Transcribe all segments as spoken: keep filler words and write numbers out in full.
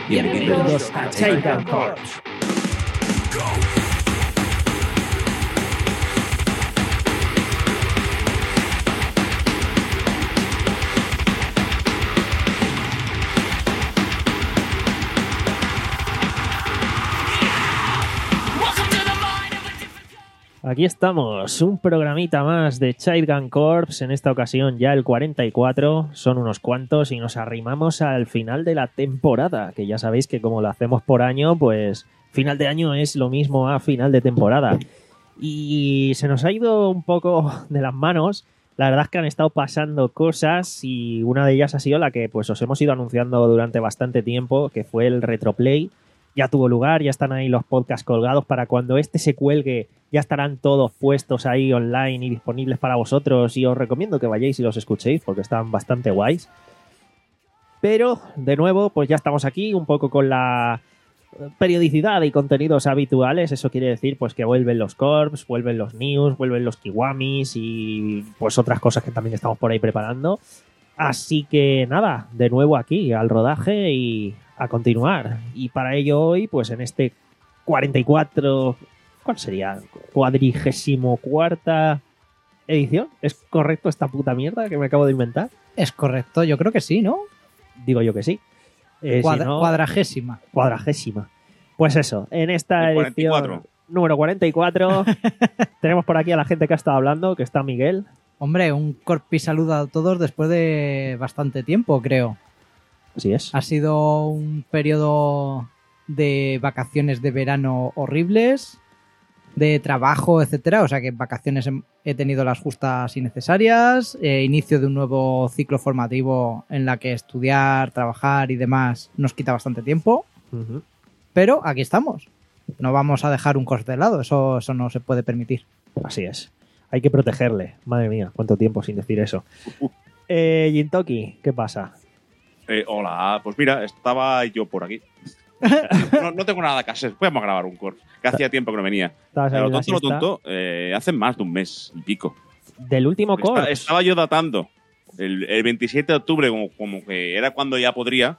Bienvenidos a Child Corps. Aquí estamos, un programita más de Child Gun Corps, en esta ocasión ya el cuarenta y cuatro, son unos cuantos y nos arrimamos al final de la temporada, que ya sabéis que como lo hacemos por año, pues final de año es lo mismo a final de temporada. Y se nos ha ido un poco de las manos, la verdad es que han estado pasando cosas y una de ellas ha sido la que pues os hemos ido anunciando durante bastante tiempo, que fue el Retroplay. Ya tuvo lugar, ya están ahí los podcasts colgados para cuando este se cuelgue, ya estarán todos puestos ahí online y disponibles para vosotros y os recomiendo que vayáis y los escuchéis porque están bastante guays. Pero, de nuevo, pues ya estamos aquí un poco con la periodicidad y contenidos habituales. Eso quiere decir pues que vuelven los Corps, vuelven los News, vuelven los Kiwamis y pues otras cosas que también estamos por ahí preparando. Así que nada, de nuevo aquí al rodaje y a continuar. Y para ello hoy, pues en este cuarenta y cuatro, ¿cuál sería? Cuadrigésimo cuarta edición. ¿Es correcto esta puta mierda que me acabo de inventar? Es correcto, yo creo que sí, ¿no? Digo yo que sí. Eh, Cuadra- si no, cuadragésima. Cuadragésima. Pues eso, en esta El edición cuarenta y cuatro. número cuarenta y cuatro tenemos por aquí a la gente que ha estado hablando, que está Miguel. Hombre, un corpi saludo a todos después de bastante tiempo, creo. Así es. Ha sido un periodo de vacaciones de verano horribles, de trabajo, etcétera. O sea que en vacaciones he tenido las justas y necesarias. Eh, inicio de un nuevo ciclo formativo en la que estudiar, trabajar y demás nos quita bastante tiempo. Uh-huh. Pero aquí estamos. No vamos a dejar un corte de lado. Eso, eso no se puede permitir. Así es. Hay que protegerle. Madre mía, cuánto tiempo sin decir eso. Eh, Jintoki, ¿qué pasa? Eh, hola, pues mira, estaba yo por aquí. No, no tengo nada que hacer. Podemos grabar un corps. Que hacía tiempo que no venía. ¿Estabas ahí Lo en la tonto, lo siesta? tonto, eh, hace más de un mes y pico. Del último Esta- Corps. estaba yo datando. El, el veintisiete de octubre, como, como que era cuando ya podría.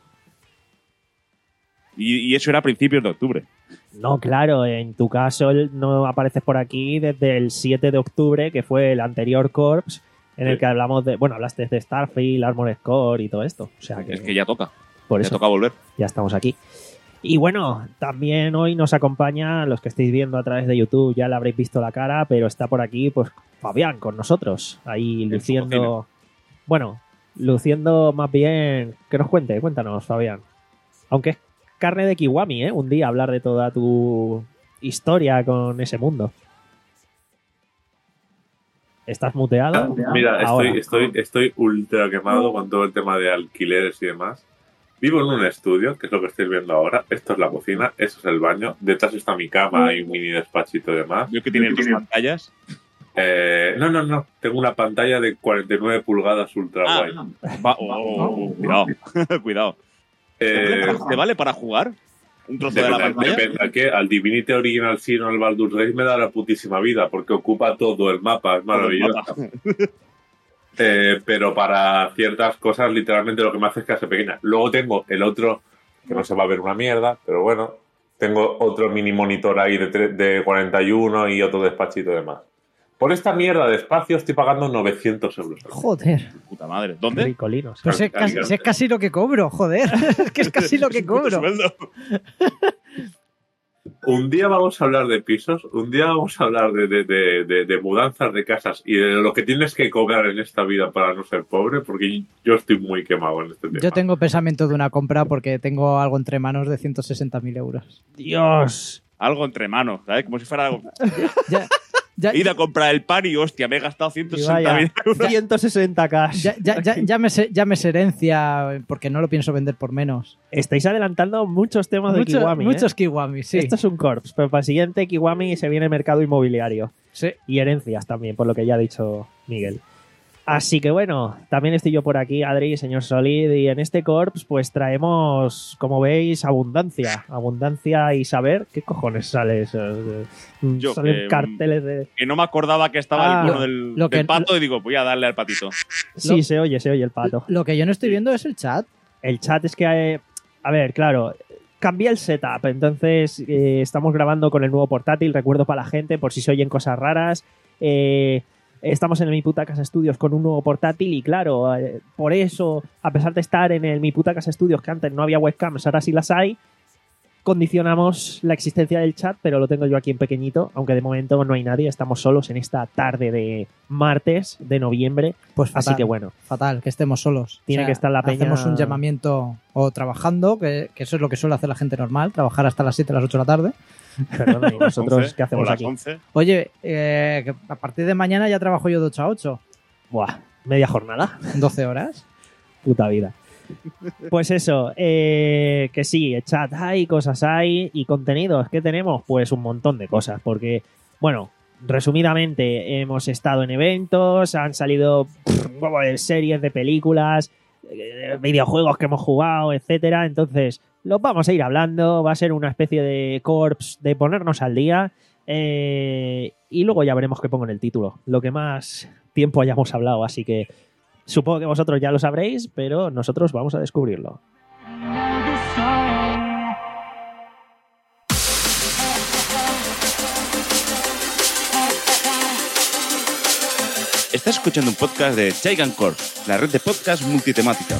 Y, y eso era a principios de octubre. No, claro, en tu caso el- no apareces por aquí desde el siete de octubre, que fue el anterior Corps, en el Sí. que hablamos de, bueno, hablaste de Starfield, Armored Core y todo esto. O sea que, Es que ya toca. por Ya eso toca volver. ya estamos aquí. Y bueno, también hoy nos acompaña, los que estáis viendo a través de YouTube ya le habréis visto la cara, pero está por aquí pues Fabián con nosotros, ahí En su luciendo, bueno, luciendo más bien, que nos cuente, cuéntanos Fabián. Aunque es carne de Kiwami, ¿eh? Un día hablar de toda tu historia con ese mundo. ¿Estás muteado? Mira, Ahora. estoy, estoy, estoy ultra quemado con todo el tema de alquileres y demás. Vivo en un estudio, que es lo que estáis viendo ahora. Esto es la cocina, eso es el baño. Detrás está mi cama y un mini despachito y demás. Yo que tienen dos pantallas. Eh, no, no, no. Tengo una pantalla de cuarenta y nueve pulgadas ultra Ah, guay. va- oh, oh, oh, cuidado. Cuidado. Eh, ¿Te vale para jugar? ¿Un trozo de la depende, pantalla? depende a qué. Al Divinity Original Sin o al Baldur's Gate me da la putísima vida porque ocupa todo el mapa. Es maravilloso. Eh, pero para ciertas cosas, literalmente lo que me hace es que hace pequeña. Luego tengo el otro, que no se va a ver una mierda, pero bueno. Tengo otro mini monitor ahí de, tre- de cuarenta y uno y otro despachito y demás. Por esta mierda de espacio estoy pagando novecientos euros. Joder. Puta madre. ¿Dónde? Ricolinos. Pues es casi, si es casi lo que cobro, joder. Es que es casi lo que cobro. Sueldo. Un día vamos a hablar de pisos, un día vamos a hablar de, de, de, de, de mudanzas de casas y de lo que tienes que cobrar en esta vida para no ser pobre, porque yo estoy muy quemado en este tema. Yo tengo pensamiento de una compra porque tengo algo entre manos de ciento sesenta mil euros. Dios. Algo entre manos, ¿sabes? Como si fuera algo. Ya, ya, He ido a comprar el pan y, hostia, me he gastado ciento Y sesenta vaya, mil euros. ciento sesenta k. ya, ya, ya, llámese, llámese herencia porque no lo pienso vender por menos. Estáis adelantando muchos temas de Mucho- Kiwami. ¿eh? muchos Kiwami, sí. Esto es un Corps, pero para el siguiente Kiwami se viene mercado inmobiliario. Sí. Y herencias también, por lo que ya ha dicho Miguel. Así que bueno, también estoy yo por aquí, Adri, señor Solid, y en este Corps pues traemos, como veis, abundancia. Abundancia y saber. ¿Qué cojones sales? Eh, Yo, Salen que, carteles de... Que no me acordaba que estaba Ah, el bono del, lo que- del pato y digo, voy a darle al patito. Sí, Lo- se oye, se oye el pato. Lo que yo no estoy viendo es el chat. El chat es que... eh, a ver, claro, cambié el setup, entonces eh, estamos grabando con el nuevo portátil, recuerdo para la gente, por si se oyen cosas raras. Eh, estamos en el Mi Puta Casa Studios con un nuevo portátil y claro, eh, por eso, a pesar de estar en el Mi Puta Casa Studios, que antes no había webcams, ahora sí las hay, condicionamos la existencia del chat, pero lo tengo yo aquí en pequeñito, aunque de momento no hay nadie, estamos solos en esta tarde de martes de noviembre, Pues fatal, así que bueno. fatal, que estemos solos. Tiene que estar la peña- Hacemos un llamamiento o trabajando, que, que eso es lo que suele hacer la gente normal, trabajar hasta las siete, las ocho de la tarde. Perdona, ¿y nosotros once, qué hacemos o las aquí? once. Oye, eh, que a partir de mañana ya trabajo yo de ocho a ocho, Buah, media jornada. doce horas. Puta vida. Pues eso, eh, que sí, chat hay, cosas hay y contenidos. ¿Qué tenemos? Pues un montón de cosas, porque, bueno, resumidamente, hemos estado en eventos, han salido pff, un huevo de series, de películas, eh, videojuegos que hemos jugado, etcétera. Entonces, los vamos a ir hablando, va a ser una especie de corps de ponernos al día eh, y luego ya veremos qué pongo en el título, lo que más tiempo hayamos hablado, así que supongo que vosotros ya lo sabréis, pero nosotros vamos a descubrirlo. Estás escuchando un podcast de Chaigan Corp, la red de podcast multitemática.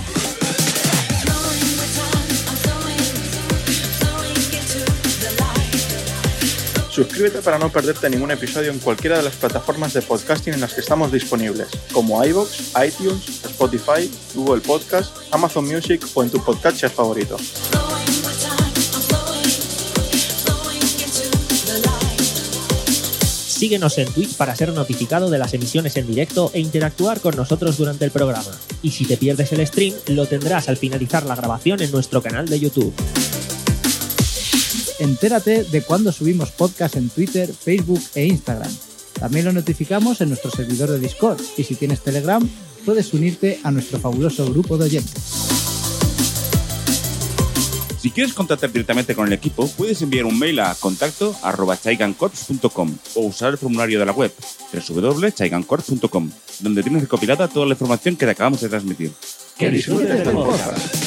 Suscríbete para no perderte ningún episodio en cualquiera de las plataformas de podcasting en las que estamos disponibles, como iVoox, iTunes, Spotify, Google Podcast, Amazon Music o en tu podcatcher favorito. Síguenos en Twitch para ser notificado de las emisiones en directo e interactuar con nosotros durante el programa. Y si te pierdes el stream, lo tendrás al finalizar la grabación en nuestro canal de YouTube. Entérate de cuando subimos podcast en Twitter, Facebook e Instagram. También lo notificamos en nuestro servidor de Discord y si tienes Telegram, puedes unirte a nuestro fabuloso grupo de oyentes. Si quieres contactar directamente con el equipo, puedes enviar un mail a contacto arroba chaigancorps punto com o usar el formulario de la web doble u doble u doble u punto chaigancorps punto com, donde tienes recopilada toda la información que te acabamos de transmitir. Que disfrutes del podcast.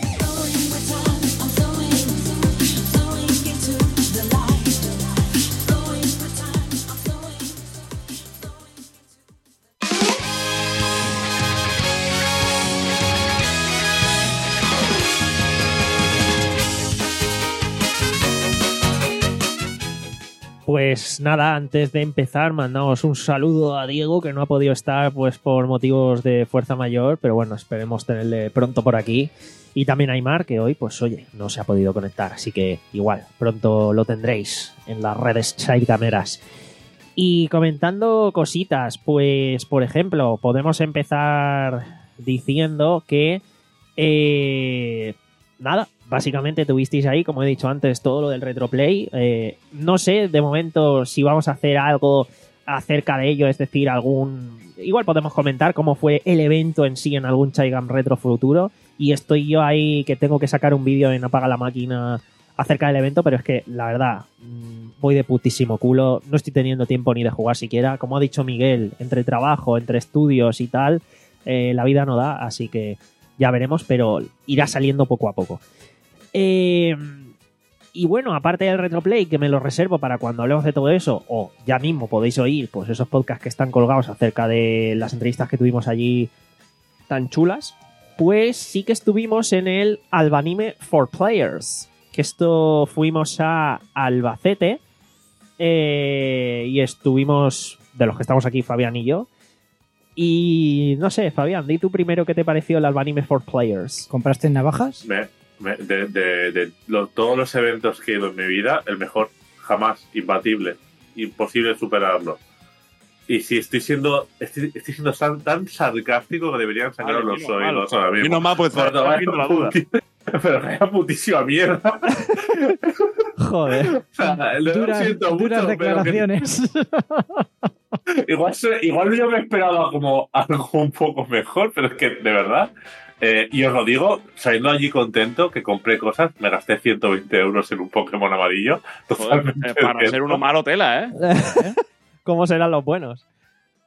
Pues nada, antes de empezar, mandamos un saludo a Diego, que no ha podido estar pues por motivos de fuerza mayor, pero bueno, esperemos tenerle pronto por aquí. Y también a Aymar, que hoy, pues oye, no se ha podido conectar, así que igual, pronto lo tendréis en las redes Chairgameras. Y comentando cositas, pues por ejemplo, podemos empezar diciendo que... Eh, nada, básicamente tuvisteis ahí, como he dicho antes, todo lo del Retroplay. Eh, no sé, de momento, si vamos a hacer algo acerca de ello, es decir, algún... Igual podemos comentar cómo fue el evento en sí en algún Chaigam Retro futuro. Y estoy yo ahí que tengo que sacar un vídeo en Apaga la Máquina acerca del evento, pero es que, la verdad, voy de putísimo culo. No estoy teniendo tiempo ni de jugar siquiera. Como ha dicho Miguel, entre trabajo, entre estudios y tal, eh, la vida no da, así que... Ya veremos, pero irá saliendo poco a poco. Eh, y bueno, aparte del Retroplay, que me lo reservo para cuando hablemos de todo eso, o ya mismo podéis oír pues esos podcasts que están colgados acerca de las entrevistas que tuvimos allí tan chulas, pues sí que estuvimos en el Albanime for Players, que esto fuimos a Albacete eh, y estuvimos, de los que estamos aquí, Fabián y yo. Y no sé, Fabián, di tú primero qué te pareció el Albanime for Players. ¿Compraste navajas? Me- me- de de- de lo- todos los eventos que he ido en mi vida, el mejor, jamás, imbatible, imposible superarlo. Y si estoy siendo estoy, estoy siendo tan, tan sarcástico que deberían sacar Vale, los menos mal. oídos ahora mismo. Menos mal, porque Pero estaba vaya viendo la duda. puti- Pero vaya putísima mierda. Joder. O sea, lo Duras, siento mucho, duras pero que- declaraciones. Igual, se- igual yo me he esperado como algo un poco mejor, pero es que de verdad, eh, y os lo digo, saliendo allí contento que compré cosas, me gasté ciento veinte euros en un Pokémon amarillo. Joder, Totalmente eh, para cierto. ser uno malo tela, ¿eh? ¿Cómo serán los buenos?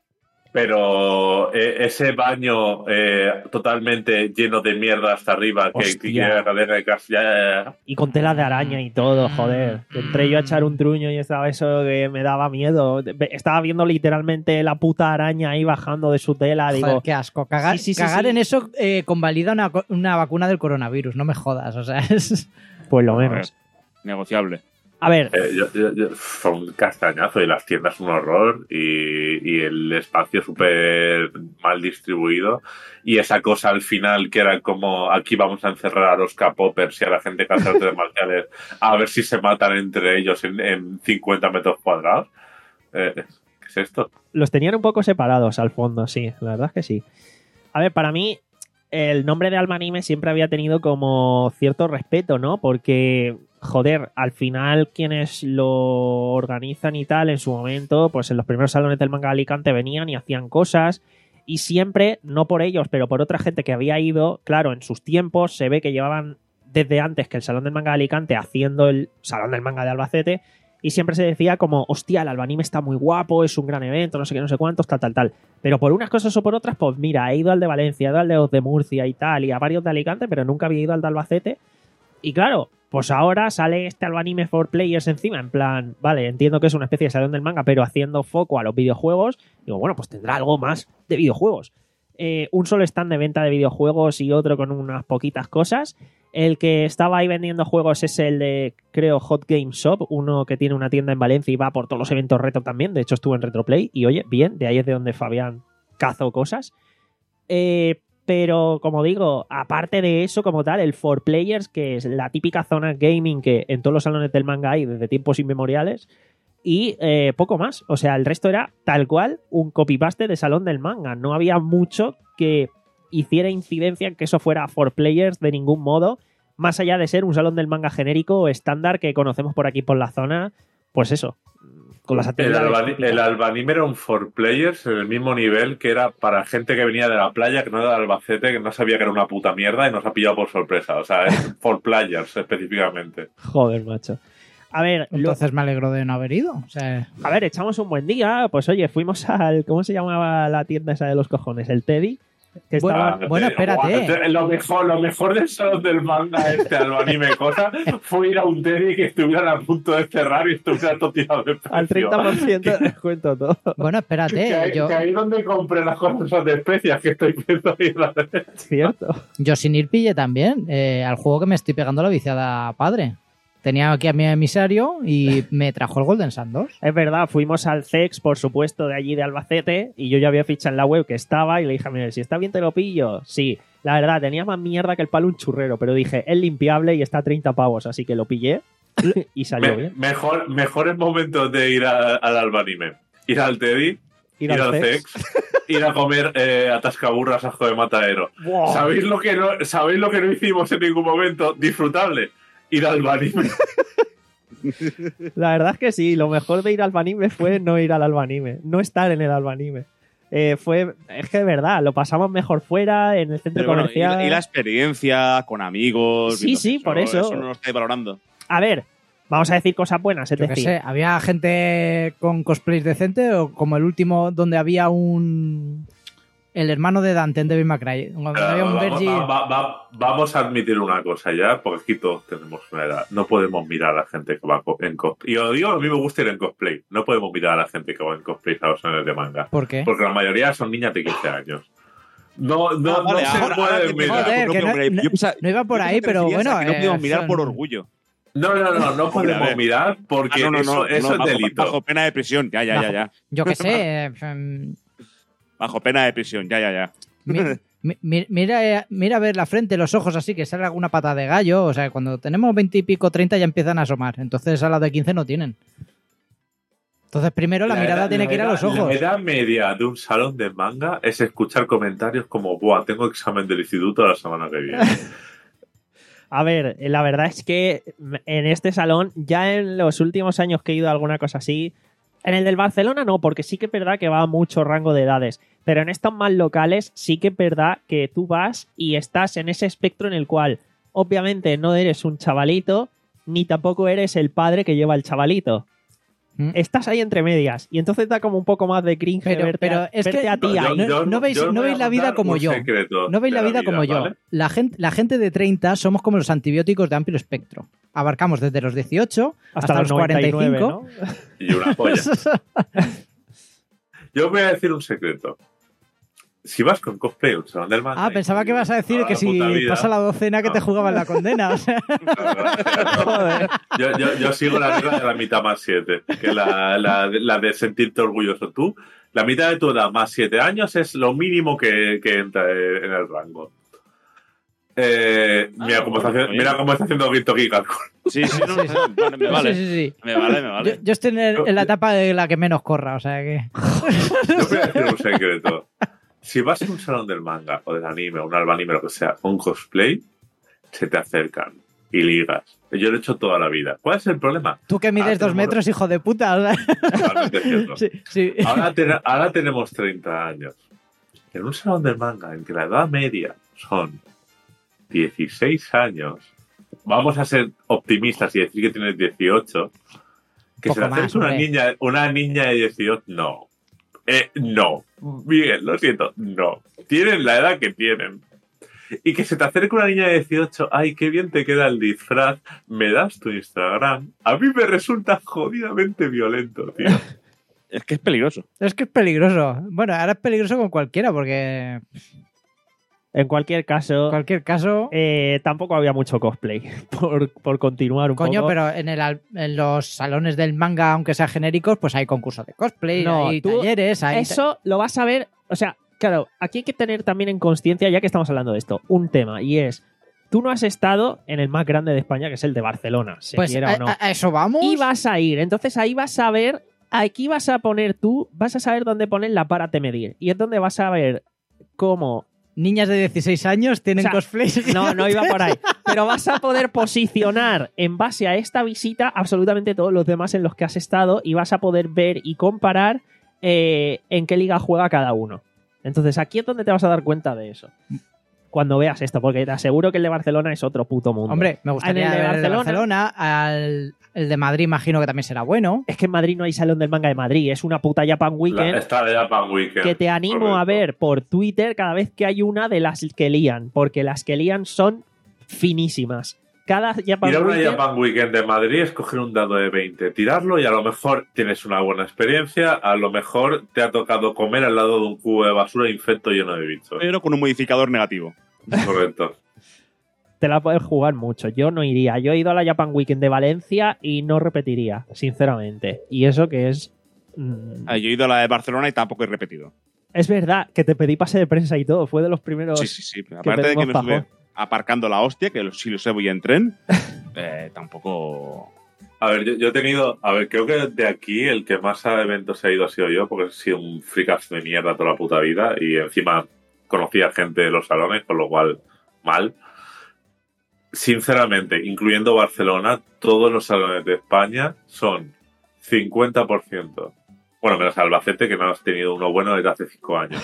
Pero eh, ese baño eh, totalmente lleno de mierda hasta arriba, que Hostia. tiene la cadena de casa. Ya, ya, ya. Y con telas de araña y todo, joder. Entré yo a echar un truño y estaba eso que me daba miedo. Estaba viendo literalmente la puta araña ahí bajando de su tela. Joder, Digo, qué asco. Cagar, Sí, sí, sí, cagar sí. en eso eh, convalida una, co- una vacuna del coronavirus, no me jodas. O sea, es... pues lo A ver, menos. negociable. A ver, Eh, yo- yo- yo- fue un castañazo y las tiendas un horror y, y el espacio súper mal distribuido y esa cosa al final que era como aquí vamos a encerrar a los K-popers y a la gente que hace artes marciales a ver si se matan entre ellos en, en cincuenta metros cuadrados. Eh, ¿Qué es esto? los tenían un poco separados al fondo, sí, la verdad es que sí. A ver, para mí, el nombre de Alba Anime siempre había tenido como cierto respeto, ¿no? Porque, joder, al final quienes lo organizan y tal, en su momento, pues en los primeros salones del manga de Alicante venían y hacían cosas. Y siempre, no por ellos, pero por otra gente que había ido, claro, en sus tiempos se ve que llevaban desde antes que el Salón del Manga de Alicante haciendo el Salón del Manga de Albacete. Y siempre se decía como, hostia, el Albanime está muy guapo, es un gran evento, no sé qué, no sé cuántos, tal, tal, tal. Pero por unas cosas o por otras, pues mira, he ido al de Valencia, he ido al de los de Murcia y tal, y a varios de Alicante, pero nunca había ido al de Albacete. Y claro, pues ahora sale este Albanime for Players encima, en plan, vale, entiendo que es una especie de salón del manga, pero haciendo foco a los videojuegos. Digo, bueno, pues tendrá algo más de videojuegos. Eh, un solo stand de venta de videojuegos y otro con unas poquitas cosas. El que estaba ahí vendiendo juegos es el de, creo, Hot Game Shop, uno que tiene una tienda en Valencia y va por todos los eventos retro también. De hecho, estuvo en Retroplay y, oye, bien, de ahí es de donde Fabián cazó cosas. Eh, pero, como digo, aparte de eso, como tal, el For Players, que es la típica zona gaming que en todos los salones del manga hay desde tiempos inmemoriales, y eh, poco más. O sea, el resto era tal cual un copy-paste de salón del manga. No había mucho que hiciera incidencia en que eso fuera For Players de ningún modo, más allá de ser un salón del manga genérico estándar que conocemos por aquí por la zona, pues eso, con las El, actividades Albani- típicas. el Albanime era un for players en el mismo nivel que era para gente que venía de la playa, que no era de Albacete, que no sabía que era una puta mierda y nos ha pillado por sorpresa. O sea, es for players específicamente. Joder, macho. A ver, lo- Entonces me alegro de no haber ido. O sea, a ver, echamos un buen día. Pues oye, fuimos al... ¿Cómo se llamaba la tienda esa de los cojones? El Teddy. Que Bueno, estaba... Ah, bueno, eh, espérate. guau, te- Lo mejor, lo mejor del salón del manga este Albanime cosa fue ir a un Teddy que estuvieran a punto de cerrar y estuviera todo tirado de precio. al treinta por ciento de descuento todo. bueno, Que espérate. ahí, Yo, que ahí donde compré las cosas de especias que estoy viendo ahí a la derecha. Cierto. yo sin ir pille también eh, al juego que me estoy pegando la viciada padre. Tenía aquí a mi emisario y me trajo el Golden Sun dos. Es verdad, fuimos al C E X, por supuesto, de allí de Albacete, y yo ya había fichado en la web que estaba, y le dije, mira, si está bien te lo pillo. Sí, la verdad, tenía más mierda que el palo un churrero, pero dije, es limpiable y está a treinta pavos, así que lo pillé y salió Me- bien. mejor, mejores momentos de ir a- al Albanime. Ir al Teddy, ir, al C E C E X. X, ir a comer eh, atascaburras ajo de matadero. Buah. ¿Sabéis lo que no, ¿Sabéis lo que no hicimos en ningún momento? Disfrutable. Ir al Albanime. La verdad es que sí, lo mejor de ir al Albanime fue no ir al Albanime, no estar en el Albanime. Eh, fue, es que de verdad, lo pasamos mejor fuera, en el centro Pero bueno, y, comercial. la- y la experiencia con amigos. Sí, viendo sí, por eso. Eso no lo estáis valorando. A ver, vamos a decir cosas buenas, es Yo qué decir, sé, ¿había gente con cosplays decente o como el último donde había un... el hermano de Dante en Devil May Cry? Donde había un vamos, Vergi... va- va- va- vamos a admitir una cosa ya, porque aquí todos tenemos una edad. No podemos mirar a la gente que va co- en cosplay. Y os digo, a mí me gusta ir en cosplay. No podemos mirar a la gente que va en cosplay a los años de manga. ¿Por qué? Porque la mayoría son niñas de quince años. No, no, Ah, vale, no se ahora- puede ahora entiendo mirar. Joder, tu que propio no- break. no- Yo pensaba- No iba por yo ahí, pensaba que pero decías bueno... que no eh, podíamos mirar son- por orgullo. No, no, no, no podemos Hombre, a ver. mirar porque Ah, no, no, eso, no, eso no, es bajo- delito. Bajo pena de prisión, ya, ya, ya, ya. Yo qué sé... eh, em, Bajo pena de prisión, ya, ya, ya. mi- mi- mi- mira, eh, mira a ver la frente, los ojos así, que sale alguna pata de gallo. O sea, cuando tenemos veinte y pico, treinta ya empiezan a asomar. Entonces a las de quince no tienen. Entonces primero la, mirada edad- tiene la que ir a edad- los ojos. La edad media de un salón de manga es escuchar comentarios como, buah, tengo examen del instituto la semana que viene. a ver, la verdad es que en este salón, ya en los últimos años que he ido a alguna cosa así, en el del Barcelona no, porque sí que es verdad que va a mucho rango de edades, pero en estos más locales sí que es verdad que tú vas y estás en ese espectro en el cual obviamente no eres un chavalito, ni tampoco eres el padre que lleva el chavalito. ¿Mm? estás ahí entre medias y entonces da como un poco más de cringe Pero- verte, pero a, es verte que- a ti Yo- ahí. no, yo- no veis, yo os no voy veis a la vida contar como un yo. secreto No veis la de vida como yo. ¿vale? La gente, la gente de treinta somos como los antibióticos de amplio espectro. Abarcamos desde los dieciocho hasta, hasta, los los noventa y nueve, cuarenta y cinco. ¿no? Y una polla. Yo os voy a decir un secreto. Si vas con cosplay a un salón del manga... Ah, pensaba que ibas a decir toda que la si puta vida, pasa la docena que te no. jugaban la condena. O sea, Joder. Yo, yo, yo sigo la regla de la mitad más siete, que la, la, la de sentirte orgulloso tú. La mitad de tu edad más siete años es lo mínimo que, que entra en el rango. Eh, Ah, mira, cómo bueno, está, haciendo- bien. mira cómo está haciendo Guito Giga. Sí, sí, no, Sí, sí. vale, me vale. sí, sí, sí. Me vale, me Yo, vale. yo estoy en, el- en la etapa de la que menos corra, o sea que. Yo voy a decir un secreto. Si vas a un salón del manga o del anime o un alba anime, lo que sea, un cosplay, se te acercan y ligas. Yo lo he hecho toda la vida. ¿Cuál es el problema? Tú que mides Ah, dos tenemos- metros, hijo de puta. O sea, Totalmente cierto. sí, sí. Ahora, ten- ahora tenemos treinta años. En un salón del manga en que la edad media son dieciséis años, vamos a ser optimistas y decir que tienes dieciocho, que Poco se le más, acerque una hombre. niña, una niña de dieciocho, no. Eh, no. Miguel, lo siento, no. Tienen la edad que tienen. Y que se te acerque una niña de dieciocho, ay, qué bien te queda el disfraz, me das tu Instagram. A mí me resulta jodidamente violento, tío. Es que es peligroso. Es que es peligroso. Bueno, ahora es peligroso con cualquiera, porque En cualquier caso, en cualquier caso. eh, tampoco había mucho cosplay, por, por continuar un Coño, poco. pero en, el, al- en los salones del manga, aunque sean genéricos, pues hay concursos de cosplay, No, hay tú- talleres, hay. Eso lo vas a ver, o sea, claro, aquí hay que tener también en conciencia, ya que estamos hablando de esto, un tema, y es, tú no has estado en el más grande de España, que es el de Barcelona, se Pues quiera a, o no. a- a eso vamos. Y vas a ir, entonces ahí vas a ver, aquí vas a poner tú, vas a saber dónde poner la párate medir, y es donde vas a ver cómo... Niñas de dieciséis años tienen O sea, cosplay. No, no iba por ahí. Pero vas a poder posicionar en base a esta visita absolutamente todos los demás en los que has estado y vas a poder ver y comparar eh, en qué liga juega cada uno. Entonces aquí es donde te vas a dar cuenta de eso. Cuando veas esto, porque te aseguro que el de Barcelona es otro puto mundo. Hombre, me gustaría En el de ver el de Barcelona- Barcelona. Al, el de Madrid imagino que también será bueno. Es que en Madrid no hay salón del manga de Madrid, es una puta Japan La, Weekend. está de Japan Weekend. Que te animo Correcto. a ver por Twitter cada vez que hay una de las que lían, porque las que lían son finísimas. Cada Japan Ir a una Weekend, Japan Weekend de Madrid es coger un dado de veinte, tirarlo y a lo mejor tienes una buena experiencia, a lo mejor te ha tocado comer al lado de un cubo de basura infecto lleno de bichos. Pero con un modificador negativo. Correcto. te la puedes jugar mucho. Yo no iría. Yo he ido a la Japan Weekend de Valencia y no repetiría, sinceramente. Y eso que es... mm, Ah, yo he ido a la de Barcelona y tampoco he repetido. es verdad que te pedí pase de prensa y todo. Fue de los primeros... Sí, sí, sí. Aparte de que pedimos me pajón. estuve aparcando la hostia, que si lo sé voy en tren, eh, tampoco... A ver, yo, yo he tenido. A ver, creo que de aquí el que más a eventos ha ido ha sido yo, porque he sido un fricas de mierda toda la puta vida y encima conocía gente de los salones, con lo cual, mal. Sinceramente, incluyendo Barcelona, todos los salones de España son cincuenta por ciento. Bueno, menos Albacete, que no has tenido uno bueno desde hace cinco años.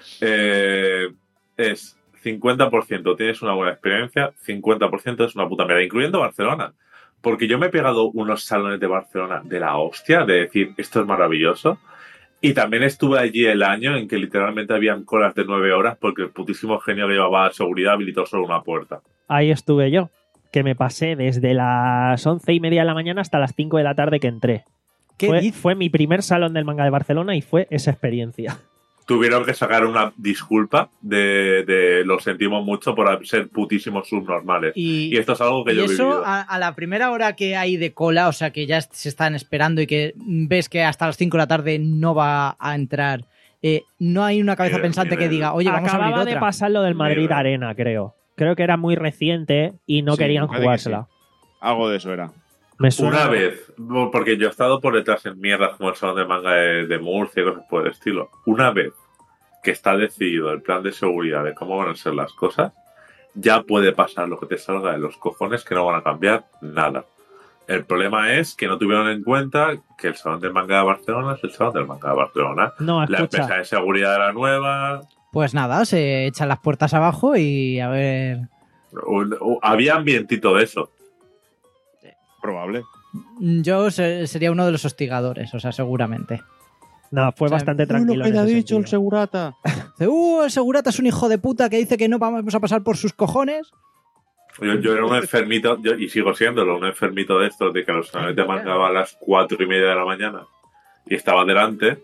Eh, es cincuenta por ciento tienes una buena experiencia, cincuenta por ciento es una puta mierda, incluyendo Barcelona. Porque yo me he pegado unos salones de Barcelona de la hostia, de decir, esto es maravilloso. Y también estuve allí el año en que literalmente habían colas de nueve horas porque el putísimo genio que llevaba seguridad habilitó solo una puerta. Ahí estuve yo, que me pasé desde las once y media de la mañana hasta las cinco de la tarde que entré. ¿Qué Fue, dices? fue mi primer salón del manga de Barcelona y fue esa experiencia. Tuvieron que sacar una disculpa de, de lo sentimos mucho por ser putísimos subnormales. Y, Y esto es algo que y yo he eso vivido. a, a la primera hora que hay de cola, o sea que ya se están esperando y que ves que hasta las cinco de la tarde no va a entrar, eh, no hay una cabeza Mira, pensante mira, que diga, oye, vamos a Acababa abrir de otra. pasar lo del Madrid Mira. Arena, creo. Creo que era muy reciente y no Sí, querían me parece que jugársela. Algo de eso era. Me suena- Una vez, porque yo he estado por detrás en mierdas como el salón de manga de, de Murcia y cosas por el estilo. Una vez que está decidido el plan de seguridad de cómo van a ser las cosas, ya puede pasar lo que te salga de los cojones, que no van a cambiar nada. El problema es que no tuvieron en cuenta que el salón del manga de Barcelona es el salón del manga de Barcelona. No, La escucha. empresa de seguridad era nueva. Pues nada, se echan las puertas abajo y a ver... un- un- había ambientito de eso. Probable. Yo se- sería uno de los hostigadores, o sea, seguramente. No, fue O sea, bastante Uy, tranquilo. lo que en te ha ese dicho el sentido. segurata. Dice, uh, el segurata es un hijo de puta que dice que no vamos a pasar por sus cojones. Yo, yo era un enfermito, yo- y sigo siéndolo, un enfermito de estos, de que los salones te mandaba a las cuatro y media de la mañana y estaba delante.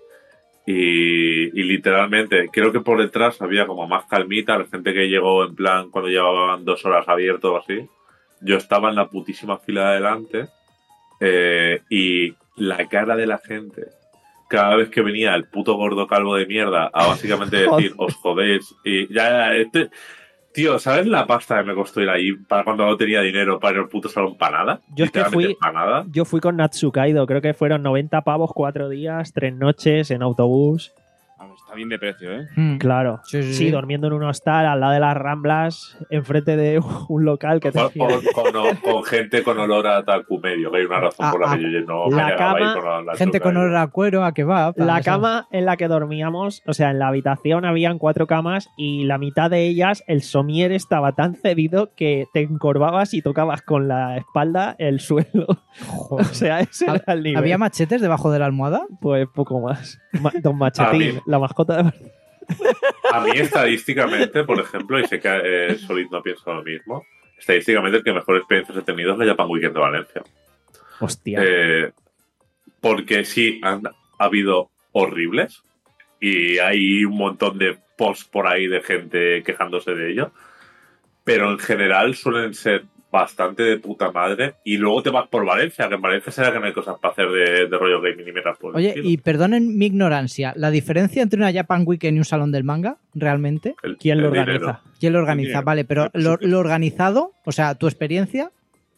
Y, y literalmente, creo que por detrás había como más calmita, la gente que llegó en plan cuando llevaban dos horas abierto o así. Yo estaba en la putísima fila de adelante eh, y la cara de la gente, cada vez que venía el puto gordo calvo de mierda a básicamente decir, os jodéis, y ya, ya, este... Tío, ¿sabes la pasta que me costó ir ahí para cuando no tenía dinero para ir al puto salón para nada? Yo es que Literalmente fui- para nada. Yo fui con Natsukaido, creo que fueron noventa pavos, cuatro días, tres noches en autobús. A ver, está bien de precio, ¿eh? Hmm. Claro. Sí, sí, Sí, sí. durmiendo en un hostal al lado de las Ramblas, enfrente de un local que Con, tenía. con- con- con gente con olor a talco medio, que hay una razón A- por la a- que yo no la me cama, ahí con la Gente con azúcar. olor a cuero, a kebab. a La eso. cama en la que dormíamos, o sea, en la habitación habían cuatro camas y la mitad de ellas el somier estaba tan cedido que te encorvabas y tocabas con la espalda el suelo. Joder. O sea, ese era el nivel. ¿Había machetes debajo de la almohada? Pues poco más. Ma- Don Machetín, Ah, bien. la mascota de Barcelona. A mí, estadísticamente, por ejemplo, y sé que eh, Solid no piensa lo mismo, estadísticamente el que mejor experiencias he tenido es la Japan Weekend de Valencia. Hostia. Eh, porque sí, han habido horribles y hay un montón de posts por ahí de gente quejándose de ello, pero en general suelen ser bastante de puta madre y luego te vas por Valencia, que en Valencia será que no hay cosas para hacer de, de rollo gaming y metas por el Oye, estilo. y perdonen mi ignorancia, ¿la diferencia entre una Japan Weekend y un salón del manga, realmente? El- ¿Quién lo el dinero. organiza? ¿Quién lo organiza? dinero. Vale, pero El lo, presupuesto. lo organizado, o sea, tu experiencia,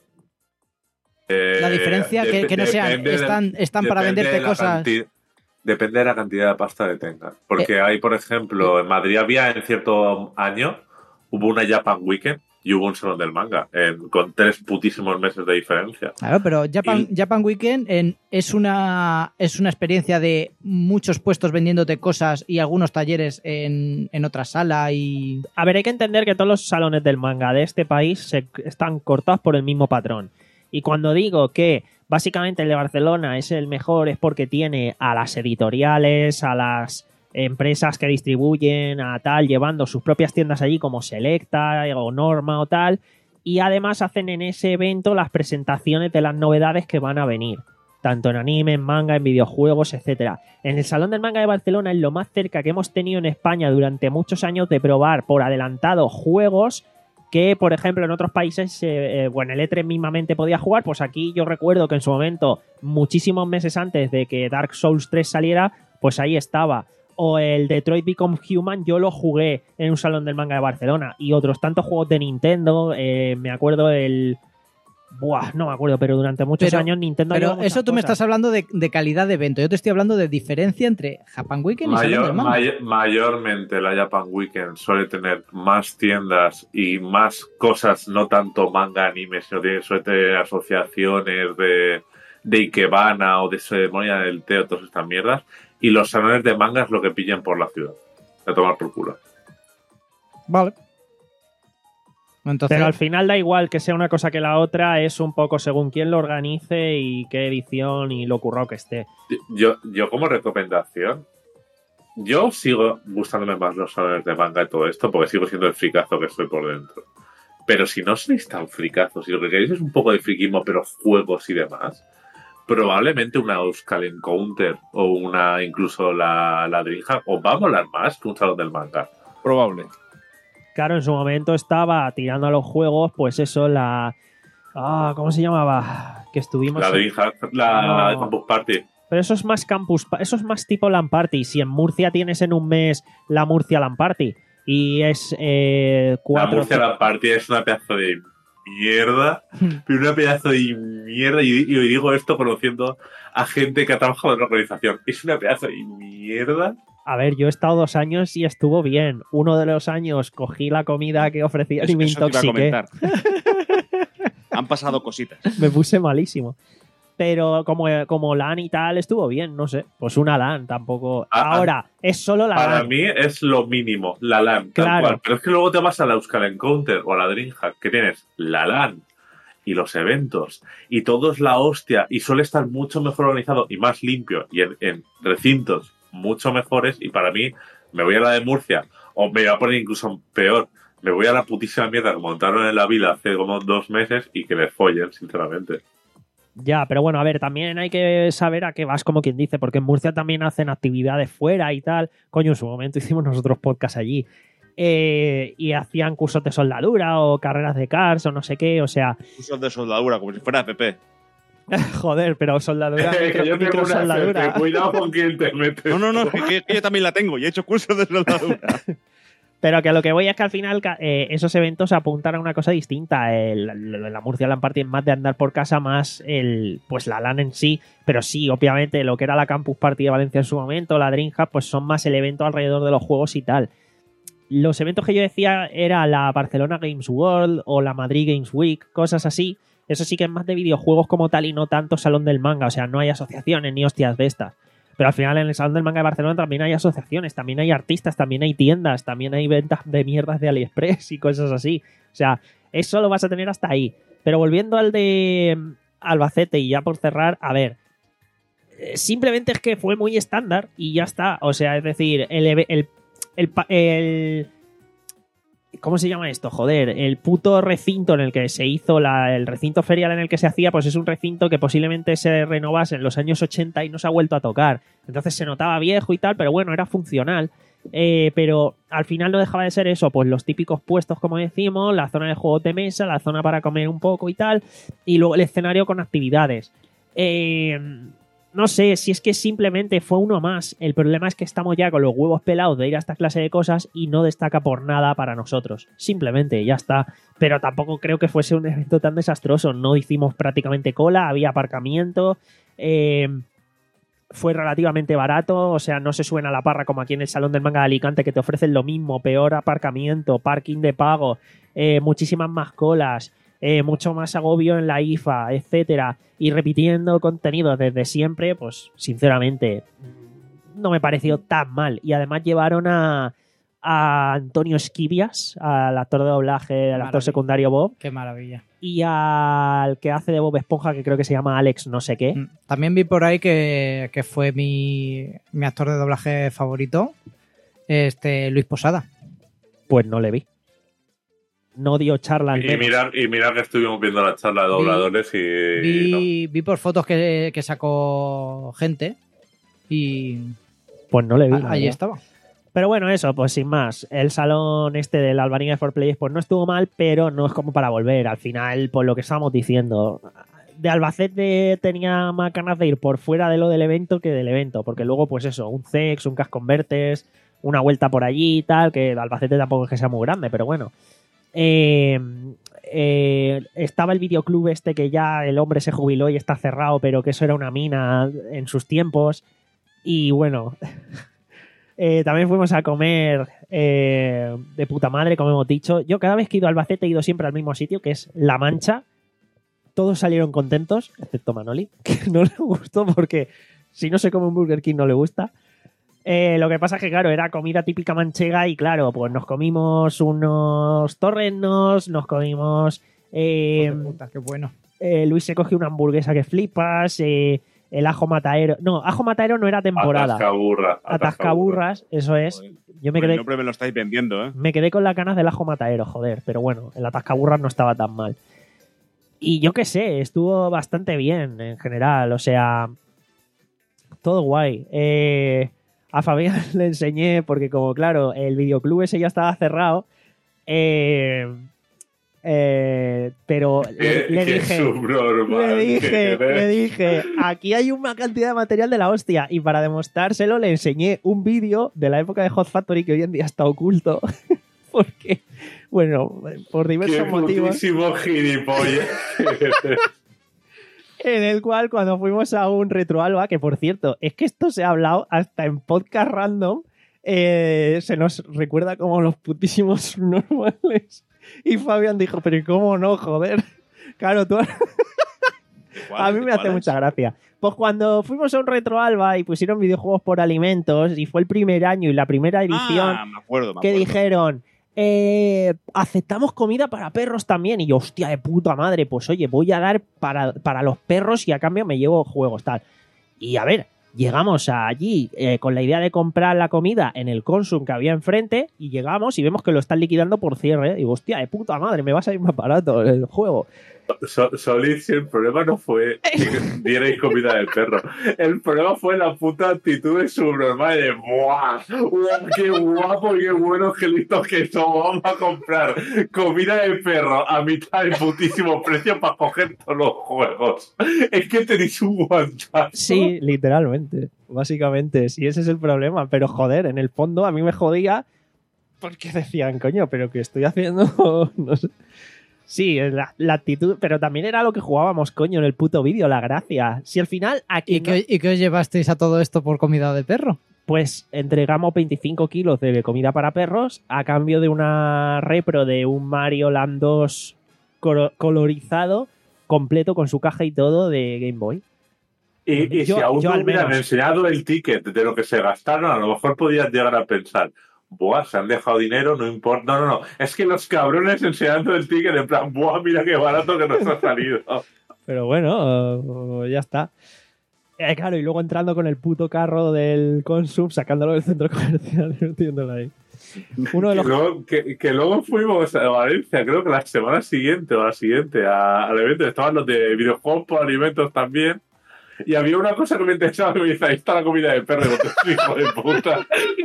Eh, la diferencia, que, dep- que no sean, depende de- están, están para depende venderte de la cosas. canti- Depende de la cantidad de pasta que tengas. Porque Eh. hay, por ejemplo, en Madrid había en cierto año, hubo una Japan Weekend y hubo un salón del manga, en- con tres putísimos meses de diferencia. Claro, pero Japan, Y- Japan Weekend en- es, una, es una experiencia de muchos puestos vendiéndote cosas y algunos talleres en, en otra sala y... A ver, hay que entender que todos los salones del manga de este país se están cortados por el mismo patrón. Y cuando digo que básicamente el de Barcelona es el mejor es porque tiene a las editoriales, a las empresas que distribuyen, a tal, llevando sus propias tiendas allí como Selecta o Norma o tal. Y además hacen en ese evento las presentaciones de las novedades que van a venir. Tanto en anime, en manga, en videojuegos, etcétera. En el Salón del Manga de Barcelona es lo más cerca que hemos tenido en España durante muchos años de probar por adelantado juegos que, por ejemplo, en otros países, eh, eh, bueno, el E tres mismamente podía jugar, pues aquí yo recuerdo que en su momento, muchísimos meses antes de que Dark Souls tres saliera, pues ahí estaba. O el Detroit Become Human, yo lo jugué en un Salón del Manga de Barcelona. Y otros tantos juegos de Nintendo, eh, me acuerdo el... Buah, no me acuerdo, pero durante muchos Pero- años Nintendo... Pero llevó muchas eso tú me cosas. estás hablando de, de calidad de evento. Yo te estoy hablando de diferencia entre Japan Weekend y Salón Mayor- del Manga. may- mayormente la Japan Weekend suele tener más tiendas y más cosas, no tanto manga, anime, sino tiene, suele tener asociaciones de, de Ikebana o de ceremonia del té o todas estas mierdas. Y los salones de manga es lo que pillan por la ciudad. A tomar por culo. Vale. Entonces, Pero al final da igual que sea una cosa que la otra, es un poco según quién lo organice y qué edición y lo currado que esté. Yo, yo como recomendación, yo sigo gustándome más los salones de manga y todo esto, porque sigo siendo el fricazo que estoy por dentro. Pero si no sois tan fricazos, si lo que queréis es un poco de friquismo, pero juegos y demás, probablemente una Euskal Encounter o una incluso la, la Dreamhack os va a molar más que un salón del manga. Probable. Claro, en su momento estaba tirando a los juegos, pues eso, la... Ah, ¿cómo se llamaba? Que estuvimos... La en- Dreamhack, la No. Campus Party. Pero eso es más campus, pa- eso es más tipo LAN Party. Si en Murcia tienes en un mes la Murcia LAN Party y es eh, La cuatro... Murcia la Party es una pedazo de mierda, pero una pedazo de mierda, y, y digo esto conociendo a gente que ha trabajado en la organización. Es una pedazo de mierda. A ver, yo he estado dos años y estuvo bien. Uno de los años cogí la comida que ofrecían y Eso, me eso te iba a intoxiqué. comentar. Han pasado cositas. Me puse malísimo. Pero como, como LAN y tal, estuvo bien, no sé. Pues una LAN tampoco. Ah, Ahora, es solo la Para LAN. mí es lo mínimo, la LAN. Tal Claro. cual. Pero es que luego te vas a la Euskal Encounter o a la Dreamhack, que tienes la LAN y los eventos y todo es la hostia y suele estar mucho mejor organizado y más limpio y en, en recintos mucho mejores, y para mí me voy a la de Murcia o me voy a poner incluso peor, me voy a la putísima mierda que montaron en la vila hace como dos meses y que les follen, sinceramente. Ya, pero bueno, a ver, también hay que saber a qué vas, como quien dice, porque en Murcia también hacen actividades fuera y tal. Coño, en su momento hicimos nosotros podcast allí. Eh, y hacían cursos de soldadura o carreras de cars o no sé qué, o sea... Cursos de soldadura, como si fuera P P. Joder, pero soldadura, que micro, yo tengo micro una soldadura. F P, cuidado con quién te metes. No, no, no, que, que yo también la tengo y he hecho cursos de soldadura. Pero que a lo que voy es que al final eh, esos eventos apuntan a una cosa distinta. El, el, la Murcia LAN Party es más de andar por casa, más el pues la LAN en sí. Pero sí, obviamente, lo que era la Campus Party de Valencia en su momento, la DreamHack, pues son más el evento alrededor de los juegos y tal. Los eventos que yo decía era la Barcelona Games World o la Madrid Games Week, cosas así. Eso sí que es más de videojuegos como tal y no tanto salón del manga. O sea, no hay asociaciones ni hostias de estas. Pero al final en el Salón del Manga de Barcelona también hay asociaciones, también hay artistas, también hay tiendas, también hay ventas de mierdas de AliExpress y cosas así. O sea, eso lo vas a tener hasta ahí. Pero volviendo al de Albacete y ya por cerrar, a ver, simplemente es que fue muy estándar y ya está. O sea, es decir, el... el, el, el, el ¿cómo se llama esto? Joder, el puto recinto en el que se hizo, la, el recinto ferial en el que se hacía, pues es un recinto que posiblemente se renovase en los años ochenta y no se ha vuelto a tocar. Entonces se notaba viejo y tal, pero bueno, era funcional. Eh, pero al final no dejaba de ser eso, pues los típicos puestos, como decimos, la zona de juegos de mesa, la zona para comer un poco y tal, y luego el escenario con actividades. Eh... No sé, si es que simplemente fue uno más. El problema es que estamos ya con los huevos pelados de ir a esta clase de cosas y no destaca por nada para nosotros. Simplemente, ya está. Pero tampoco creo que fuese un evento tan desastroso. No hicimos prácticamente cola, había aparcamiento, eh, fue relativamente barato, o sea, no se suena a la parra como aquí en el Salón del Manga de Alicante, que te ofrecen lo mismo, peor aparcamiento, parking de pago, eh, muchísimas más colas. Eh, mucho más agobio en la I F A, etcétera, y repitiendo contenido desde siempre, pues sinceramente no me pareció tan mal. Y además llevaron a, a Antonio Esquivias, al actor de doblaje, al actor secundario Bob. Qué maravilla. Y al que hace de Bob Esponja, que creo que se llama Alex no sé qué. También vi por ahí que, que fue mi, mi actor de doblaje favorito, este Luis Posada. Pues no le vi. No dio charla al y menos. mirar y mirar que estuvimos viendo la charla de dobladores vi, y vi, no. vi por fotos que, que sacó gente y pues no le vi. a, ahí estaba. Pero bueno, eso, pues sin más. El salón este del Albania for Players pues no estuvo mal, pero no es como para volver. Al final, por lo que estábamos diciendo, de Albacete tenía más ganas de ir por fuera de lo del evento que del evento, porque luego pues eso, un C E X, un Cash Converters, una vuelta por allí y tal, que Albacete tampoco es que sea muy grande, pero bueno. Eh, eh, estaba el videoclub este que ya el hombre se jubiló y está cerrado, pero que eso era una mina en sus tiempos. Y bueno, eh, también fuimos a comer eh, de puta madre, como hemos dicho. Yo cada vez que he ido a Albacete he ido siempre al mismo sitio, que es La Mancha. Todos salieron contentos, excepto Manoli, que no le gustó porque si no se come un Burger King no le gusta. Eh, lo que pasa es que, claro, era comida típica manchega y, claro, pues nos comimos unos torrenos, nos comimos... Eh, puta, qué bueno. Eh, Luis se cogió una hamburguesa que flipas, eh, el ajo mataero... No, ajo mataero no era temporada. Atascaburras. Atascaburras, eso es. Yo me quedé, el nombre me lo estáis vendiendo, ¿eh? Me quedé con las ganas del ajo mataero, joder. Pero bueno, el atascaburras no estaba tan mal. Y yo qué sé, estuvo bastante bien en general, o sea... Todo guay. Eh... A Fabián le enseñé, porque como claro, el videoclub ese ya estaba cerrado, eh, eh, pero le, le dije, le dije, le dije, aquí hay una cantidad de material de la hostia, y para demostrárselo le enseñé un vídeo de la época de Hot Factory que hoy en día está oculto, porque, bueno, por diversos Qué motivos. putísimo gilipollas. En el cual cuando fuimos a un retroalba, que por cierto, es que esto se ha hablado hasta en podcast random, eh, se nos recuerda como los putísimos normales. Y Fabián dijo, pero ¿cómo no, joder? Claro, tú... A mí me hace mucha gracia. Pues cuando fuimos a un retroalba y pusieron videojuegos por alimentos, y fue el primer año y la primera edición, ah, me acuerdo, me que acuerdo. dijeron... eh, aceptamos comida para perros también. Y yo, hostia, de puta madre, pues oye, voy a dar para, para los perros y a cambio me llevo juegos, tal. Y a ver, llegamos allí eh, con la idea de comprar la comida en el Consum que había enfrente y llegamos y vemos que lo están liquidando por cierre. Y digo, hostia, de puta madre, me va a salir más barato el juego. So, Solís, el problema no fue que dierais comida del perro. El problema fue la puta actitud de subnormal de ¡buah! ¡Buah! ¡Qué guapo y qué buenos gelitos que somos! Vamos a comprar comida de perro a mitad de putísimo precio para coger todos los juegos. Es que tenéis un guantazo. Sí, literalmente. Básicamente, sí, ese es el problema. Pero joder, en el fondo a mí me jodía porque decían, coño, pero que estoy haciendo... no sé. Sí, la, la actitud, pero también era lo que jugábamos, coño, en el puto vídeo, la gracia. Si al final aquí... ¿Y, no... qué, ¿Y qué os llevasteis a todo esto por comida de perro? Pues entregamos veinticinco kilos de comida para perros a cambio de una repro de un Mario Land dos colorizado, completo con su caja y todo de Game Boy. Y, y yo, si aún yo no hubieran enseñado el ticket de lo que se gastaron, a lo mejor podías llegar a pensar... Buah, se han dejado dinero, no importa. No, no, no. Es que los cabrones enseñando el ticket en plan, buah, mira qué barato que nos ha salido. Pero bueno, uh, ya está. Eh, claro, y luego entrando con el puto carro del Consum, sacándolo del centro comercial y metiéndolo ahí. Uno de los... que, luego, que, que luego fuimos a Valencia, creo que la semana siguiente o la siguiente, a, al evento. Estaban los de videojuegos por alimentos también. Y había una cosa que me interesaba, que me dice, ahí está la comida de perro, hijo de puta.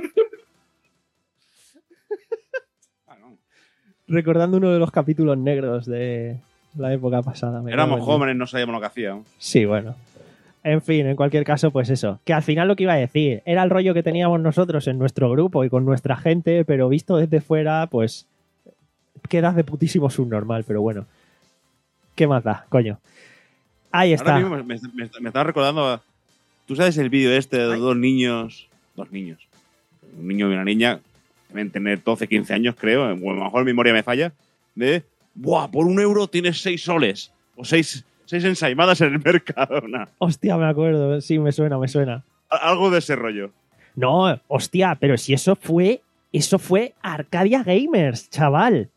Recordando uno de los capítulos negros de la época pasada. Éramos jóvenes, no sabíamos lo que hacíamos. Sí, bueno. En fin, en cualquier caso, pues eso. Que al final lo que iba a decir era el rollo que teníamos nosotros en nuestro grupo y con nuestra gente, pero visto desde fuera, pues quedas de putísimo subnormal, pero bueno. ¿Qué más da, coño? Ahí está. Ahora mismo me, me, me estaba recordando... A... ¿Tú sabes el vídeo este de Ay. dos niños? Dos niños. Un niño y una niña... deben tener doce, quince años, creo, a lo mejor mi memoria me falla, de, ¡buah! Por un euro tienes seis soles, o seis, seis ensaimadas en el Mercadona. Hostia, me acuerdo, sí, me suena, me suena. Algo de ese rollo. No, hostia, pero si eso fue, eso fue Arcadia Gamers, chaval.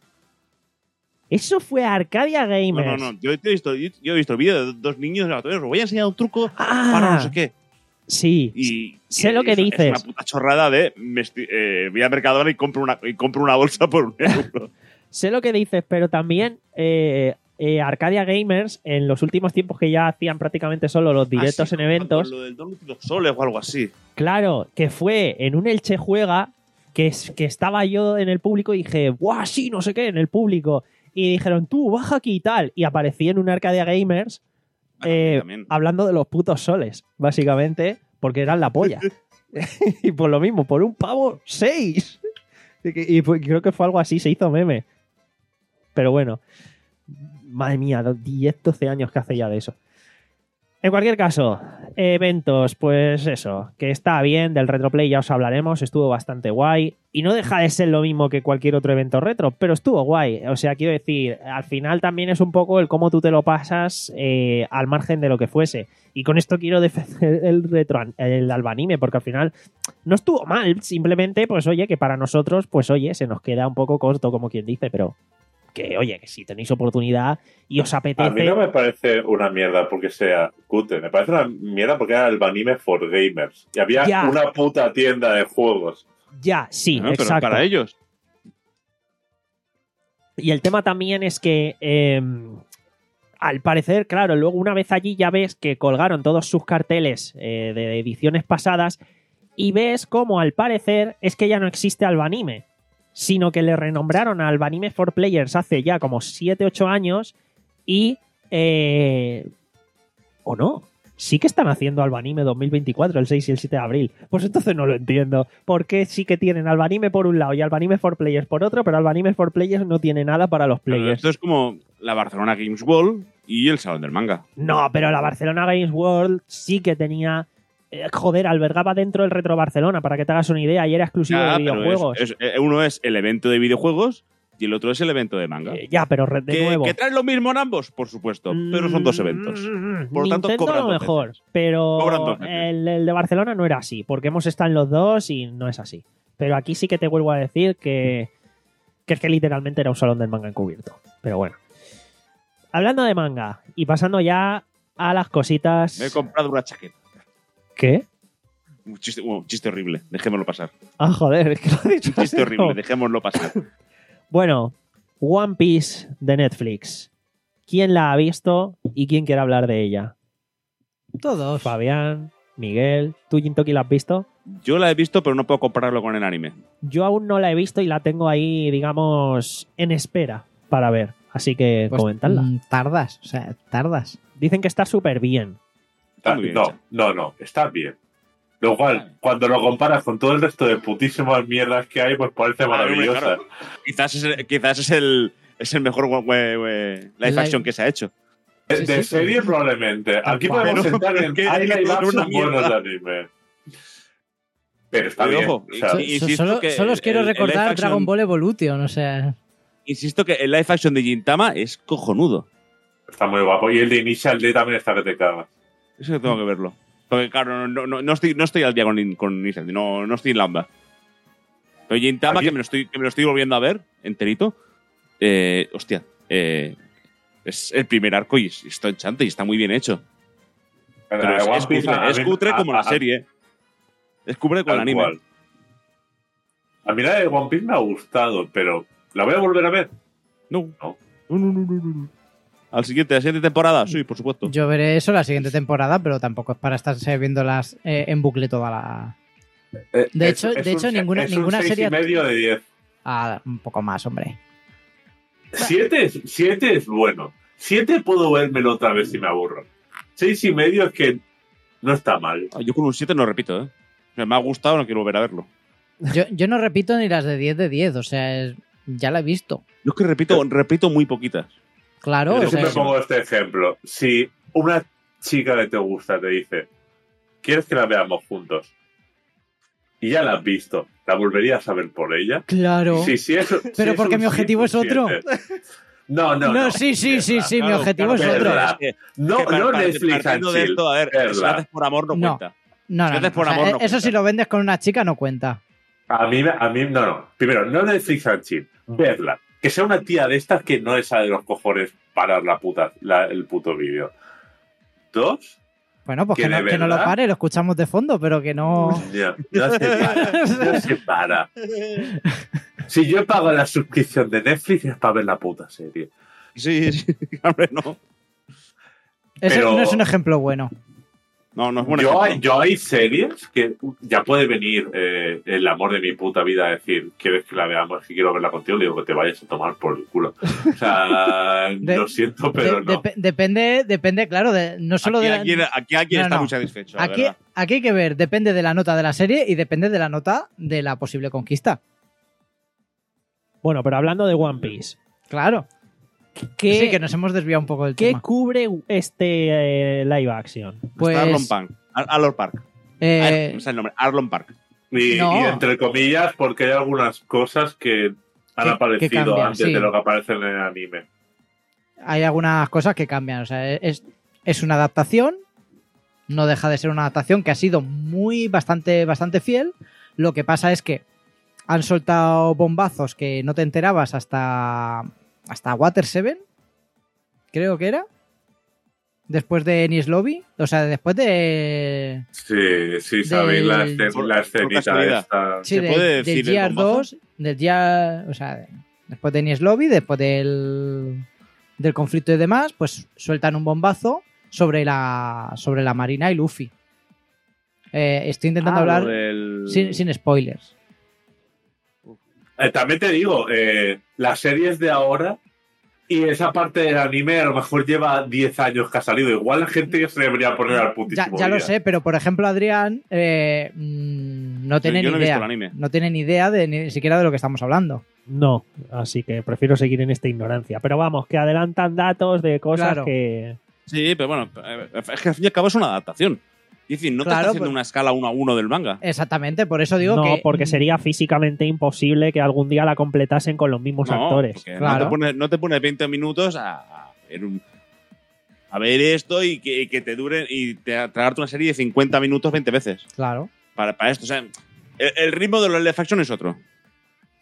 Eso fue Arcadia Gamers. No, no, no, yo he visto, yo he visto el vídeo de dos niños, os voy a enseñar un truco ah. para no sé qué. Sí, y, sé y lo que es, dices. Es una puta chorrada de me estoy, eh, voy a Mercadona y compro una, y compro una bolsa por un euro. Sé lo que dices, pero también eh, eh, Arcadia Gamers, en los últimos tiempos que ya hacían prácticamente solo los directos ah, sí, en eventos. Lo del dos soles o algo así. Claro, que fue en un Elche Juega, que, es, que estaba yo en el público y dije, ¡buah, sí, no sé qué! En el público. Y dijeron, tú, baja aquí y tal. Y aparecí en un Arcadia Gamers. Eh, hablando de los putos soles, básicamente, porque eran la polla. Y por lo mismo, por un pavo, seis. Y, y creo que fue algo así, se hizo meme. Pero bueno, madre mía, diez, doce años que hace ya de eso. En cualquier caso, eventos, pues eso, que está bien, del Retroplay ya os hablaremos, estuvo bastante guay. Y no deja de ser lo mismo que cualquier otro evento retro, pero estuvo guay. O sea, quiero decir, al final también es un poco el cómo tú te lo pasas eh, al margen de lo que fuese. Y con esto quiero defender el retro, el albanime, porque al final no estuvo mal, simplemente, pues oye, que para nosotros, pues oye, se nos queda un poco corto, como quien dice, pero... que, oye, que si tenéis oportunidad y os apetece... A mí no me parece una mierda porque sea cutre. Me parece una mierda porque era Albanime for Gamers. Y había ya. una puta tienda de juegos. Ya, sí, no, exacto. Pero para ellos. Y el tema también es que... Eh, al parecer, claro, luego una vez allí ya ves que colgaron todos sus carteles eh, de ediciones pasadas y ves cómo al parecer es que ya no existe Albanime, sino que le renombraron a Albanime for Players hace ya como siete ocho años y... Eh, ¿o no? Sí que están haciendo Albanime dos mil veinticuatro, el seis y el siete de abril. Pues entonces no lo entiendo. ¿Por qué sí que tienen Albanime por un lado y Albanime for Players por otro, pero Albanime for Players no tiene nada para los players? Pero esto es como la Barcelona Games World y el Salón del Manga. No, pero la Barcelona Games World sí que tenía... Eh, joder, albergaba dentro el Retro Barcelona, para que te hagas una idea, y era exclusivo ya, de videojuegos. Es, es, uno es el evento de videojuegos y el otro es el evento de manga. Eh, ya, pero de ¿Que, nuevo. ¿Que traen lo mismo en ambos? Por supuesto, mm, pero son dos eventos. Por lo tanto, cobran lo mejor, veces. pero el, el de Barcelona no era así, porque hemos estado en los dos y no es así. Pero aquí sí que te vuelvo a decir que, Que es que literalmente era un salón del manga encubierto. Pero bueno. Hablando de manga y pasando ya a las cositas... Me he comprado una chaqueta. ¿Qué? Un chiste, un chiste horrible, dejémoslo pasar. Ah, joder, es que lo he dicho. Un chiste así, horrible, ¿no? dejémoslo pasar. Bueno, One Piece de Netflix. ¿Quién la ha visto y quién quiere hablar de ella? Todos. Fabián, Miguel, ¿tú, Jintoki, la has visto? Yo la he visto, pero no puedo compararlo con el anime. Yo aún no la he visto y la tengo ahí, digamos, en espera para ver. Así que Pues, comentadla. mm, tardas, o sea, tardas. Dicen que está súper bien. Está muy bien no, hecha. no, no, está bien. Lo cual, cuando lo comparas con todo el resto de putísimas mierdas que hay, pues parece Ah, hombre, maravillosa. claro. Quizás es el, quizás es el, es el mejor we- we- we- live Live- action que se ha hecho. De, Sí, de sí, serie sí. probablemente. Aquí cual. podemos Pero sentar en que- hay que live todo es una action buenos de mierda. anime. Pero está Pero bien. ojo, o sea, So- y- so- insisto solo, que solo os quiero el- el recordar live action- Dragon Ball Evolution, o sea... Insisto que el live action de Gintama es cojonudo. está muy guapo. Y el de Initial D también está que te cagas. Eso que tengo que verlo. Porque, claro, no, no, no, estoy, no estoy al día con, con Initial D, no, no estoy en la onda. Pero Gintama, Aquí- que me, lo estoy, que me lo estoy volviendo a ver enterito, eh, hostia, eh, es el primer arco y es- está enchante y está muy bien hecho. Pero La de es, One es Piece, cutre, a es mí- cutre a- como la a- serie. Es cutre con el Tal anime. cual. A mí la de One Piece me ha gustado, pero ¿la voy a volver a ver? No. No. No, no, no, no, no. Al siguiente, la siguiente temporada, sí, por supuesto. Yo veré eso la siguiente temporada, pero tampoco es para estarse viéndolas eh, en bucle toda la... Eh, De es- hecho- es de un hecho, se- ninguna- es ninguna un seis serie- y medio de diez. Ah, un poco más, hombre. Siete es, siete es bueno. Siete puedo vérmelo otra vez si me aburro. Seis y medio es que no está mal. Ah, yo con un siete no repito, ¿eh? O sea, me ha gustado, no quiero volver a verlo. Yo, yo no repito ni las de diez de diez, o sea, es- ya la he visto. Yo es que repito, repito muy poquitas. Claro, Yo o sea, siempre pongo este ejemplo. Si una chica que te gusta te dice, ¿quieres que la veamos juntos? Y ya la has visto, ¿la volverías a ver por ella? claro. Sí, sí, eso, sí, Pero es porque un mi objetivo siete, es otro. un siete. No, no, No, no. sí, sí, sí, sí, mi Claro, objetivo claro, es otro. verdad. Es que- No, es que no para- Netflix and partiendo de chill. esto, a ver, si lo Verla. haces por amor no, No. cuenta. No, Si no, haces no, por o sea, amor, no eso cuenta. si lo vendes con una chica no cuenta. A mí, me- a mí, no, no. Primero, no Netflix and chill. Verla. Que sea una tía de estas que no le sale de los cojones parar la puta, la- el puto vídeo. Dos, Bueno, pues ¿Que que no, de que no lo verdad? pare, lo escuchamos de fondo, pero que no... no, no se para. No se para. Si yo pago la suscripción de Netflix es para ver la puta serie. Sí, sí, hombre, no. Ese Pero- no es un ejemplo bueno. No, no es bueno. Yo hay, yo hay series que ya puede venir eh, el amor de mi puta vida a decir, ¿quieres que la veamos? Si quiero verla contigo, le digo que te vayas a tomar por el culo. O sea, De- lo siento, pero De- no. dep- depende, depende, claro, de, no solo aquí, de la- alguien, aquí alguien No, está no. muy satisfecho. la Aquí, verdad. aquí hay que ver, depende de la nota de la serie y depende de la nota de la posible conquista. Bueno, pero hablando de One Piece, Claro. ¿qué, Sí, que nos hemos desviado un poco del ¿qué tema. cubre este eh, live action? Pues, Está Arlon Park. Ar- Arlon Park. eh, Ar- no sé el nombre. Arlon Park. Y, No. y entre comillas, porque hay algunas cosas que han Que- aparecido que cambian, antes sí. de lo que aparece en el anime. hay algunas cosas que cambian. O sea, es, es una adaptación. No deja de ser una adaptación que ha sido muy bastante, bastante fiel. Lo que pasa es que han soltado bombazos que no te enterabas hasta, hasta Water seven, creo que era. Después de Enies Lobby. O sea, después de. Sí, sí, sabéis la, Del- escen- Por- la por escenita casualidad. esta. Sí, ¿Se de- puede del decir el Gear bombazo? dos, del Gear, o sea, de- después de Enies Lobby, después del, del conflicto y demás, pues sueltan un bombazo sobre la, sobre la Marina y Luffy. Eh, estoy intentando Ah, lo hablar del- sin, sin spoilers. Eh, también te digo, eh, las series de ahora y esa parte del anime a lo mejor lleva diez años que ha salido. Igual la gente ya se debería poner al Ya, putísimo ya lo día. sé, pero por ejemplo Adrián eh, mm, no tiene yo ni no he visto idea. el anime. No tiene ni idea de ni siquiera de lo que estamos hablando. No, así que prefiero seguir en esta ignorancia. Pero vamos, que adelantan datos de cosas Claro. que... Sí, pero bueno, eh, es que al fin y al cabo es una adaptación. Es decir, no te Claro, está haciendo pero- una escala uno a uno del manga. Exactamente, por eso digo no, que. porque mm, sería físicamente imposible que algún día la completasen con los mismos No, actores. porque Claro. no, te pones, no te pones veinte minutos a, a ver un- a ver esto y que, y que te dure y te, tragarte una serie de cincuenta minutos veinte veces Claro. para, para esto. O sea, el, el ritmo de los live action es otro.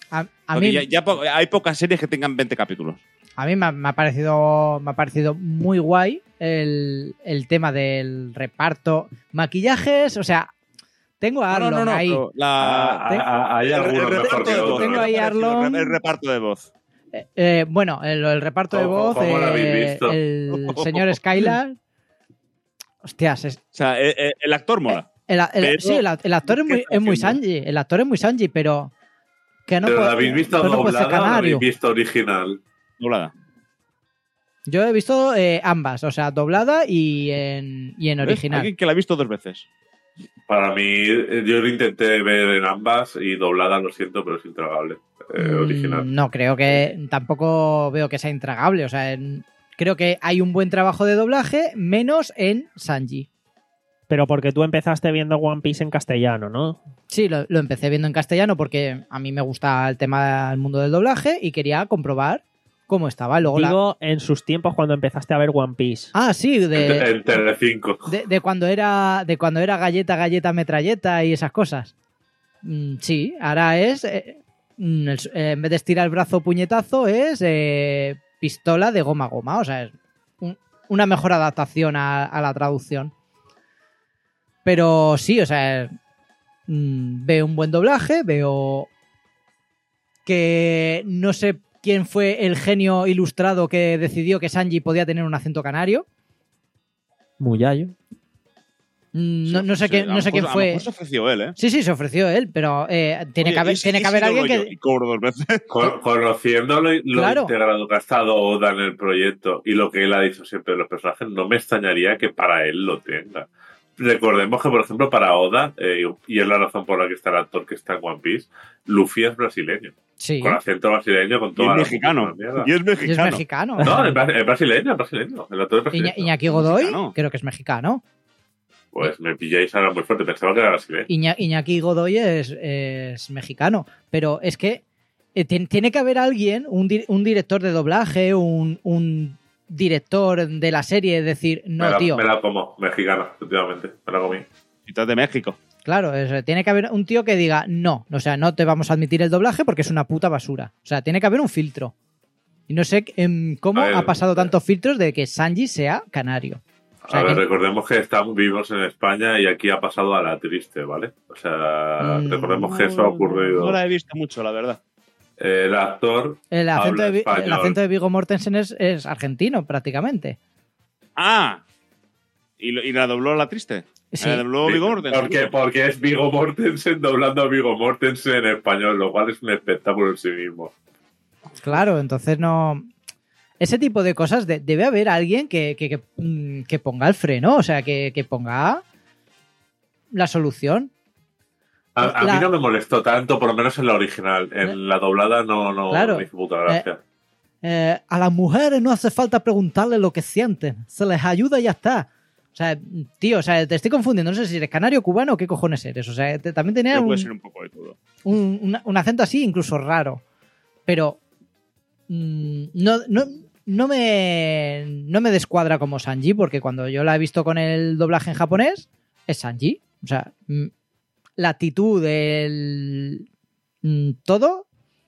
A, a Porque mí, ya, ya po- hay pocas series que tengan veinte capítulos. a mí me, ha, me ha parecido, me ha parecido muy guay el, el tema del reparto. Maquillajes, o sea, tengo a Arlong no, no, no, ahí. pero la- Ah, ah, ah, hay el- el algunos mejor reparto que de voz, otros. Tengo ahí ¿qué te ha parecido Arlong. El reparto de voz. Eh, eh, bueno, el, el reparto de ¿Cómo- voz, cómo lo habéis eh, visto? el señor Skylar. Hostias, es, O sea, el, el- el actor mola. el, el- Pero, sí, el, el actor es ¿qué muy, está es muy haciendo? Sanji. El actor es muy Sanji, pero que no ¿Pero puede, la habéis visto pero no puede ser doblada o la canario. habéis visto original? Doblada. Yo he visto eh, ambas, o sea, doblada y en, y en ¿Ves? original. Alguien que la ha visto dos veces. Para mí, eh, yo lo intenté ver en ambas y doblada, lo siento, pero es intragable. Eh, Mm, original. No, creo que tampoco veo que sea intragable. O sea, en- creo que hay un buen trabajo de doblaje, menos en Sanji. Pero porque tú empezaste viendo One Piece en castellano, ¿no? Sí, lo, lo empecé viendo en castellano porque a mí me gusta el tema del mundo del doblaje y quería comprobar cómo estaba. Luego la- Digo, en sus tiempos cuando empezaste a ver One Piece. Ah, sí, En, de, en Telecinco. de, de cuando era de cuando era galleta, galleta, metralleta y esas cosas. Mm, sí, ahora es eh, mm, el- eh, en vez de estirar el brazo puñetazo es eh, pistola de goma a goma. O sea, es un- una mejor adaptación a, a la traducción. Pero sí, o sea, mm, veo un buen doblaje, veo que no sé quién fue el genio ilustrado que decidió que Sanji podía tener un acento canario. Muyayo. Mm, No, no sé, Sí, qué- a lo no sé quién mejor- A lo fue. mejor se ofreció él, ¿eh? Sí, sí, se ofreció él, pero eh, tiene, Oye, que haber, ¿y si- tiene y que si haber lo alguien hago yo que... y cobro dos veces. Con- conociendo lo, lo Claro. integrado que ha estado Oda en el proyecto y lo que él ha dicho siempre de los personajes, no me extrañaría que para él lo tenga. Recordemos que, por ejemplo, para Oda, eh, y es la razón por la que está el actor que está en One Piece, Luffy es brasileño. Sí, Con acento brasileño, con Y toda es la mexicano. putísima mierda. Y es y es mexicano. mexicano. No, es, bra- es brasileño, es brasileño. El actor es brasileño. Iña- Iñaki Godoy, mexicano. creo que es mexicano. Pues me pilláis ahora muy fuerte, pensaba que era brasileño. Iña- Iñaki Godoy es, es mexicano, pero es que eh, tien- tiene que haber alguien, un, di- un director de doblaje, un, un director de la serie, decir, me, no, la, tío, me la como, mexicana, efectivamente. Me la comí. Mitad de México. claro, es- tiene que haber un tío que diga, no, o sea, no te vamos a admitir el doblaje porque es una puta basura. O sea, tiene que haber un filtro. Y no sé em, cómo A ver, ha pasado eh. tantos filtros de que Sanji sea canario. O sea, A ver, que- recordemos que estamos vivos en España y aquí ha pasado a la triste, ¿vale? O sea, Mm, recordemos que eso ha ocurrido. No la he visto mucho, la verdad. El actor El acento, habla de, Vi- español. el acento de Viggo Mortensen es, es argentino, prácticamente. ¡Ah! ¿Y, lo- y la dobló la triste? Sí. La dobló Viggo Mortensen. ¿Por qué? Porque es Viggo Mortensen doblando a Viggo Mortensen en español, lo cual es un espectáculo en sí mismo. Claro, entonces no... Ese tipo de cosas de- debe haber alguien que, que, que, mm, que ponga el freno, o sea, que, que ponga la solución. A, a La- mí no me molestó tanto, por lo menos en la original. En Eh, la doblada no, no claro. me hizo puta gracia. Eh, a las mujeres no hace falta preguntarle lo que sienten, se les ayuda y ya está. O sea, tío, o sea, te estoy confundiendo, no sé si eres canario, cubano o qué cojones eres. O sea, te- también tenía Pero un, puede ser un poco de todo. un, una- un acento así, incluso raro. Pero mm, no, no, no, me, no me descuadra como Sanji, porque cuando yo la he visto con el doblaje en japonés, es Sanji. O sea, mm, la actitud, el mm, todo,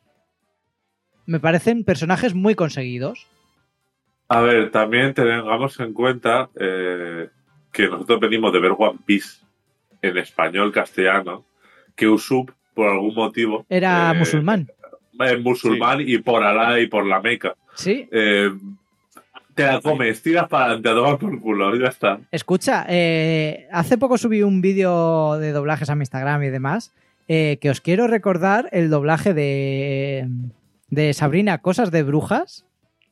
me parecen personajes muy conseguidos. A ver, también tengamos en cuenta eh, que nosotros venimos de ver One Piece en español castellano, que Usopp, por algún motivo, Era eh, musulmán. es musulmán y por Alá y por la Meca. Sí. Eh, te la comes, tiras para adelante, a tomar por culo, ya está. Escucha, eh, hace poco subí un vídeo de doblajes a mi Instagram y demás, eh, que os quiero recordar el doblaje de, de Sabrina, Cosas de Brujas,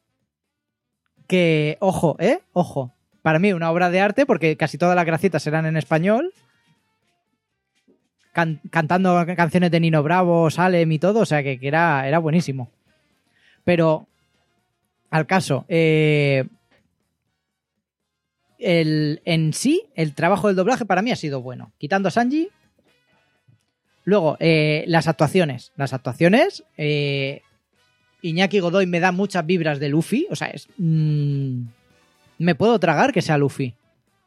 que, ojo, ¿eh? Ojo, para mí una obra de arte porque casi todas las gracitas eran en español, can- cantando canciones de Nino Bravo, Salem y todo, o sea que, que era, era buenísimo. Pero, al caso, eh, el, en sí, el trabajo del doblaje para mí ha sido bueno. Quitando a Sanji. Luego, eh, las actuaciones. Las actuaciones. Eh, Iñaki Godoy me da muchas vibras de Luffy. O sea, es. Mm, me puedo tragar que sea Luffy.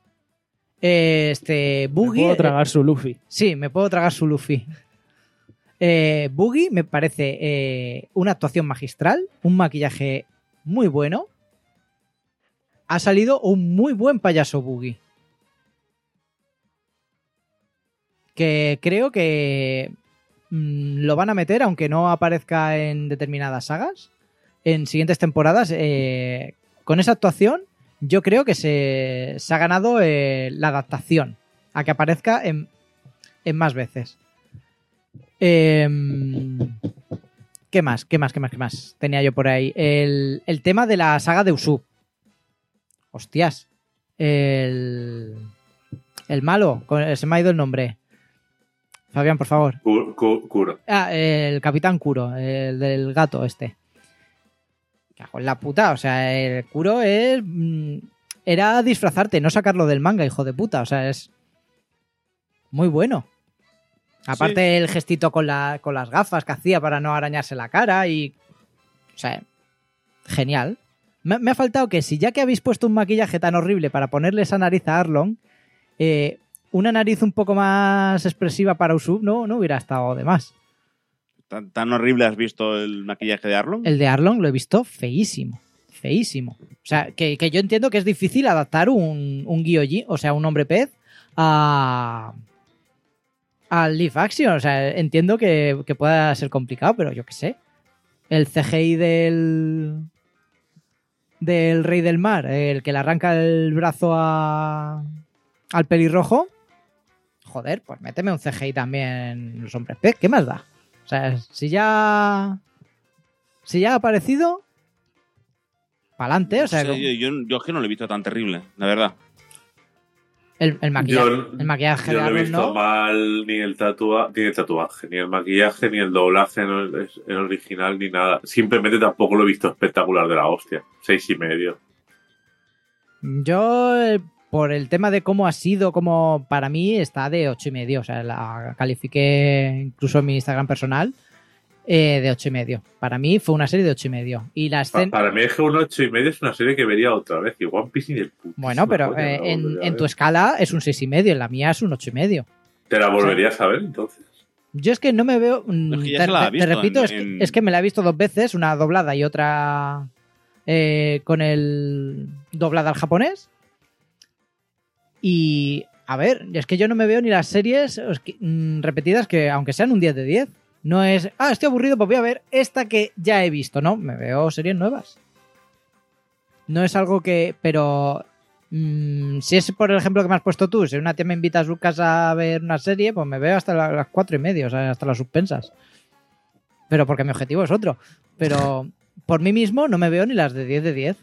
Este. Me Buggy. puedo tragar su Luffy. Sí, me puedo tragar su Luffy. Eh, Boogie me parece eh, una actuación magistral, un maquillaje muy bueno. Ha salido un muy buen payaso Boogie. Que creo que mmm, lo van a meter, aunque no aparezca en determinadas sagas, en siguientes temporadas. Eh, con esa actuación, yo creo que se, se ha ganado eh, la adaptación a que aparezca en, en más veces. Eh, ¿Qué más? ¿Qué más? ¿Qué más? ¿Qué más? Tenía yo por ahí. El, el tema de la saga de Usopp. Hostias. El, el malo. Se me ha ido el nombre. Fabián, por favor. Kuro. Ah, el Capitán Kuro. El del gato este. Cago en la puta. O sea, el Kuro es... Era disfrazarte, no sacarlo del manga, hijo de puta. O sea, es... Muy bueno. Aparte sí. El gestito con, la, con las gafas que hacía para no arañarse la cara y... O sea, genial. Me, me ha faltado que si ya que habéis puesto un maquillaje tan horrible para ponerle esa nariz a Arlong, eh, una nariz un poco más expresiva para Usopp no, no hubiera estado de más. ¿Tan, ¿Tan horrible has visto el maquillaje de Arlong? El de Arlong lo he visto feísimo. Feísimo. O sea, que, que yo entiendo que es difícil adaptar un, un Gyojin, o sea, un hombre pez, a... al live action, o sea, entiendo que, que pueda ser complicado, pero yo qué sé. El C G I del del Rey del Mar, el que le arranca el brazo a al pelirrojo, joder, pues méteme un C G I también en los hombres pez, ¿qué más da? O sea, si ya si ya ha aparecido, pa'lante, o sea... No sé, que... yo, yo es que no lo he visto tan terrible, la verdad. El, el maquillaje, yo, el maquillaje yo de no he Arlong, visto ¿no? mal ni el, tatua, ni el tatuaje, ni el maquillaje, ni el doblaje en el, en el original, ni nada. Simplemente tampoco lo he visto espectacular de la hostia. Seis y medio. Yo, eh, por el tema de cómo ha sido, como para mí está de ocho y medio. O sea, la califiqué incluso en mi Instagram personal eh, de ocho y medio. Para mí fue una serie de ocho y medio. Y la escena... Para, para mí es que un ocho y medio es una serie que vería otra vez. Y One Piece ni el puto. Bueno, pero coña, eh, no en, en tu ver. escala es un seis y medio, en la mía es un ocho y medio. ¿Te la volverías o sea, a ver entonces? Yo es que no me veo... Es que ya te, se la ha te, visto te repito, en, es, que, en... es que me la he visto dos veces, una doblada y otra eh, con el doblada al japonés. Y, a ver, es que yo no me veo ni las series es que, mmm, repetidas que, aunque sean un diez de diez, no es, ah, estoy aburrido, pues voy a ver esta que ya he visto, ¿no? Me veo series nuevas. No es algo que, pero... Mmm, si es por el ejemplo que me has puesto tú, si una tía me invita a su casa a ver una serie, pues me veo hasta las cuatro y medio, o sea, hasta las suspensas. Pero porque mi objetivo es otro. Pero por mí mismo no me veo ni las de diez de diez.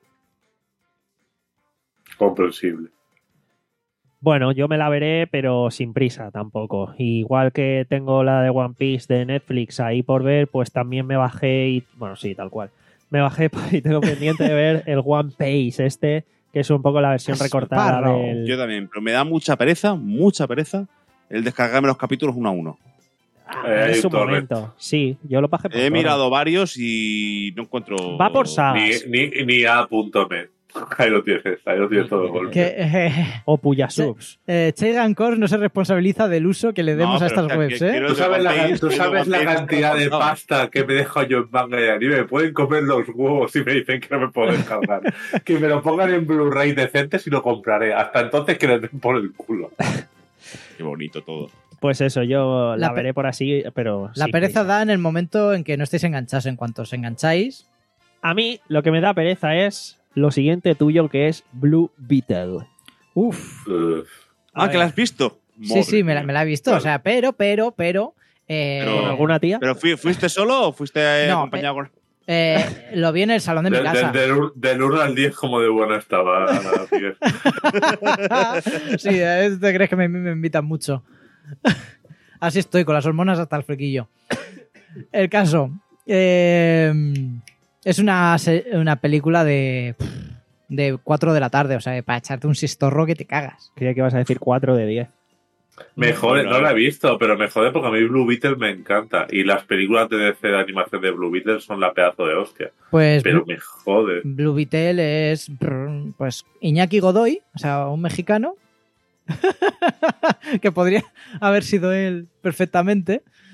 Comprensible. Bueno, yo me la veré, pero sin prisa tampoco. Igual que tengo la de One Piece de Netflix ahí por ver, pues también me bajé y... Bueno, sí, tal cual. Me bajé y tengo pendiente de ver el One Piece este, que es un poco la versión recortada del... Yo también, pero me da mucha pereza, mucha pereza, el descargarme los capítulos uno a uno. Ah, Eh, en su torrent. momento. Sí, yo lo bajé por He torrent. mirado varios y no encuentro... Va por sagas. Ni, ni, ni a punto me. Ahí lo tienes, ahí lo tienes todo de golpe. Que, eh, O Puyasubs. eh, Cheigan Core no se responsabiliza del uso que le demos No, a pero estas que- webs, que ¿eh? quiero- Tú sabes la, tú sabes la One Piece, cantidad de no. pasta que me dejo yo en manga y anime. Me pueden comer los huevos y me dicen que no me puedo descargar. Que me lo pongan en Blu-ray decentes y lo compraré. Hasta entonces que le den por el culo. Qué bonito todo. Pues eso, yo la, La pe- veré por así, pero... La sin pereza prisa. da en el momento en que no estéis enganchados. En cuanto os engancháis, A mí lo que me da pereza es lo siguiente tuyo, que es Blue Beetle. uff. Uf. Ah, A que ver. la has visto. Sí, Madre sí, me la, mía. me la he visto. Claro. O sea, pero, pero, pero. eh, Pero- ¿Con alguna tía? ¿Pero fui- fuiste solo o fuiste eh, No, acompañado con...? eh, lo vi en el salón de mi De- casa. de- del ur- del uno al diez como de buena estaba la fiesta. Sí, eh, te crees que me, me invitan mucho. Así estoy, con las hormonas hasta el flequillo. El caso. eh, es una, se- una película de. de cuatro de la tarde, o sea, para echarte un sistorro que te cagas. Creía que ibas a decir cuatro de diez. Me jode, Bueno, no la he visto, pero me jode porque a mí Blue Beetle me encanta. Y las películas de D C de animación de Blue Beetle son la pedazo de hostia. Pues Pero Blue, me jode. Blue Beetle es. brr, Pues Iñaki Godoy, o sea, un mexicano. que podría haber sido él perfectamente.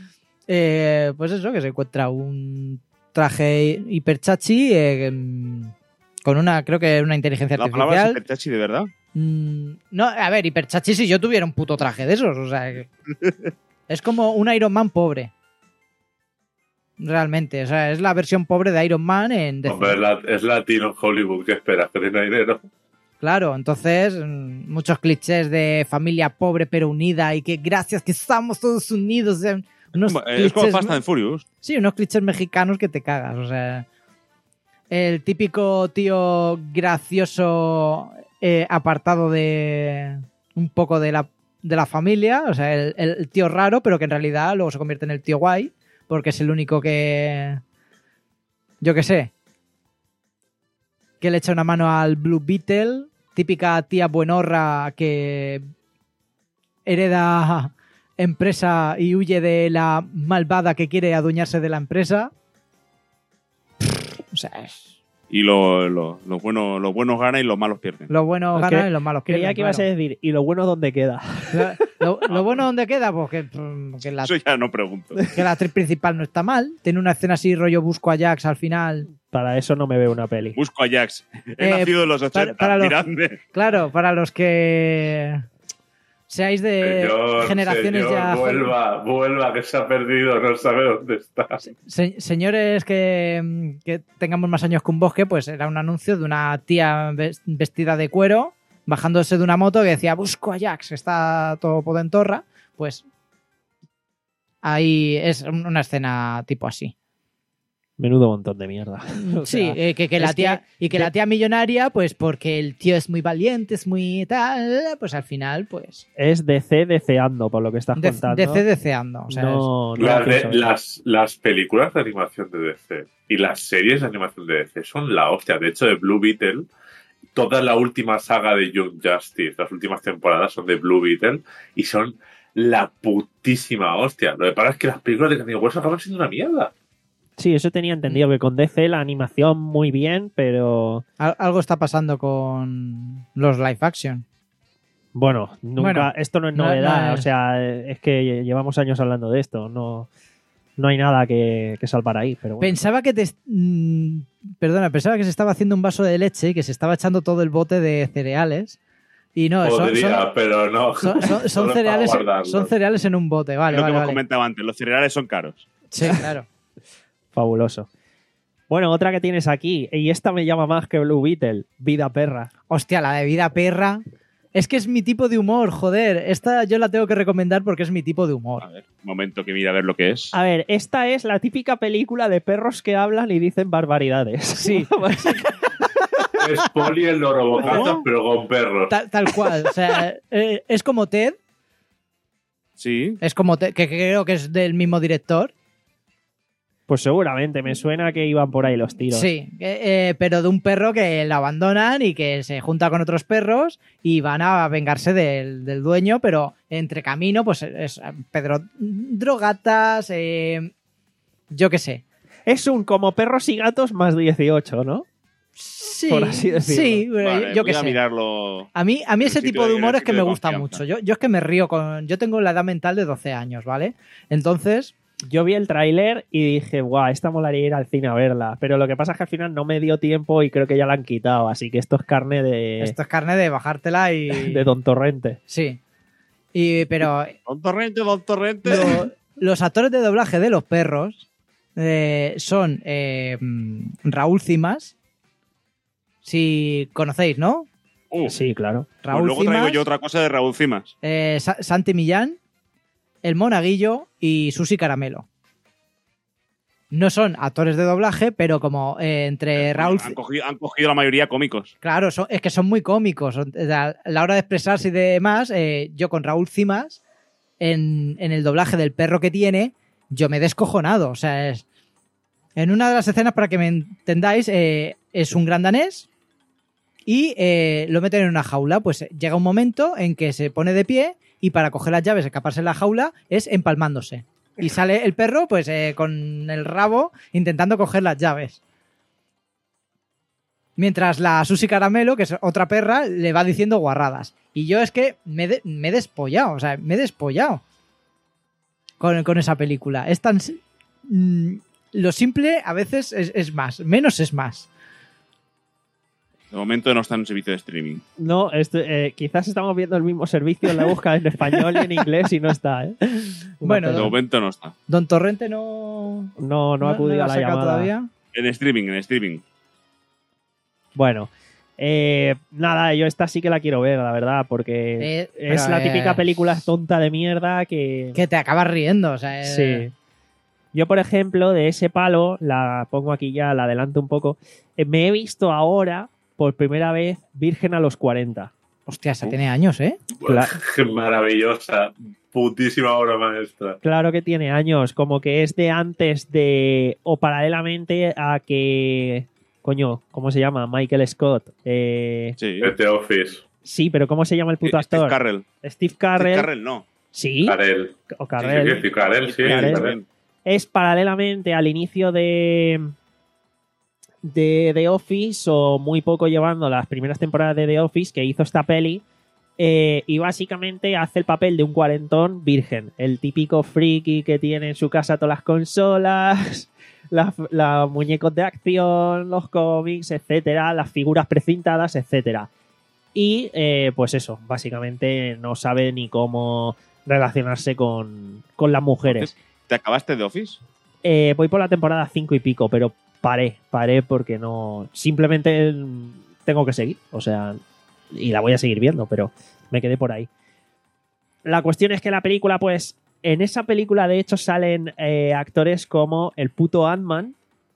Eh, pues eso, que se encuentra un traje hiperchachi eh, con una, creo que una inteligencia La palabra es artificial. hiperchachi, de verdad. Mm, no, a ver, hiperchachi si yo tuviera un puto traje de esos, o sea, que- es como un Iron Man pobre. Realmente, o sea, es la versión pobre de Iron Man en D C. Hombre, es, la- es latino en Hollywood, ¿qué esperas? Que tiene dinero. Claro, entonces mm, muchos clichés de familia pobre pero unida y que gracias que estamos todos unidos. eh, Unos Es como clichés- Fast and Furious. Sí, unos clichés mexicanos que te cagas, o sea. El típico tío gracioso eh, apartado de un poco de la, de la familia, o sea, el, el tío raro, pero que en realidad luego se convierte en el tío guay, porque es el único que... Yo qué sé. Que le echa una mano al Blue Beetle, típica tía buenorra que hereda empresa y huye de la malvada que quiere adueñarse de la empresa. O sea, es... Y lo, lo, lo bueno, los buenos ganan y los malos pierden. Los buenos Ok. ganan y los malos pierden. Creía que ibas a claro. decir, ¿y lo bueno dónde queda? Lo, lo bueno dónde queda, pues que, que la, Eso ya no pregunto. que la actriz principal no está mal. Tiene una escena así, rollo busco a Jax al final. Para eso no me veo una peli. Busco a Jax. He Eh, nacido en los para- ochenta. para los- Miradme. Claro, para los que seáis de Señor, generaciones señor, ya... vuelva, vuelva, que se ha perdido, no sabe dónde está. Se- señores que, que tengamos más años que un bosque, pues era un anuncio de una tía ves- vestida de cuero bajándose de una moto que decía busco a Jax, que está todo potentorra. Pues ahí es un- una escena tipo así. Menudo montón de mierda. O Sí, sea, eh, que, que la es tía que- y que la tía millonaria, pues porque el tío es muy valiente, es muy tal, pues al final, pues es D C deseando, por lo que estás de- contando. D C deseando. O sea, no, no Las, de- pienso ver. las, las películas de animación de D C y las series de animación de D C son la hostia. De hecho, de Blue Beetle, toda la última saga de Young Justice, las últimas temporadas son de Blue Beetle y son la putísima hostia. Lo que pasa es que las películas de Canino Hueso acaban siendo una mierda. Sí, eso tenía entendido, que con D C la animación muy bien, pero al- algo está pasando con los live action. bueno, nunca, Bueno, esto no es no- novedad, no es- o sea, es que llevamos años hablando de esto, no, no hay nada que, que salvar ahí, pero bueno. Pensaba que te mm, perdona, pensaba que se estaba haciendo un vaso de leche y que se estaba echando todo el bote de cereales. Y no, son, Podría, son- pero no. son- son- son Solo para cereales, guardarlos. son cereales en un bote, vale, lo vale, que hemos vale. comentado antes, los cereales son caros. Sí, claro. Fabuloso. Bueno, otra que tienes aquí, y esta me llama más que Blue Beetle, Vida Perra. Hostia, la de vida perra. Es que es mi tipo de humor, joder. Esta yo la tengo que recomendar porque es mi tipo de A humor. ver, un momento que mira a ver lo que es. A ver, esta es la típica película de perros que hablan y dicen barbaridades. Sí. Es Poli el Lorobocazas, pero con perros. Tal, tal cual. O sea, eh, es como Ted. Sí. Es como Ted, que creo que es del mismo director. Pues seguramente, me suena que iban por ahí los tiros. Sí, eh, eh, pero de un perro que lo abandonan y que se junta con otros perros y van a vengarse del, del dueño, pero entre camino, pues es Pedro drogatas, eh, yo qué sé. Es un como perros y gatos más dieciocho, ¿no? Sí, Por así decirlo. sí, pero Vale, yo voy qué a sé. mirarlo. A mí, a mí en ese sitio tipo de de- en humor el es que sitio me de gusta confianza. mucho. Yo, yo es que me río con... Yo tengo la edad mental de doce años, ¿vale? Entonces, Yo vi el tráiler y dije, guau, esta molaría ir al cine a verla. Pero lo que pasa es que al final no me dio tiempo y creo que ya la han quitado. Así que esto es carne de, esto es carne de bajártela y... de Don Torrente. Sí. Y, pero Don Torrente, Don Torrente. lo- los actores de doblaje de los perros eh, son eh, mm, Raúl Cimas. Si conocéis, ¿no? Uh, Sí, claro. pues Raúl luego traigo Cimas, yo otra cosa de Raúl Cimas. eh, Sa- Santi Millán, El Monaguillo y Susi Caramelo. No son actores de doblaje, pero como eh, entre Raúl... Han cogido, han cogido la mayoría cómicos. Claro, son- es que son muy cómicos. Son- A la hora de expresarse y demás, eh, yo con Raúl Cimas, en, en el doblaje del perro que tiene, yo me he descojonado. O sea, es, en una de las escenas, para que me entendáis, eh, es un gran danés y eh, lo meten en una jaula. Pues llega un momento en que se pone de pie y para coger las llaves, escaparse de la jaula, es empalmándose. Y sale el perro pues eh, con el rabo intentando coger las llaves. Mientras la Susi Caramelo, que es otra perra, le va diciendo guarradas. Y yo es que me, de- me he despollado, o sea, me he despollado. con, con esa película. Es tan... mm, lo simple a veces es, es más, menos es más. De momento no está en servicio de streaming. No, este, eh, quizás estamos viendo el mismo servicio en la búsqueda en español y en inglés y no está, ¿eh? Bueno, De Don- momento no está. Don Torrente no... No, no ha acudido lo a ha la sacado llamada. todavía. En streaming, en streaming. Bueno, eh, nada, yo esta sí que la quiero ver, la verdad, porque Eh, es pero, la típica eh, película tonta de mierda que... Que te acabas riendo, o sea... eh, Sí. Yo, por ejemplo, de ese palo, la pongo aquí ya, la adelanto un poco, eh, me he visto ahora, por primera vez, Virgen a los cuarenta. Hostia, esa tiene años, ¿eh? Cla- Qué maravillosa, putísima obra maestra. Claro que tiene años, como que es de antes de, o paralelamente a que, coño, ¿cómo se llama? Michael Scott. Eh, Sí. The Office, sí, pero ¿cómo se llama el puto Steve actor? Carrell. Steve Steve Carrell. Carrell no. Sí, Carell. o Sí, Carell. sí, sí, Carell, sí, Carell. Carell. Es paralelamente al inicio de de The Office o muy poco llevando las primeras temporadas de The Office que hizo esta peli eh, y básicamente hace el papel de un cuarentón virgen, el típico friki que tiene en su casa todas las consolas, las la muñecos de acción, los cómics, etcétera, las figuras precintadas, etcétera. Y eh, pues eso, básicamente no sabe ni cómo relacionarse con, con las mujeres. ¿Te acabaste de Office? Eh, voy por la temporada cinco y pico, pero paré, paré porque no. Simplemente mm, tengo que seguir. O sea, y la voy a seguir viendo, pero me quedé por ahí. La cuestión es que la película, pues, en esa película, de hecho, salen eh, actores como el puto Ant-Man.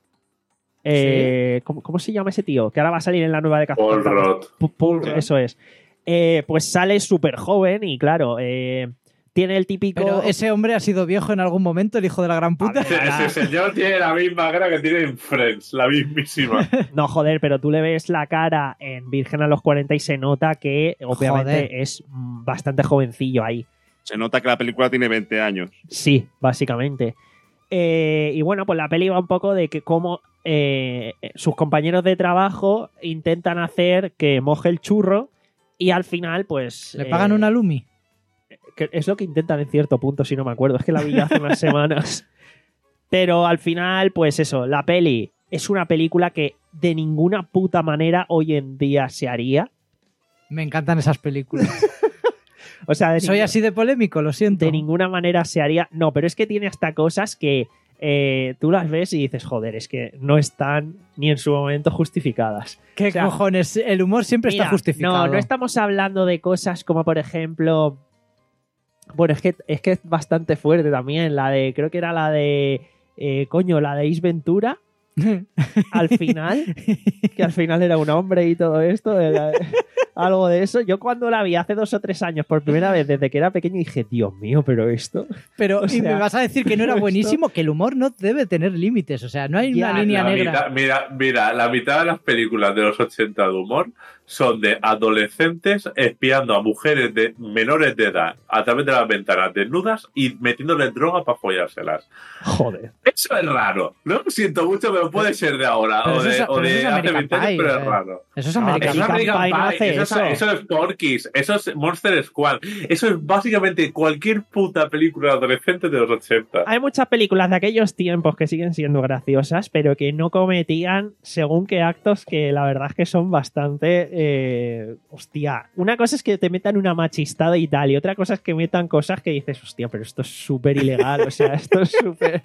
Eh, ¿cómo, cómo se llama ese tío? Que ahora va a salir en la nueva de Paul Cazafantasmas. Rudd. Pu- Paul- eso es. Eh, pues sale súper joven y, claro, eh, tiene el típico. Pero ese hombre ha sido viejo en algún momento, el hijo de la gran puta. Ese señor tiene la misma cara que tiene en Friends, la mismísima. No, joder, pero tú le ves la cara en Virgen a los cuarenta y se nota que obviamente Joder. es mm, bastante jovencillo ahí. Se nota que la película tiene veinte años. Sí, básicamente. Eh, y bueno, pues la peli va un poco de que cómo eh, sus compañeros de trabajo intentan hacer que moje el churro y al final, pues... ¿Le pagan eh, una Lumi? que es lo que intentan en cierto punto, si no me acuerdo. Es que la vi hace unas semanas. Pero al final, pues eso, la peli es una película que de ninguna puta manera hoy en día se haría. Me encantan esas películas. O sea, de, Soy ningú- así de polémico, lo siento. de ninguna manera se haría. No, pero es que tiene hasta cosas que eh, tú las ves y dices, joder, es que no están ni en su momento justificadas. ¿Qué O sea, cojones? El humor siempre Mira, está justificado. No, no estamos hablando de cosas como, por ejemplo. Bueno, es que es que es bastante fuerte también. La de. Creo que era la de. eh, coño, la de Ace Ventura. Al final. Que al final era un hombre y todo esto. Era algo de eso. Yo cuando la vi hace dos o tres años por primera vez, desde que era pequeño, dije, Dios mío, pero esto. Pero O y me sea, vas a decir que no era esto- buenísimo, que el humor no debe tener límites. O sea, no hay Ya, una línea La negra. mitad- mira, mira, la mitad de las películas de los ochenta de humor son de adolescentes espiando a mujeres de menores de edad a través de las ventanas desnudas y metiéndoles droga para follárselas. Joder. Eso es raro. No lo siento mucho, pero puede ser de ahora Pero o eso de, es- o pero de eso es hace American veinte años, Pie, pero eh. es raro. Eso es Ah, American Eso es American Pie. American Pie no Pie, hace eso, es- eso. eso es Porky's, eso es Monster Squad, eso es básicamente cualquier puta película adolescente de los ochenta. Hay muchas películas de aquellos tiempos que siguen siendo graciosas, pero que no cometían según qué actos que la verdad es que son bastante... eh, hostia, una cosa es que te metan una machistada y tal, y otra cosa es que metan cosas que dices, hostia, pero esto es súper ilegal, o sea, esto es súper...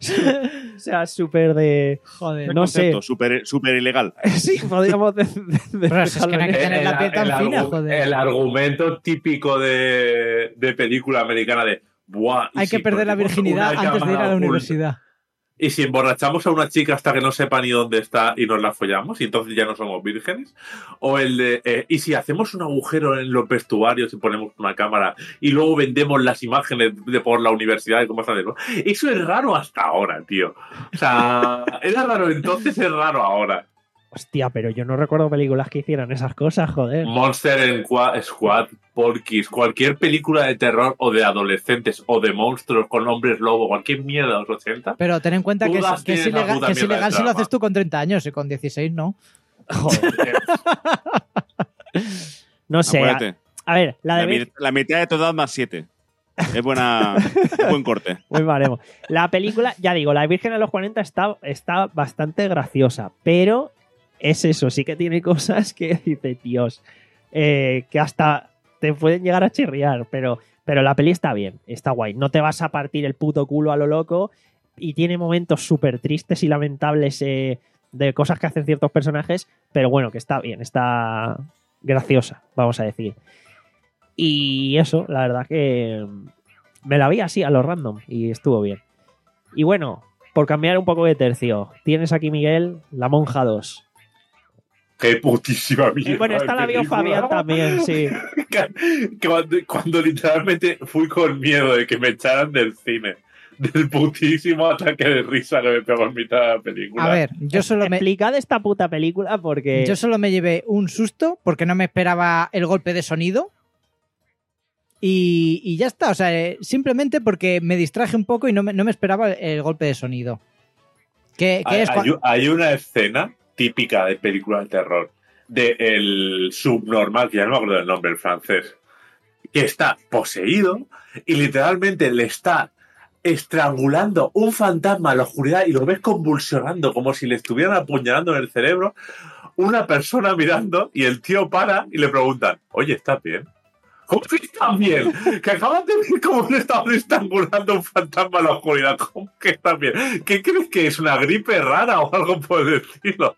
o sea, súper de... Joder. No sé. Concepto súper súper ilegal. Sí, podríamos... de- de- de- Pero es que no hay que dejarlo en- tener la piel tan fina, argu- joder. el argumento típico de, de película americana de Buah, y Hay que si perder la ponemos virginidad una antes de ir a cámara la oculta, universidad. Y si emborrachamos a una chica hasta que no sepa ni dónde está y nos la follamos y entonces ya no somos vírgenes. O el de, eh, y si hacemos un agujero en los vestuarios y ponemos una cámara y luego vendemos las imágenes de por la universidad de cómo están. ¿No? Eso es raro hasta ahora, tío. O sea, era raro entonces, es raro ahora. Hostia, pero yo no recuerdo películas que hicieran esas cosas, joder. Monster Squad, Porky's, cualquier película de terror o de adolescentes o de monstruos con hombres lobo, cualquier mierda de los ochenta. Pero ten en cuenta que es, Todas que es tienen la ilegal, puta que es mierda de ilegal si lo trama. haces tú con treinta años y con dieciséis no. Joder. No sé. A, Acuérdate. a ver, la La, de... mi- la mitad de tu edad más siete. Es buena, es buen corte. Buen baremo. La película, ya digo, La Virgen a los cuarenta está, está bastante graciosa, pero es eso, sí que tiene cosas que dice, Dios, eh, que hasta te pueden llegar a chirriar, pero, pero la peli está bien, está guay. No te vas a partir el puto culo a lo loco y tiene momentos súper tristes y lamentables eh, de cosas que hacen ciertos personajes, pero bueno, que está bien, está graciosa, vamos a decir. Y eso, la verdad que me la vi así a lo random y estuvo bien. Y bueno, por cambiar un poco de tercio, tienes aquí, Miguel, La Monja dos. ¡Qué putísima mierda! Eh, bueno, esta la vio película. Fabián también, sí. cuando, cuando literalmente fui con miedo de que me echaran del cine. Del putísimo ataque de risa que me pegó en mitad de la película. A ver, yo solo me, Explicad esta puta película porque... yo solo me llevé un susto porque no me esperaba el golpe de sonido. Y, y ya está, o sea, eh, simplemente porque me distraje un poco y no me, no me esperaba el golpe de sonido. Que, que hay, es hay, cua- hay una escena típica de película de terror de el subnormal, que ya no me acuerdo del nombre, el francés, que está poseído y literalmente le está estrangulando un fantasma a la oscuridad y lo ves convulsionando como si le estuvieran apuñalando en el cerebro, una persona mirando y el tío para y le preguntan, oye, ¿estás bien? ¿Cómo que estás bien? Que acabas de ver cómo le estaban estrangulando un fantasma a la oscuridad. ¿Cómo que estás bien? ¿Qué crees que es? ¿Una gripe rara o algo por el estilo?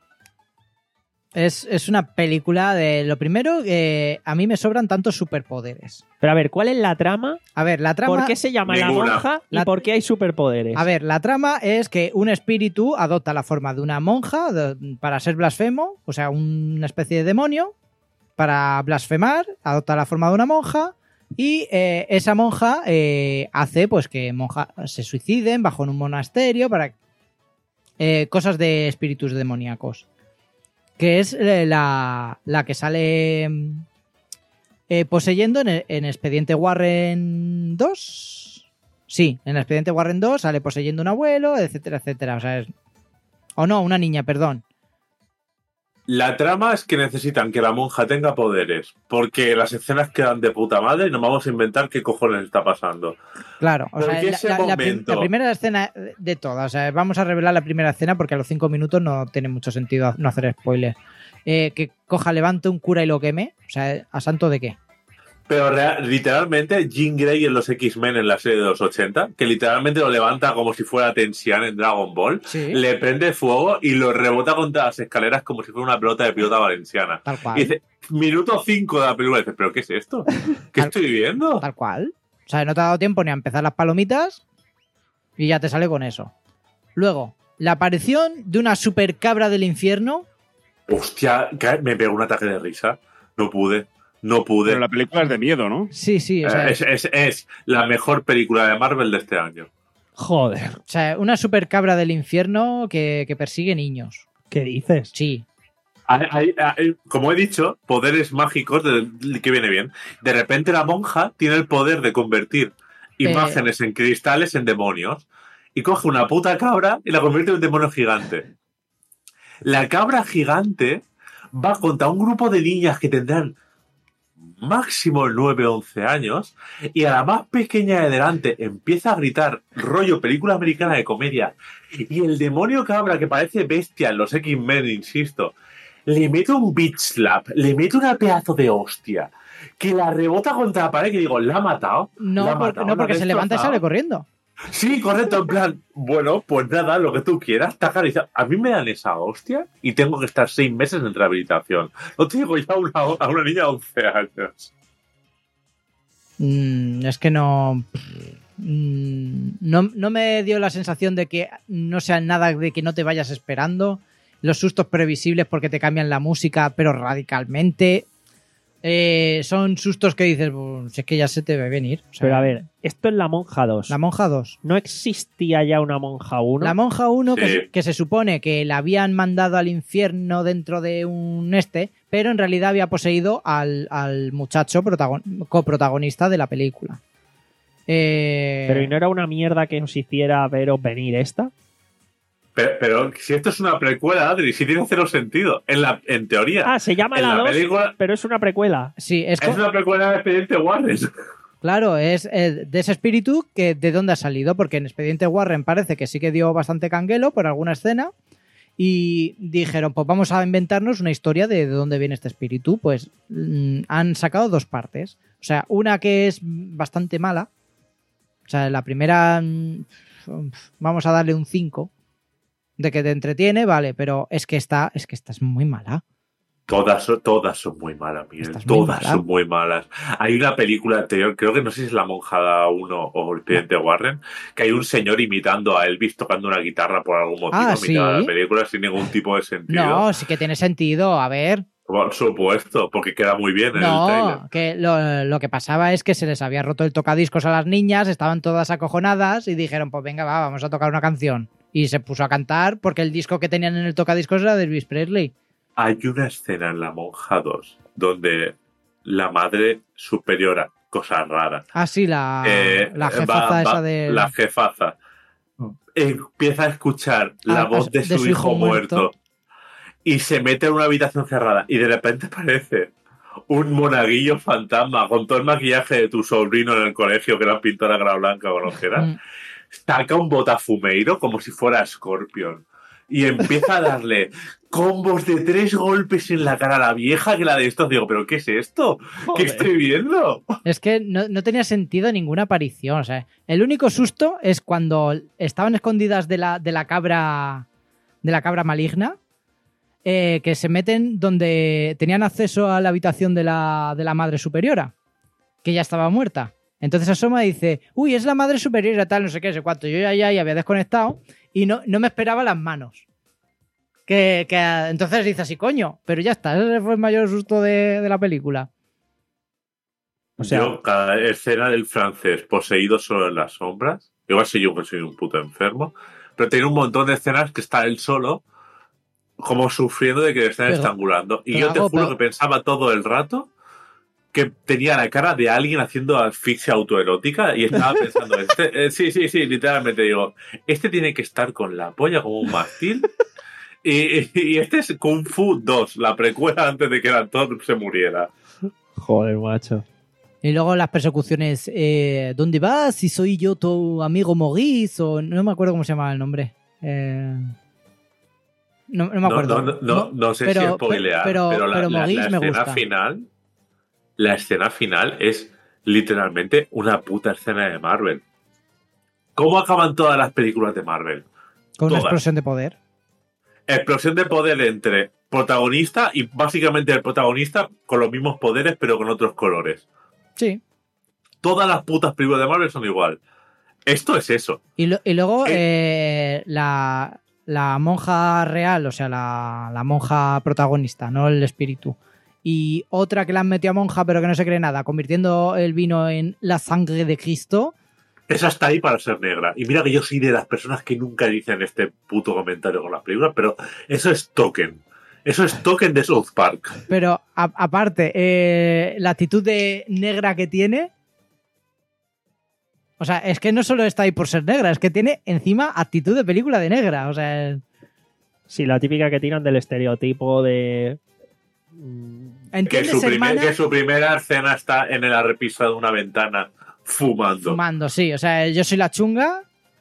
es, es una película de... Lo primero, eh, a mí me sobran tantos superpoderes. Pero a ver, ¿cuál es la trama? A ver, la trama... ¿Por qué se llama Ninguna. La Monja y La- por qué hay superpoderes? A ver, la trama es que un espíritu adopta la forma de una monja de- para ser blasfemo, o sea, una especie de demonio, para blasfemar, adopta la forma de una monja y eh, esa monja eh, hace pues que monjas se suiciden bajo en un monasterio para eh, cosas de espíritus demoníacos. Que es eh, la, la que sale eh, poseyendo en, el- en Expediente Warren dos. Sí, en Expediente Warren dos sale poseyendo un abuelo, etcétera, etcétera. O sea, es... O no, una niña, perdón. La trama es que necesitan que la monja tenga poderes, porque las escenas quedan de puta madre y nos vamos a inventar qué cojones está pasando. Claro, o sea, Porque la, ese la- la prim- momento- la primera escena de todas, o sea, vamos a revelar la primera escena porque a los cinco minutos no tiene mucho sentido no hacer spoilers. Eh, que coja, levante un cura y lo queme, o sea, ¿a santo de qué? Pero real- literalmente Jean Grey en los X-Men en la serie de los ochenta, que literalmente lo levanta como si fuera Tensian en Dragon Ball, Sí, le prende fuego y lo rebota contra las escaleras como si fuera una pelota de pelota valenciana. tal cual. Y dice, minuto cinco de la película, y dices, ¿pero qué es esto? ¿Qué Tal- estoy viendo? Tal cual. O sea, no te ha dado tiempo ni a empezar las palomitas y ya te sale con eso. Luego, la aparición de una super cabra del infierno. Hostia, que me pegó un ataque de risa. No pude, no pude. Pero la película es de miedo, ¿no? Sí, sí, o sea, Eh, es, es- es la mejor película de Marvel de este año. Joder, o sea, una super cabra del infierno que, que persigue niños. ¿qué dices? Sí. Hay- hay- hay- como he dicho, poderes mágicos de- que viene bien. De repente la monja tiene el poder de convertir imágenes en cristales en demonios. Y coge una puta cabra y la convierte en un demonio gigante. La cabra gigante va contra un grupo de niñas que tendrán máximo nueve o once años y a la más pequeña de delante empieza a gritar rollo película americana de comedia y el demonio cabra que parece bestia en los X-Men, insisto, le mete un bitch slap, le mete una pedazo de hostia que la rebota contra la pared que digo, ¿la ha matado? No, ¿La ha por- matado? no ¿La porque ha se levanta y destrozado? sale corriendo. Sí, correcto, en plan, bueno, pues nada, lo que tú quieras, tacar y dice, a mí me dan esa hostia y tengo que estar seis meses en rehabilitación. No te digo ya a una, a una niña de once años. Mm, es que no, mm, no. No me dio la sensación de que no sea nada de que no te vayas esperando. Los sustos previsibles porque te cambian la música, pero radicalmente. Eh, son sustos que dices, "Pues, si es que ya se te ve venir". O sea, Pero a ver, esto es La Monja dos. La Monja dos. ¿No existía ya una Monja uno? La Monja uno, que, Sí. se- que se supone que la habían mandado al infierno dentro de un este, pero en realidad había poseído al, al muchacho protagon- coprotagonista de la película. Eh, Pero ¿y no era una mierda que nos hiciera veros venir esta? Pero, pero si esto es una precuela, Adri, sí tiene cero sentido, en, la, en teoría. Ah, se llama en la la dos, película pero es una precuela. Sí, es, es co- una precuela de Expediente Warren. claro, es eh, de ese espíritu que de dónde ha salido, porque en Expediente Warren parece que sí que dio bastante canguelo por alguna escena y dijeron, pues vamos a inventarnos una historia de, de dónde viene este espíritu. Pues mmm, han sacado dos partes. O sea, una que es bastante mala. O sea, la primera mmm, vamos a darle un cinco. De que te entretiene, vale, pero es que esta, es que esta es muy mala. Todas, son- todas son muy malas, Miguel. Esta es muy Todas mala. son muy malas. Hay una película anterior, creo que no sé si es La Monjada uno o El Expediente Warren, que hay un señor imitando a Elvis tocando una guitarra por algún motivo Ah, en mitad de ¿sí? la película sin ningún tipo de sentido. No, sí que tiene sentido, a ver. Por supuesto, porque queda muy bien en el trailer. No, que lo, lo que pasaba es que se les había roto el tocadiscos a las niñas, estaban todas acojonadas y dijeron, pues venga, va, vamos a tocar una canción. Y se puso a cantar porque el disco que tenían en el tocadiscos era de Elvis Presley. Hay una escena en La Monja dos donde la madre superiora, cosas raras, Ah, sí, la, eh, la va- jefaza va- esa de... la jefaza empieza a escuchar la Ah, voz de su, hijo, muerto. y se mete en una habitación cerrada y de repente aparece un monaguillo fantasma con todo el maquillaje de tu sobrino en el colegio, que era pintora cara blanca o lo que era. Mm. Saca un botafumeiro como si fuera Scorpion y empieza a darle combos de tres golpes en la cara a la vieja, que la de estos digo, ¿pero qué es esto? ¿Qué Joder. estoy viendo? Es que no, no tenía sentido ninguna aparición. O sea, el único susto es cuando estaban escondidas de la, de la cabra de la cabra maligna, eh, que se meten donde tenían acceso a la habitación de la, de la madre superiora, que ya estaba muerta. Entonces asoma y dice, uy, es la madre superiora, tal, no sé qué, no sé cuánto. Yo ya, ya, ya había desconectado y no, no me esperaba las manos. Que, que entonces dice así, coño, pero ya está, ese fue el mayor susto de, de la película. O sea, Yo, cada escena del francés poseído solo en las sombras, igual soy yo que soy un puto enfermo, pero tiene un montón de escenas que está él solo, como sufriendo de que le están Pero- estrangulando. Y pero yo te hago- juro pero- que pensaba todo el rato que tenía la cara de alguien haciendo asfixia autoerótica y estaba pensando, este, eh, sí, sí, sí, literalmente digo, este tiene que estar con la polla como un mástil. Y, y este es Kung Fu dos, la precuela antes de que el actor se muriera. joder, macho. Y luego las persecuciones, eh, ¿dónde vas? Si soy yo tu amigo Maurice, o no me acuerdo cómo se llamaba el nombre. Eh, no, no me No, acuerdo. no, no, no, no sé pero- si spoilear, pero- pero, la, pero la- Maurice la me escena gusta. final, la escena final es literalmente una puta escena de Marvel. ¿Cómo acaban todas las películas de Marvel? Con una todas. explosión de poder. Explosión de poder entre protagonista y básicamente el protagonista con los mismos poderes pero con otros colores. Sí. Todas las putas películas de Marvel son igual. Esto es eso. Y, lo- y luego eh, la, la monja real, o sea, la, la monja protagonista, no el espíritu. Y otra que la han metido a monja pero que no se cree nada, convirtiendo el vino en la sangre de Cristo. Esa está ahí para ser negra. Y mira que yo soy de las personas que nunca dicen este puto comentario con las películas, pero eso es token. Eso es token de South Park. Pero a- aparte, eh, la actitud de negra que tiene. O sea, es que no solo está ahí por ser negra, es que tiene encima actitud de película de negra. O sea, Sí, la típica que tiran del estereotipo de... mm, Que ¿entiendes, su, primer- hermana? que su primera escena está en la repisa de una ventana fumando. Fumando, sí. O sea, yo soy la chunga.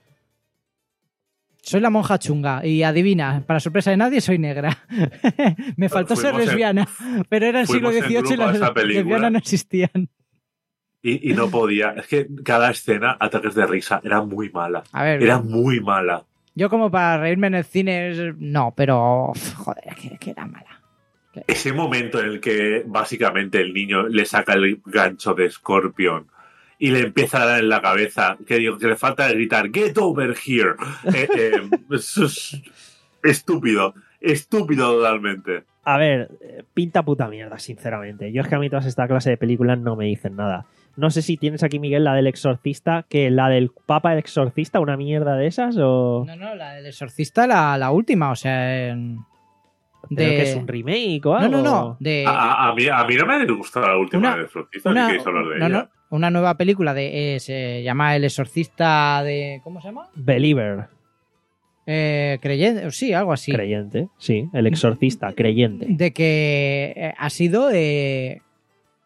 Soy la monja chunga. Y adivina, para sorpresa de nadie, soy negra. Me faltó ser Fuimos en- lesbiana. Pero era el siglo fuimos en dieciocho y grupo a las esa película. lesbianas no existían. Y, y no podía. Es que cada escena, ataques de risa, era muy mala. A ver, Era muy mala. yo como para reírme en el cine, es- no, pero joder, que, que era mala. Ese momento en el que básicamente el niño le saca el gancho de Scorpion y le empieza a dar en la cabeza, que digo, que le falta gritar, get over here. Eh, eh, es- es estúpido, estúpido totalmente. A ver, eh, pinta puta mierda, sinceramente. Yo es que a mí todas esta clase de películas no me dicen nada. No sé si tienes aquí, Miguel, la del exorcista, que la del Papa el exorcista, una mierda de esas, o... No, no, la del exorcista, la, la última, o sea, en- ¿Pero de... que es un remake o No, algo? no, no, de... A, a- a mí, a mí no me ha gustado la última Una- de Exorcista, una, ni queréis hablar de no, ella. no, una nueva película de eh, se llama El exorcista de... ¿Cómo se llama? Believer, Eh, creyente, sí, algo así. creyente, sí. El exorcista, creyente. De que eh, ha sido eh,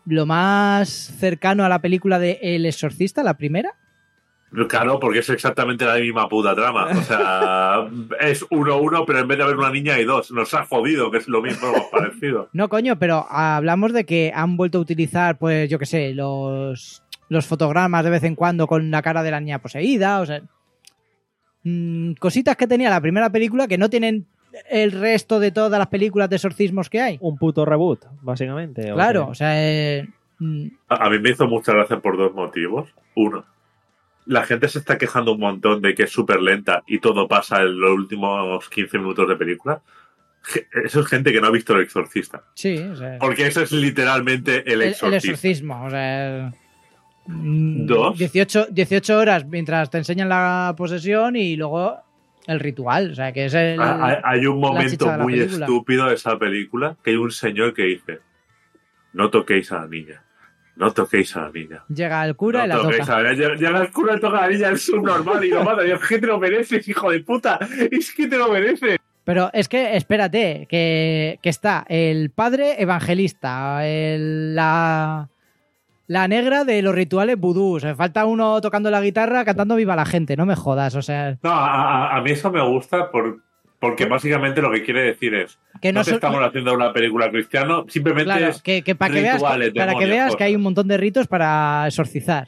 lo más cercano a la película de El Exorcista, la primera. Claro, porque es exactamente la misma puta trama. O sea, es uno uno, pero en vez de haber una niña hay dos. Nos ha jodido, que es lo mismo parecido. No, coño, pero hablamos de que han vuelto a utilizar, pues, yo qué sé, los, los fotogramas de vez en cuando con la cara de la niña poseída, o sea... Mmm, cositas que tenía la primera película que no tienen el resto de todas las películas de exorcismos que hay. Un puto reboot, básicamente. Claro, ¿o o sea... Eh, mm, A, a mí me hizo mucha gracia por dos motivos. Uno, la gente se está quejando un montón de que es súper lenta y todo pasa en los últimos quince minutos de película. Eso es gente que no ha visto El Exorcista. sí, o sea... Porque eso es literalmente el el, exorcismo. el exorcismo, o sea... mm, Dos. dieciocho, dieciocho horas mientras te enseñan la posesión y luego el ritual, o sea, que es el... Ah, Hay, hay un la momento chicha de la muy película. estúpido de esa película que hay un señor que dice: no toquéis a la niña, no toquéis a la niña. Llega el cura No y la toquéis toca. a la niña. Llega el cura y toca a la niña, es subnormal y lo mata. Y es que te lo mereces, hijo de puta. Es que te lo mereces. Pero es que, espérate, que, que está el padre evangelista, el- la, la negra de los rituales vudú, o sea, falta uno tocando la guitarra cantando Viva la gente, no me jodas, o sea, No, a, a- a mí eso me gusta por, porque básicamente lo que quiere decir es que no no te son- estamos haciendo una película cristiana, simplemente claro, es que, que para que veas, rituales, para que, demonios, veas que hay cosas. un montón de ritos para exorcizar.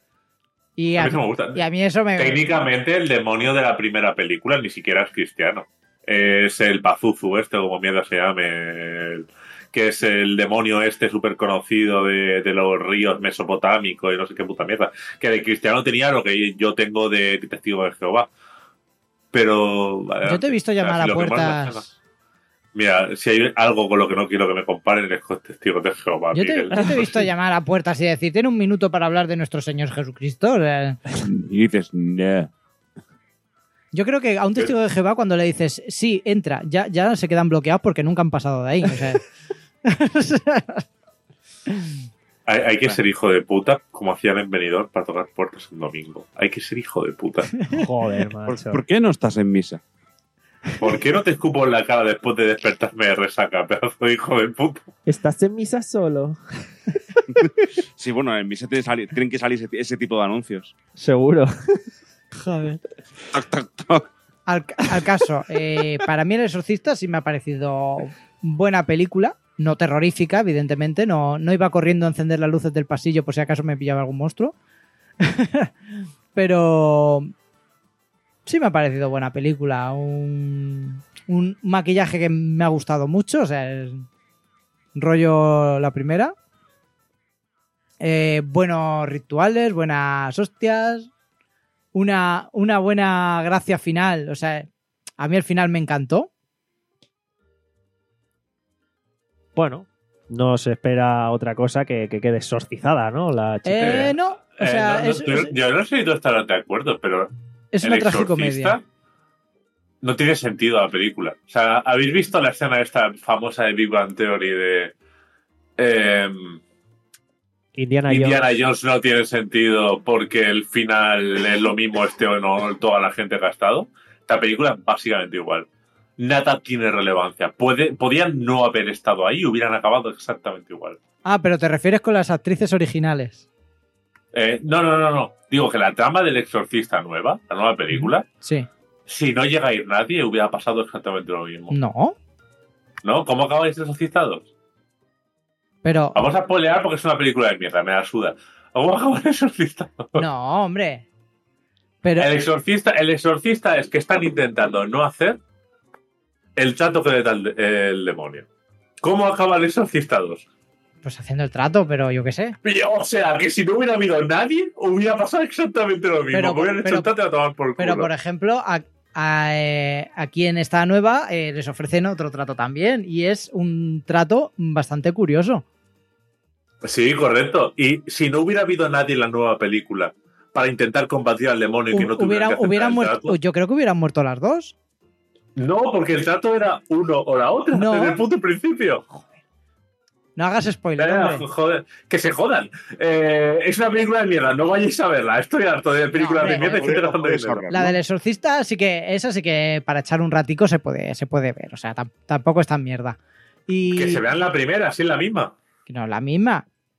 Y A a, mí eso me gusta. y a mí eso me... Técnicamente el demonio de la primera película ni siquiera es cristiano. Es el Pazuzu este, como mierda se llame, el- que es el demonio este súper conocido de, de los ríos mesopotámicos y no sé qué puta mierda. Que de cristiano tenía lo que yo tengo de testigo de Jehová. Pero... Yo te he visto llamar a lo que más me puertas... suena- Mira, si hay algo con lo que no quiero que me comparen es con testigos de Jehová, Yo te, Miguel. yo te he visto llamar a puertas y decir, tiene un minuto para hablar de nuestro Señor Jesucristo. O sea, Y dices, no. yo creo que a un testigo de Jehová cuando le dices, sí, entra, ya, ya se quedan bloqueados porque nunca han pasado de ahí. O sea, Hay, hay que ser hijo de puta, como hacían en Benidorm para tocar puertas un domingo. Hay que ser hijo de puta. Joder, ¿Por, macho. por qué no estás en misa? ¿Por qué no te escupo en la cara después de despertarme de resaca, pedazo de hijo de puta? ¿Estás en misa solo? Sí, bueno, en misa tiene que salir- tienen que salir ese, ese tipo de anuncios. Seguro. joder. Toc, toc, toc. Al, al caso, eh, para mí El Exorcista sí me ha parecido buena película, no terrorífica, evidentemente, no, no iba corriendo a encender las luces del pasillo por si acaso me pillaba algún monstruo, pero sí me ha parecido buena película, un, un maquillaje que me ha gustado mucho, o sea, es rollo la primera, eh, buenos rituales, buenas hostias, una, una buena gracia final. O sea, a mí el final me encantó. Bueno, no se espera otra cosa que, que quede exorcizada, ¿no? La chica. Eh, no, o Eh, sea, no, no, es, yo, es- yo no sé si tú estarás de acuerdo, pero es el una exorcista tragicomedia. no tiene sentido la película. O sea, ¿habéis visto la escena esta famosa de Big Bang Theory de... em, Indiana, Indiana Jones. Jones no tiene sentido porque el final es lo mismo este o no toda la gente gastado? Esta película es básicamente igual. Nada tiene relevancia. Puede, podían no haber estado ahí y hubieran acabado exactamente igual. Ah, pero te refieres con las actrices originales. Eh, no, no, no, no. Digo que la trama del Exorcista nueva, la nueva película, Sí. si no llega a ir nadie, hubiera pasado exactamente lo mismo. No, ¿No? ¿Cómo acabáis exorcistados? pero... Vamos a spoilear porque es una película de mierda, me la suda. ¿Cómo acabáis exorcistados? No, hombre. Pero... El exorcista, el exorcista es que están intentando no hacer el trato que le da el, el demonio. ¿Cómo acaban exorcistados? Pues haciendo el trato, pero yo qué sé. O sea, que si no hubiera habido nadie, hubiera pasado exactamente lo mismo. Pero- Me hubieran hecho pero- el trato y a tomar por culo. Pero, por ejemplo, a, a, eh, aquí en esta nueva eh, les ofrecen otro trato también. Y es un trato bastante curioso. Sí, correcto. Y si no hubiera habido nadie en la nueva película para intentar combatir al demonio y que no tuviera Hubieran, que aceptar hubieran el muerto, trato. yo creo que hubieran muerto las dos. No, porque el trato era uno o la otra No. desde el punto principio. No hagas spoiler, Eh, hombre. joder, que se jodan. Eh, es una película de mierda, no vayáis a verla. Estoy harto de películas No, de hombre, mierda y joder, gente gastando puedes dinero. ahorrar. La ¿no? del exorcista sí que, esa sí que para echar un ratico se puede, se puede ver. O sea, tam- tampoco es tan mierda. Y Que se vean la primera, si es la misma. no, la misma.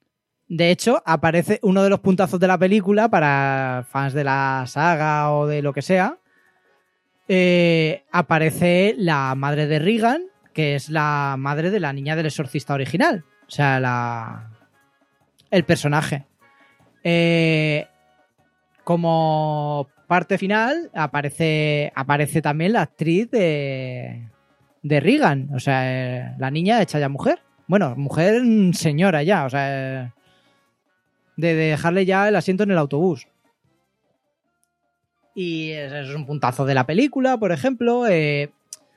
De hecho, aparece uno de los puntazos de la película para fans de la saga o de lo que sea. Eh, aparece la madre de Regan, que es la madre de la niña del exorcista original. O sea, la el personaje. Eh, como parte final aparece, aparece también la actriz de, de Regan. O sea, eh, la niña hecha ya mujer. Bueno, mujer señora ya. O sea, de dejarle ya el asiento en el autobús. Y eso es un puntazo de la película, por ejemplo. Eh,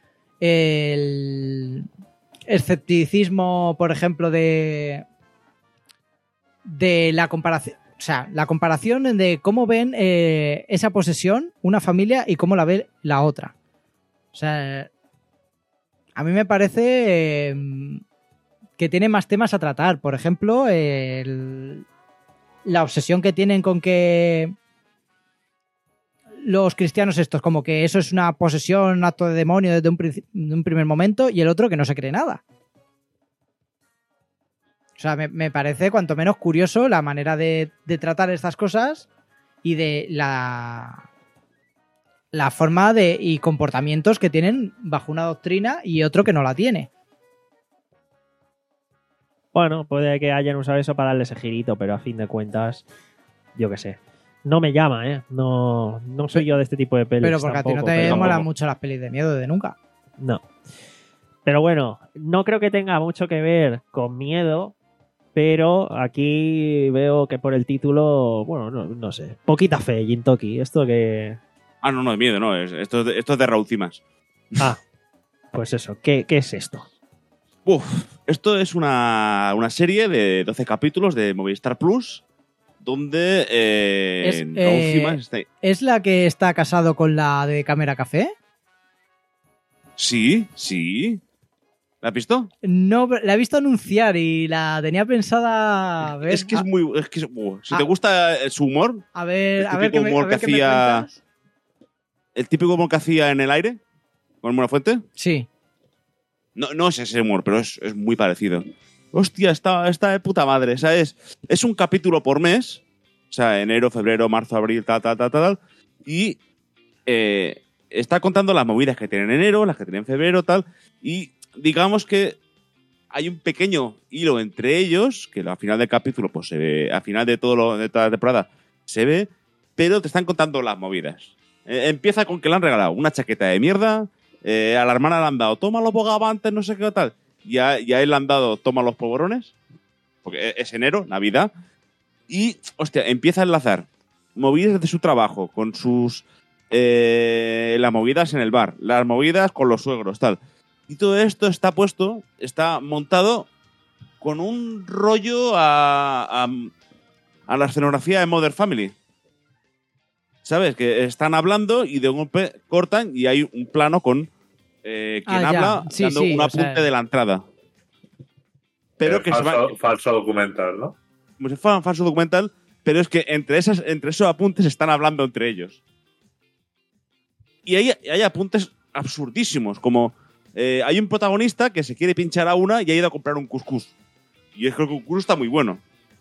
el escepticismo, por ejemplo, de de la comparación, o sea, la comparación de cómo ven eh, esa posesión una familia y cómo la ve la otra. O sea, a mí me parece eh, que tiene más temas a tratar. Por ejemplo, eh, el, la obsesión que tienen con que los cristianos estos, como que eso es una posesión, un acto de demonio desde un, de un primer momento, y el otro que no se cree nada. O sea, me, me parece cuanto menos curioso la manera de, de tratar estas cosas y de la, la forma de y comportamientos que tienen bajo una doctrina y otro que no la tiene. Bueno, puede que hayan usado eso para darle ese girito, pero a fin de cuentas, yo qué sé. No me llama, ¿eh? No, no soy yo de este tipo de pelis. Pero porque tampoco, a ti no te pero... molan mucho las pelis de miedo de nunca. No. Pero bueno, no creo que tenga mucho que ver con miedo, pero aquí veo que por el título, bueno, no, no sé, poquita fe, Gintoki. Esto que... Ah, no, no, de miedo, no. es- Esto, es de- esto es de Raúl Cimas. Ah, pues eso, ¿qué, qué es esto? Uf, esto es una, una serie de doce capítulos de Movistar Plus, donde eh, Es, Raúl eh, Cimas está... ¿Es la que está casado con la de Cámara Café? Sí, sí. ¿La has visto? No, la he visto anunciar y la tenía pensada ver. Es que es a, muy... Es que es- uh, si Ah. te gusta eh, su humor, a ver, el a ver qué típico me, a humor ver que qué me hacía- cuentas. el típico humor que hacía en el aire, con Buenafuente, Sí. no, no es ese humor, pero es, es muy parecido. Hostia, está, está de puta madre, ¿sabes? Es un capítulo por mes, o sea, enero, febrero, marzo, abril, tal, tal, tal, tal, y eh, está contando las movidas que tienen en enero, las que tienen en febrero, tal, y digamos que hay un pequeño hilo entre ellos, que al final del capítulo, pues se ve, al final de, todo lo, de toda la temporada, se ve, pero te están contando las movidas. Eh, empieza con que le han regalado una chaqueta de mierda, eh, a la hermana le han dado, toma los bogavantes, no sé qué tal, y a, y a él le han dado, toma los polvorones, porque es enero, Navidad, y, hostia, empieza a enlazar movidas de su trabajo con sus... eh, las movidas en el bar, las movidas con los suegros, tal. Y todo esto está puesto, está montado con un rollo a, a, a la escenografía de Modern Family. ¿Sabes? Que están hablando y de golpe cortan y hay un plano con eh, quien Ah, ya. habla Sí, dando sí, un o apunte sea- de la entrada. Pero Eh, que se va, falso, falso documental, ¿no? como si fuera un falso documental, pero es que entre, esas, entre esos apuntes están hablando entre ellos. Y hay, hay apuntes absurdísimos, como eh, hay un protagonista que se quiere pinchar a una y ha ido a comprar un cuscús. Y es que el cuscús está muy bueno.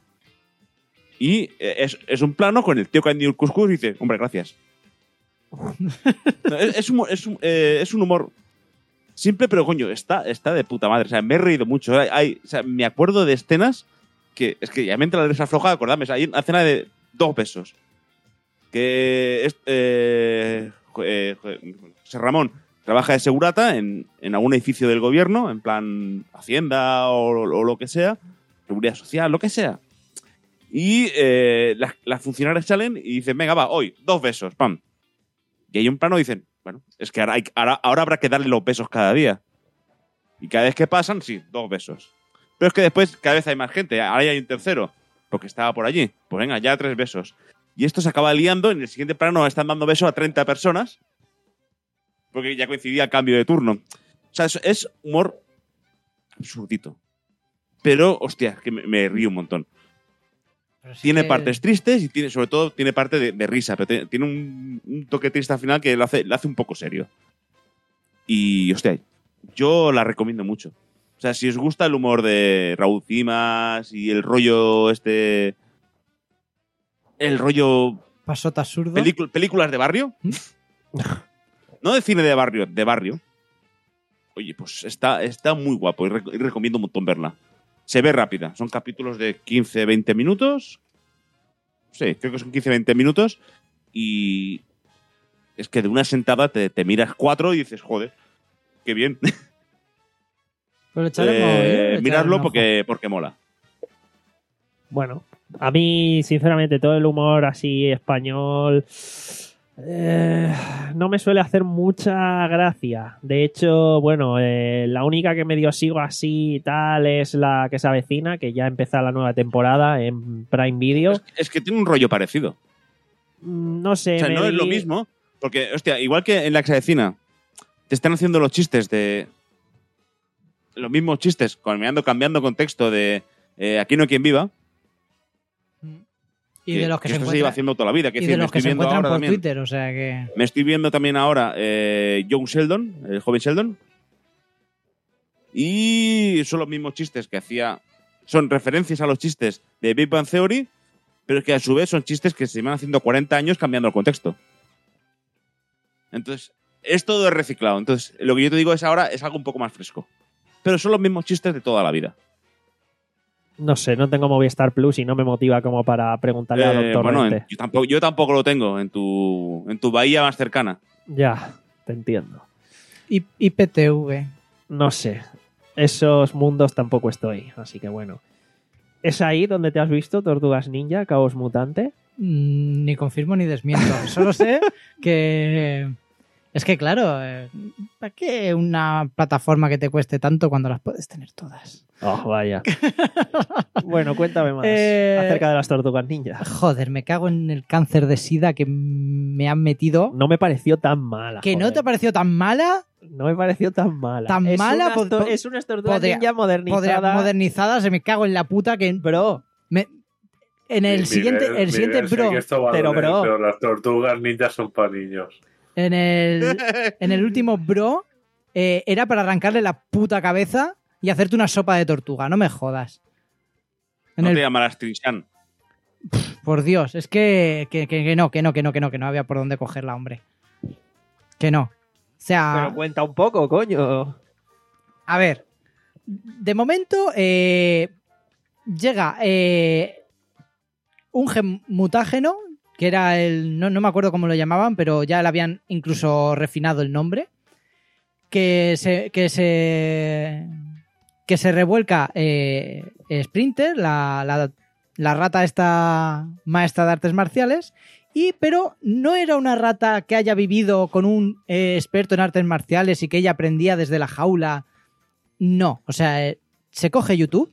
Y eh, es, es un plano con el tío que ha vendido el cuscús y dice, hombre, gracias. No, es, es, un, es, un, eh, es un humor simple, pero coño, está, está de puta madre. O sea, me he reído mucho. Hay, hay- o sea, me acuerdo de escenas que es que ya me entra la risa floja, acordarme. O sea, hay una escena de dos besos. Que es, eh, jo- eh, jo- José Ramón trabaja de segurata en, en algún edificio del gobierno, en plan Hacienda o, o lo que sea, Seguridad Social, lo que sea. Y eh, las, las funcionarias salen y dicen, venga, va, hoy, dos besos, pam. Y hay un plano y dicen, bueno, es que ahora, hay- ahora, ahora habrá que darle los besos cada día. Y cada vez que pasan, sí, dos besos. Pero es que después cada vez hay más gente. Ahora ya hay un tercero, porque estaba por allí. Pues venga, ya tres besos. Y esto se acaba liando. En el siguiente plano están dando besos a treinta personas, porque ya coincidía el cambio de turno. O sea, es, es humor absurdito. Pero, hostia, que me, me río un montón. Pero sí Tiene que- partes tristes y tiene, sobre todo tiene parte de, de risa, pero te- tiene un, un toque triste al final que lo hace, lo hace un poco serio. Y, hostia, yo la recomiendo mucho. O sea, si os gusta el humor de Raúl Cimas y el rollo este... El rollo... Pasota absurdo. película- películas de barrio. No de cine de barrio, de barrio. Oye, pues está, está muy guapo y, rec- y recomiendo un montón verla. Se ve rápida. Son capítulos de quince a veinte minutos. Sí, creo que son quince a veinte minutos. Y es que de una sentada te, te miras cuatro y dices, joder, qué bien. Pues le echaremos- Eh, yo le echaré un miradlo ojo. porque, porque mola. Bueno, a mí, sinceramente, todo el humor así español eh, no me suele hacer mucha gracia. De hecho, bueno, eh, la única que medio sigo así y tal es la que se avecina, que ya empieza la nueva temporada en Prime Video. Es, es que tiene un rollo parecido. Mm, No sé. O sea, me no es lo vi- mismo. Porque, hostia, igual que en la exavecina te están haciendo los chistes de... Los mismos chistes, cambiando, cambiando contexto de eh, Aquí no hay quien viva. Y que- de los que, que se esto se encuentran, lleva haciendo toda la vida. Que y decir, de me los que estoy se viendo encuentran ahora por también. Twitter, o sea que... Me estoy viendo también ahora eh, Young Sheldon, el joven Sheldon. Y son los mismos chistes que hacía. Son referencias a los chistes de Big Bang Theory, pero que a su vez son chistes que se van haciendo cuarenta años cambiando el contexto. Entonces, es todo reciclado. Entonces, lo que yo te digo es ahora es algo un poco más fresco. Pero son los mismos chistes de toda la vida. No sé, no tengo Movistar Plus y no me motiva como para preguntarle a Eh, Doctor bueno, en- Rente. yo, tampoco, yo tampoco lo tengo en tu, en tu bahía más cercana. Ya, te entiendo. I- IPTV. No sé. Esos mundos tampoco estoy, así que bueno. ¿Es ahí donde te has visto Tortugas Ninja, Caos Mutante? Mm, Ni confirmo ni desmiento. Solo sé que... Es que claro, eh, ¿para qué una plataforma que te cueste tanto cuando las puedes tener todas? Oh, vaya. Bueno, cuéntame más Eh, acerca de las Tortugas Ninja. Joder, me cago en el cáncer de sida que me han metido. No me pareció tan mala. ¿Que no joder. te ha parecido tan mala? No me pareció tan mala. ¿Tan es mala? unas Pod- to- pod- es unas Tortugas podría- Ninja Podría- modernizadas. modernizada, se me cago en la puta que... Bro, me- en el Mi- siguiente, Miguel- el siguiente Miguel, sé bro, que esto va a pero, doler, bro. pero las tortugas ninjas son para niños. en el, en el último bro, eh, era para arrancarle la puta cabeza y hacerte una sopa de tortuga, no me jodas. En No el- te llamarás Trinshan. Por Dios, es que, que, que- que no, que no, que no, que no, que no había por dónde cogerla, hombre. Que no. O sea, Pero cuenta un poco, coño. a ver, de momento eh, llega eh, un gen mutágeno, que era el, no, no me acuerdo cómo lo llamaban, pero ya le habían incluso refinado el nombre, que se, que se, que se revuelca eh, Sprinter, la, la, la rata esta maestra de artes marciales, y pero no era una rata que haya vivido con un eh, experto en artes marciales y que ella aprendía desde la jaula. No, o sea, eh, se coge YouTube,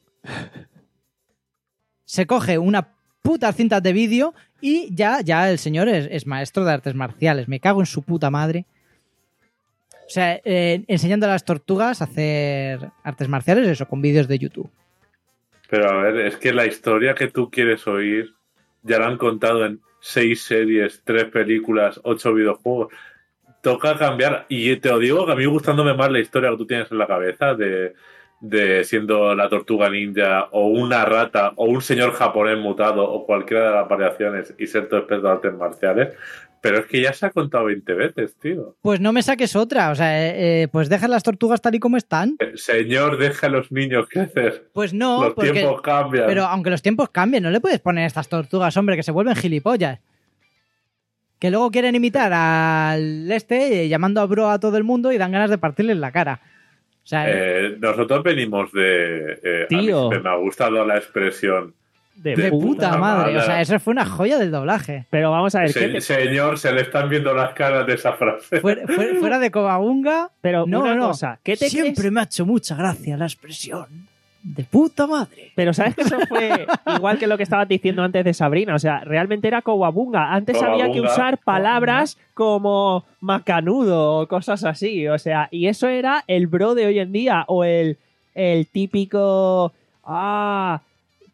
se coge una puta cintas de vídeo y ya, ya el señor es, es maestro de artes marciales. Me cago en su puta madre. O sea, eh, enseñando a las tortugas a hacer artes marciales, eso, con vídeos de YouTube. Pero a ver, es que la historia que tú quieres oír ya la han contado en seis series, tres películas, ocho videojuegos. Toca cambiar. Y te lo digo que a mí gustándome más la historia que tú tienes en la cabeza de, de siendo la tortuga ninja o una rata o un señor japonés mutado o cualquiera de las variaciones y ser tu experto de artes marciales. Pero es que ya se ha contado veinte veces, tío. Pues no me saques otra, o sea, eh, eh, pues deja las tortugas tal y como están. Eh, Señor, deja a los niños crecer. Pues no, los porque... tiempos cambian. Pero aunque los tiempos cambien, no le puedes poner estas tortugas, hombre, que se vuelven gilipollas. Que luego quieren imitar al este, eh, llamando a bro a todo el mundo y dan ganas de partirles la cara. O sea, Eh, nosotros venimos de... eh, a mí Tío. siempre me ha gustado la expresión. De, de puta puta madre. madre. O sea, eso fue una joya del doblaje. Pero vamos a ver, ¿qué Se- te- Señor, se le están viendo las caras de esa frase. Fuera, fuera- fuera de Covabunga, pero no, una no. cosa, ¿qué te siempre crees? me ha hecho mucha gracia la expresión de puta madre. Pero sabes que eso fue igual que lo que estabas diciendo antes de Sabrina, o sea, realmente era Cowabunga. Antes había que Cowabunga. usar palabras como macanudo o cosas así, o sea, y eso era el bro de hoy en día o el, el típico ah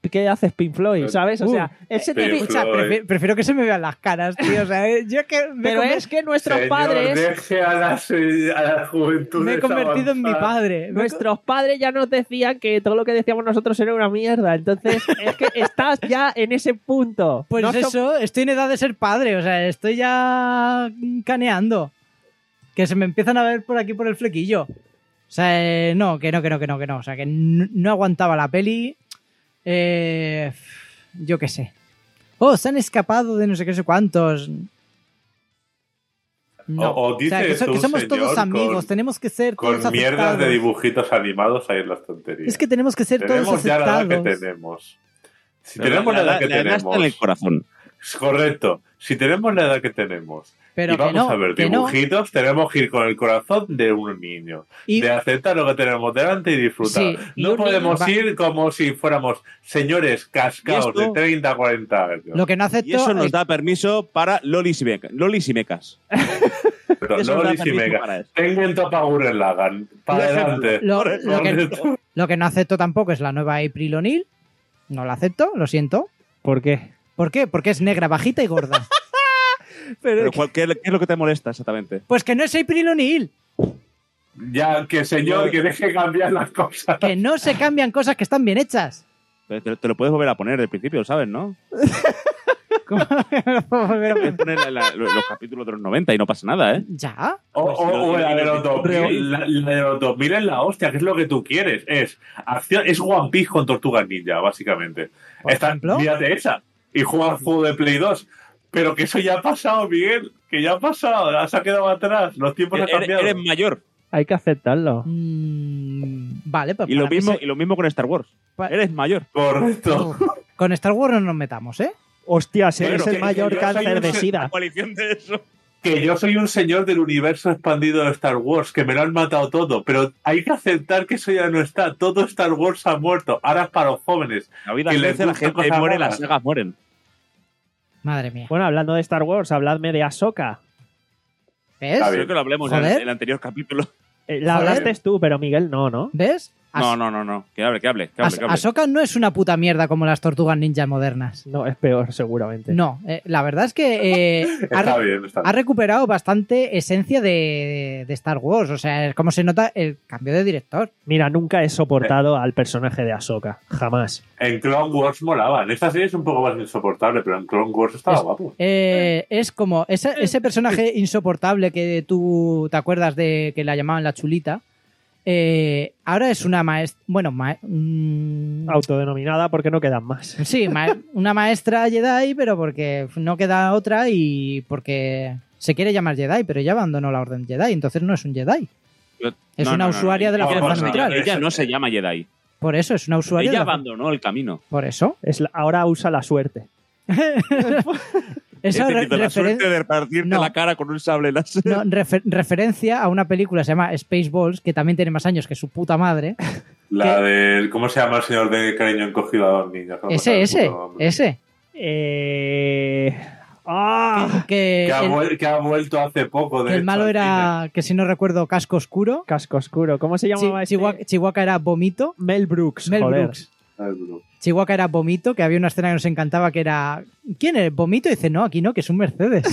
¿qué haces Pink Floyd? ¿Sabes? O Uh, sea, él se te Pink ficha. Escucha, prefi- prefiero que se me vean las caras, tío. O sea, eh, yo que me, Pero he es que nuestros Señor, padres, deje a la, a la juventud me he convertido en mi avanzar. padre. Me he co- nuestros padres ya nos decían que todo lo que decíamos nosotros era una mierda. Entonces, es que estás ya en ese punto. Pues No so- eso, estoy en edad de ser padre. O sea, estoy ya caneando. Que se me empiezan a ver por aquí por el flequillo. O sea, eh, no, que no, que no, que no, que no. O sea, que n- no aguantaba la peli. Eh, yo qué sé. Oh, se han escapado de no sé qué, no sé cuántos. No. O- o sea, que, dices so- que tú, somos todos señor, amigos. con- tenemos que ser Con todos mierdas aceptados. de dibujitos animados ahí en las tonterías. Es que tenemos que ser todos tenemos ya la edad aceptados. que tenemos. Si Pero tenemos la edad que la edad tenemos. está en el corazón. Es correcto. Si tenemos la edad que tenemos Pero y que vamos no, a ver que no. dibujitos, tenemos que ir con el corazón de un niño. Y- De aceptar lo que tenemos delante y disfrutar. Sí, y no un podemos niño- ir como si fuéramos señores cascados Y esto- de treinta, cuarenta años. Lo que no acepto Y eso nos es- da permiso para lolis y, meca- lolis y mecas. Pero Eso nos no da ni si permiso me para eso. tengan Topaguren Lagan. Para Por ejemplo, adelante. Lo, Por lo que, Correcto. lo que no acepto tampoco es la nueva April O'Neil. No la acepto, lo siento. ¿Por qué? ¿Por qué? Porque es negra, bajita y gorda. Pero, ¿cuál- ¿qué, qué es lo que te molesta exactamente? Pues que no es April O'Neil. Ya, que señor, que deje cambiar las cosas. Que no se cambian cosas que están bien hechas. Pero Te, te lo puedes volver a poner del principio, ¿sabes, no? ¿Cómo me lo puedo volver a Puedes poner? poner la- la- los, los capítulos de los noventa y no pasa nada, ¿eh? ¿Ya? O, Pues, o- o la de los dos Reo- mil, la, la de los dos mil es la hostia, que es lo que tú quieres. Es acción, es One Piece con Tortugas Ninja, básicamente. ¿Por Está, ejemplo? mírate esa. Y juega al juego de Play dos. Pero que eso ya ha pasado, Miguel. Que ya ha pasado. Se ha quedado atrás. Los tiempos han Eres, cambiado. eres mayor. Hay que aceptarlo. Mm, vale, pues Y lo, para mí mismo, se- y lo mismo con Star Wars. Pa- Eres mayor. Correcto. Con Star Wars no nos metamos, ¿eh? Hostias, eres Pero el que- mayor que yo soy cáncer un de ser- sida. coalición de eso. Que yo soy un señor del universo expandido de Star Wars, que me lo han matado todo, pero hay que aceptar que eso ya no está. Todo Star Wars ha muerto. Ahora es para los jóvenes. La vida Que les crece, la gusta gente cosas muere, raras. las sagas mueren. Madre mía. Bueno, hablando de Star Wars, habladme de Ahsoka. ¿Ves? Está bien. Creo que lo hablemos en el, Joder. en el anterior capítulo. Eh, la Joder. hablaste tú, pero Miguel no, ¿no? ¿Ves? As- No, no, no, no. Que hable, que hable, que hable. As- que hable. Ahsoka no es una puta mierda como las tortugas ninja modernas. No, es peor, seguramente. No, eh, la verdad es que eh, ha, Está re- bien, está ha bien. recuperado bastante esencia de, de Star Wars. O sea, es como se nota el cambio de director. Mira, nunca he soportado al personaje de Ahsoka. Jamás. En Clone Wars molaba. En esta serie es un poco más insoportable, pero en Clone Wars estaba Es- guapo. Eh, es como ese, ese personaje insoportable que tú te acuerdas de que la llamaban la chulita. eh, ahora es una maestra. Bueno, ma- mm, Autodenominada porque no quedan más. sí, ma- una maestra Jedi, pero porque no queda otra y porque se quiere llamar Jedi, pero ya abandonó la orden Jedi, entonces no es un Jedi. Yo- Es no, una no, no, usuaria no. de la Ella fuerza no, neutral. Ella no se llama Jedi. Por eso es una usuaria Ella de la fuerza. abandonó el camino. Por eso. Es la- ahora usa la suerte. Esa He re- tenido la referen- suerte de partirte No. la cara con un sable láser. no, refer- referencia a una película que se llama Spaceballs, que también tiene más años que su puta madre. La ¿Qué? del. ¿Cómo se llama el señor de cariño encogido a dos niños? No me Ese, sale el ese, puto nombre. ese. Eh... ¡Ah! Que, Que ha, el, vuel- que ha vuelto hace poco. De que el hecho, malo al era, que si no recuerdo, Casco Oscuro. Casco oscuro. ¿Cómo se Chi- llamaba este? Chihuahua, Chihuahua era Vomito. Mel Brooks. Mel joder. Brooks. cine. Ay, bro. Chihuahua era Vomito, que había una escena que nos encantaba que era... ¿Quién es? ¿Vomito? Y dice, no, aquí no, que es un Mercedes.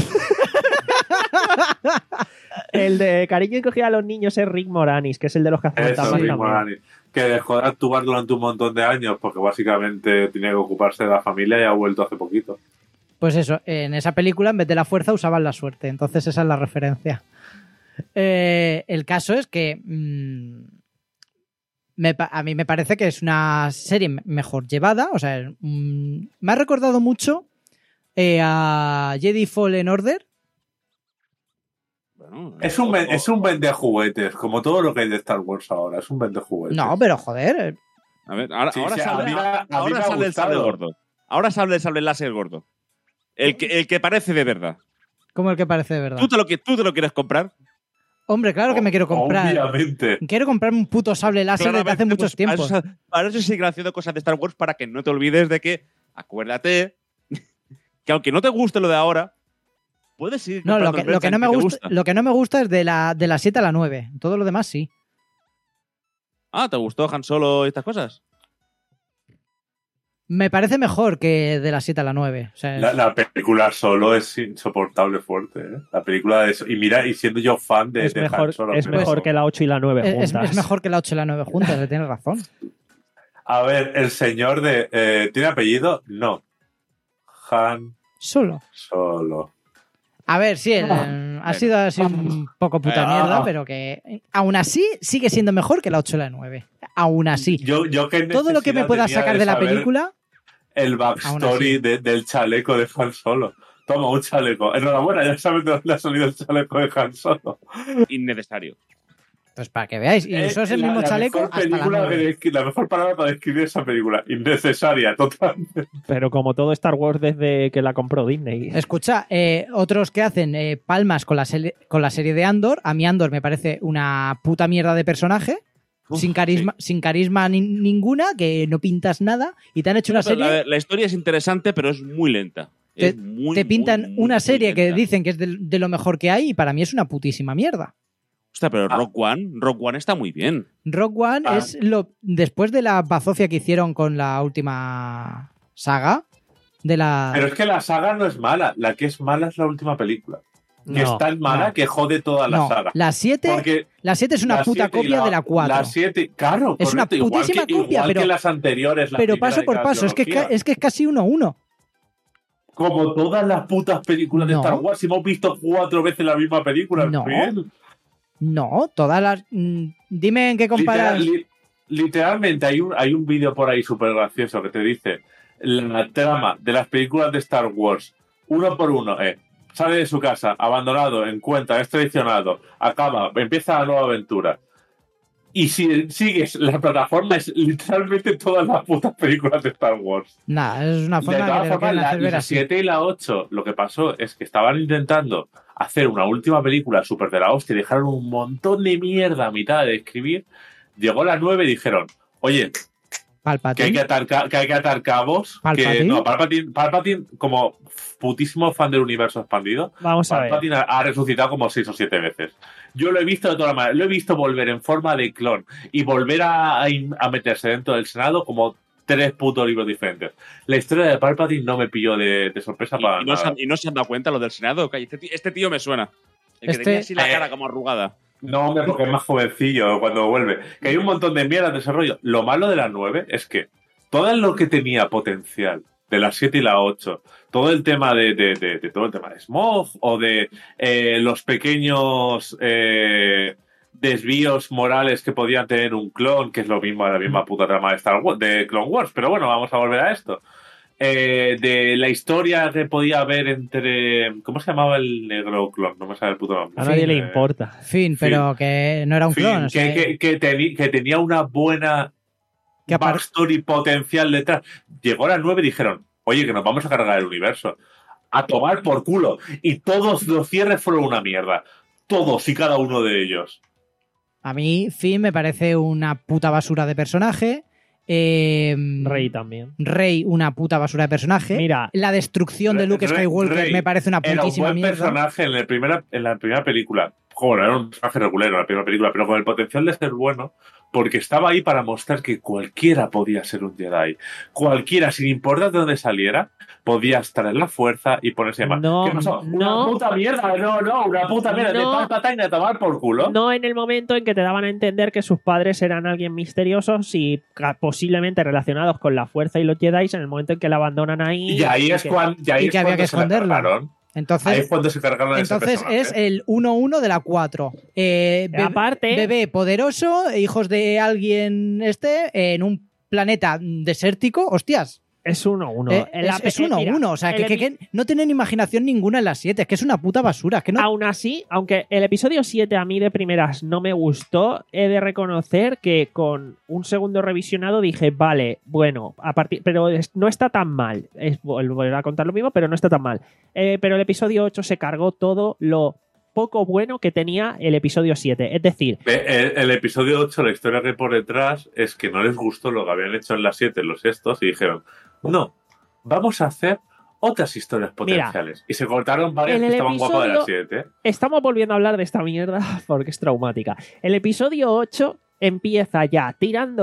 El de cariño y cogía a los niños es Rick Moranis, que es el de los Eso, cazafantasmas Rick también. Moranis. Que dejó de actuar durante un montón de años porque básicamente tenía que ocuparse de la familia y ha vuelto hace poquito. Pues eso, en esa película en vez de la fuerza usaban la suerte. Entonces esa es la referencia. Eh, el caso es que mm, me pa- a mí me parece que es una serie me- mejor llevada. O sea, mm, me ha recordado mucho eh, a Jedi Fallen Order. Bueno, Es un, ven- o- es un vende juguetes, como todo lo que hay de Star Wars ahora. Es un vende juguetes. No, pero joder. A ver, ahora, Sí, ahora sí, a sale, mí me ha- a mí ahora me ha sale el sable gustado. gordo. Ahora sale el sable láser gordo. El que, el que parece de verdad. Como el que parece de verdad. ¿Tú te, lo, que- ¿Tú te lo quieres comprar? Hombre, claro que me quiero comprar. Obviamente. Quiero comprarme un puto sable láser desde hace Claramente, muchos pues, tiempos. Para eso, para eso siguen haciendo cosas de Star Wars para que no te olvides de que, acuérdate, que aunque no te guste lo de ahora, puedes ir No, lo comprando que, el lo que no me merchan te gusta, lo que no me gusta es de la, de la siete a la nueve. Todo lo demás sí. Ah, ¿te gustó Han Solo y estas cosas? Me parece mejor que de la siete a la nueve. O sea, es- La, la película Solo es insoportable fuerte, ¿eh? La película de... Y mira, y siendo yo fan de, Es de mejor, Han Solo, es pero- mejor que la ocho y la nueve es, juntas. es mejor que la ocho y la nueve juntas, le tienes razón. A ver, el señor de... eh, ¿Tiene apellido? No. Han Solo. Solo. A ver, sí, el- Ah, ha sido así un poco puta Ah. mierda, pero que aún así sigue siendo mejor que la ocho y la nueve. Aún así. Yo, yo qué Todo lo que me necesidad puedas tenía sacar de la saber película, El Aún backstory así. de- del chaleco de Han Solo. Toma, un chaleco. Enhorabuena, ya sabes de dónde ha salido el chaleco de Han Solo. Innecesario. pues para que veáis. Y Eh, eso es el la- mismo la chaleco mejor hasta la película nueve. que- La mejor palabra para describir esa película. Innecesaria, totalmente. Pero como todo Star Wars desde que la compró Disney. Escucha, eh, otros que hacen eh, palmas con la, sele- con la serie de Andor. A mí Andor me parece una puta mierda de personaje. Uf, sin carisma, sin carisma ni- ninguna, que no pintas nada. Y te han hecho una Pero serie. La, la historia es interesante, pero es muy lenta. Te, Es muy, te pintan muy, muy, una muy serie que lenta. dicen que es de, de lo mejor que hay y para mí es una putísima mierda. Hostia, pero Ah. Rock One, Rock One está muy bien. Rogue One Ah. es lo después de la bazofia que hicieron con la última saga de la Pero es que la saga no es mala. La que es mala es la última película. Que No, es tan mala no. que jode toda la no, saga. la siete Porque la siete es una la puta siete y copia la- de la cuatro. La siete, claro, Es una correcto, igual putísima que- copia, igual pero- que las anteriores. la pero primera paso de por cada paso, es que, es trilogía. ca- es que es casi uno a uno. Como todas las putas películas de No. Star Wars, hemos visto cuatro veces la misma película. No. Miguel. No, todas las mm, dime en qué comparas. Literal- li- literalmente hay un, hay un vídeo por ahí súper gracioso que te dice la trama de las películas de Star Wars, uno por uno, eh. Sale de su casa, abandonado, encuentra, es traicionado, acaba, empieza la nueva aventura. Y si sigues la plataforma, es literalmente todas las putas películas de Star Wars. Nada, es una De forma todas que te lo formas, quieren la, hacer ver la así. siete y la ocho, lo que pasó es que estaban intentando hacer una última película súper de la hostia y dejaron un montón de mierda a mitad de escribir. Llegó la nueve y dijeron, oye, que hay Palpatine. que atar, ca- que hay que atar cabos. ¿Palpatine? Que, no, Palpatine, Palpatine, como putísimo fan del universo expandido, Vamos a ver. Palpatine ha, ha resucitado como seis o siete veces. Yo lo he visto de todas maneras. Lo he visto volver en forma de clon y volver a, a in- a meterse dentro del Senado como tres putos libros diferentes. La historia de Palpatine no me pilló de, de sorpresa Y, para y no se nada. han, y no se han dado cuenta los del Senado. que Este tío, este tío me suena. El que Este- tenía así la Eh, cara como arrugada. No, hombre, porque es más jovencillo cuando vuelve. Que hay un montón de mierda de desarrollo. Lo malo de la nueve es que todo lo que tenía potencial de la siete y la ocho, todo el tema de, de, de, de todo el tema de Smog o de eh, los pequeños eh, desvíos morales que podían tener un clon, que es lo mismo, la misma puta trama de Star Wars, de Clone Wars, pero bueno, vamos a volver a esto. Eh, de la historia que podía haber entre... ¿Cómo se llamaba el negro clon? No me sale el puto nombre. A nadie le Eh, importa. Fin, pero que no era un Fin, clon. o que, sea, que- que teni- que tenía una buena que apar- backstory potencial detrás. Llegó a las nueve y dijeron, oye, que nos vamos a cargar el universo. A tomar por culo. Y todos los cierres fueron una mierda. Todos y cada uno de ellos. A mí, Finn me parece una puta basura de personaje. Eh, Rey también. Rey, una puta basura de personaje. Mira, La destrucción de Luke Rey- Skywalker Rey me parece una Era un putísima buen mierda. personaje en, el primera, en la primera película. Joder, era un personaje regular en la primera película, pero con el potencial de ser bueno, porque estaba ahí para mostrar que cualquiera podía ser un Jedi. Cualquiera, sin importar de dónde saliera, podía estar en la fuerza y ponerse a llamar. No, ¿Qué pasó? no. Una puta mierda, no, no, una puta mierda No. de Palpatine a tomar por culo. no en el momento en que te daban a entender que sus padres eran alguien misteriosos y ca- posiblemente relacionados con la fuerza y los Jedi, en el momento en que la abandonan ahí. Y ahí es que- cuando, y ahí y es que había cuando que se la esconderla. cargaron. Ahí es Entonces, cuando se cargaron a ese entonces personaje. es el uno uno de la cuatro. Eh, be- Aparte- bebé poderoso, hijos de alguien este, en un planeta desértico. Hostias. Es uno uno. Eh, En la es, pe- es uno mira, uno. O sea, que, el que- epi- que no tienen imaginación ninguna en las siete. Es que es una puta basura. Es que no. Aún así, aunque el episodio siete a mí de primeras no me gustó, he de reconocer que con un segundo revisionado dije, vale, bueno, a partir, pero es- no está tan mal. Es volver a contar lo mismo, pero no está tan mal. Eh, pero el episodio ocho se cargó todo lo poco bueno que tenía el episodio siete. Es decir, Eh, El, el episodio ocho, la historia que hay por detrás es que no les gustó lo que habían hecho en las siete, los estos, y dijeron, no, vamos a hacer otras historias potenciales. Y se cortaron varias en que el estaban guapas de las episodio- siete. estamos volviendo a hablar de esta mierda porque es traumática. El episodio ocho empieza ya tirando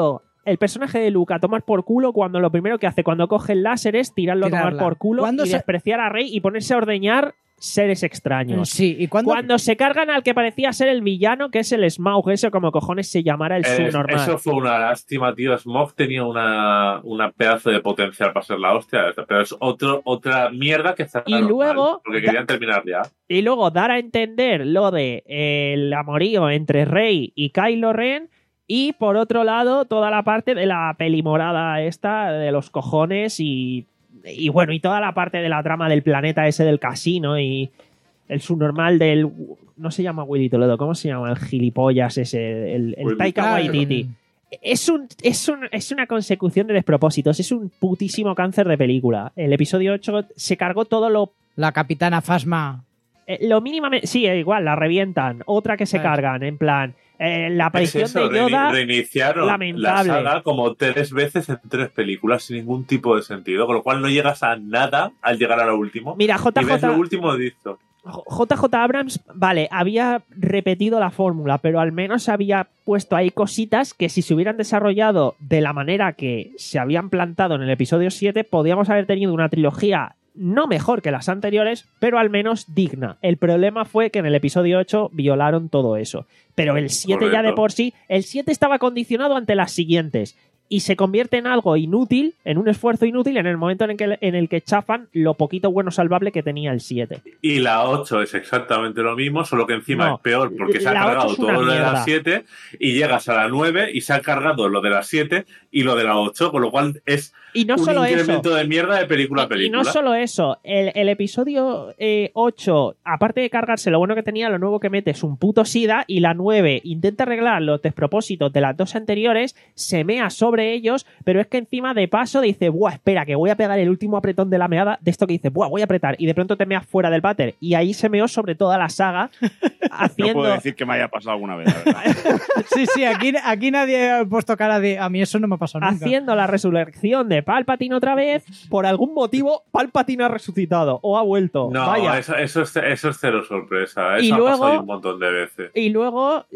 el personaje de Luke a tomar por culo cuando lo primero que hace cuando coge el láser es tirarlo Tirarla. a tomar por culo y ¿Cuándo se- despreciar a Rey y ponerse a ordeñar seres extraños. Sí, y cuando... Cuando se cargan al que parecía ser el villano, que es el Smaug, ese como cojones se llamara el Eh, subnormal. Eso fue una lástima, tío. Smough tenía una, una pedazo de potencial para ser la hostia, pero es otro, otra mierda que cerraron Y luego- mal, porque querían terminar ya. Y luego dar a entender lo de eh, el amorío entre Rey y Kylo Ren. Y por otro lado, toda la parte de la pelimorada esta de los cojones y, y bueno, y toda la parte de la trama del planeta ese del casino y el subnormal del... No se llama Willy Toledo, ¿cómo se llama? El gilipollas ese, el, el Willy Taika Claro. Waititi. Es, un, es, un, es una consecución de despropósitos, es un putísimo cáncer de película. El episodio ocho se cargó todo lo La capitana Phasma. eh, lo mínimamente... Sí, eh, igual, la revientan. Otra que se Claro. cargan, en plan... eh, la Es aparición eso, de Yoda... reini- reiniciaron lamentable. la saga como tres veces en tres películas sin ningún tipo de sentido, con lo cual no llegas a nada al llegar a lo último. Mira, Y ves lo J J... último dicho. J J Abrams, vale, había repetido la fórmula, pero al menos había puesto ahí cositas que si se hubieran desarrollado de la manera que se habían plantado en el episodio siete, podíamos haber tenido una trilogía no mejor que las anteriores, pero al menos digna. El problema fue que en el episodio ocho violaron todo eso. Pero el siete ya de Correcto. por sí, el siete estaba condicionado ante las siguientes. Y se convierte en algo inútil, en un esfuerzo inútil, en el momento en el que, en el que chafan lo poquito bueno salvable que tenía el siete. Y la ocho es exactamente lo mismo, solo que encima No, es peor porque se ha la ocho cargado es una todo lo de mierda. la siete y llegas a la nueve y se ha cargado lo de la siete y lo de la ocho, con lo cual es Y no un solo eso. incremento de mierda de película a Y, y película. no solo eso, el, el episodio eh, ocho, aparte de cargarse, lo bueno que tenía, lo nuevo que mete es un puto SIDA, y la nueve intenta arreglar los despropósitos de las dos anteriores, se mea sobre ellos, pero es que encima de paso dice, buah, espera, que voy a pegar el último apretón de la meada, de esto que dice, buah, voy a apretar, y de pronto te meas fuera del váter, y ahí se meó sobre toda la saga, No haciendo... puedo decir que me haya pasado alguna vez, la verdad. Sí, sí, aquí, aquí nadie ha puesto cara de... A mí eso no me ha pasado nunca. haciendo la resurrección de Palpatine otra vez, por algún motivo Palpatine ha resucitado o ha vuelto. No, Vaya. eso, eso, es, eso es cero sorpresa. Eso Y ha luego- pasado ya un montón de veces. Y luego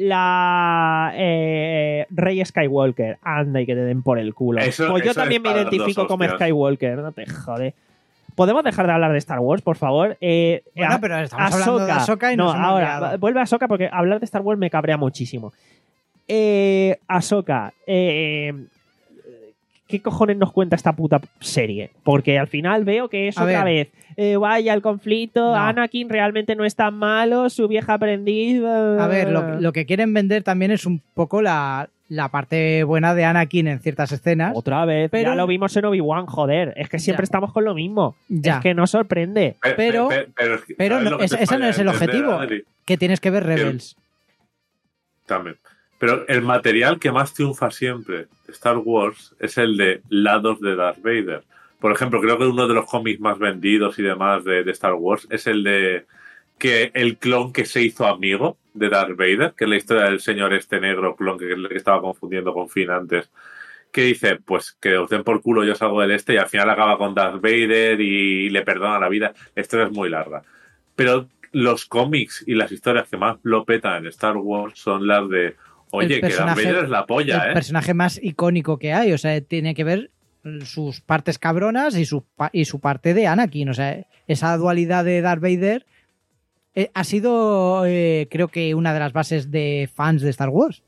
la eh, Rey Skywalker. Anda y que te den por el culo. Eso- pues yo eso también es me para las identifico dos como hostias. Skywalker. No te jode. ¿Podemos dejar de hablar de Star Wars, por favor? Eh, Bueno, a- pero estamos hablando de Ahsoka y no, nos hemos ahora, liado. vuelve a Ahsoka porque hablar de Star Wars me cabrea muchísimo. Eh, Ahsoka, eh, ¿qué cojones nos cuenta esta puta serie? Porque al final veo que es A otra ver. vez. eh, vaya, el conflicto, No. Anakin realmente no es tan malo, su vieja aprendiz... A ver, eh, lo, lo que quieren vender también es un poco la, la parte buena de Anakin en ciertas escenas. Otra vez, Pero- ya lo vimos en Obi-Wan, joder. Es que siempre Ya. estamos con lo mismo. Ya. Es que no sorprende. Pe- Pero- pe- pero, es que, pero ¿sabes no- lo que ese- te ese no falla es el entender, objetivo. Adri? Que tienes que ver Rebels. También. Pero el material que más triunfa siempre de Star Wars es el de lados de Darth Vader. Por ejemplo, creo que uno de los cómics más vendidos y demás de, de Star Wars es el de que el clon que se hizo amigo de Darth Vader, que es la historia del señor este negro clon que, que estaba confundiendo con Finn antes, que dice, pues que os den por culo, yo salgo del este, y al final acaba con Darth Vader y le perdona la vida. La historia es muy larga. Pero los cómics y las historias que más lo petan en Star Wars son las de, oye, El que Darth personaje- Vader es la polla, el ¿eh? personaje más icónico que hay. O sea, tiene que ver sus partes cabronas y su, pa- y su parte de Anakin. O sea, esa dualidad de Darth Vader eh, ha sido, eh, creo que, una de las bases de fans de Star Wars.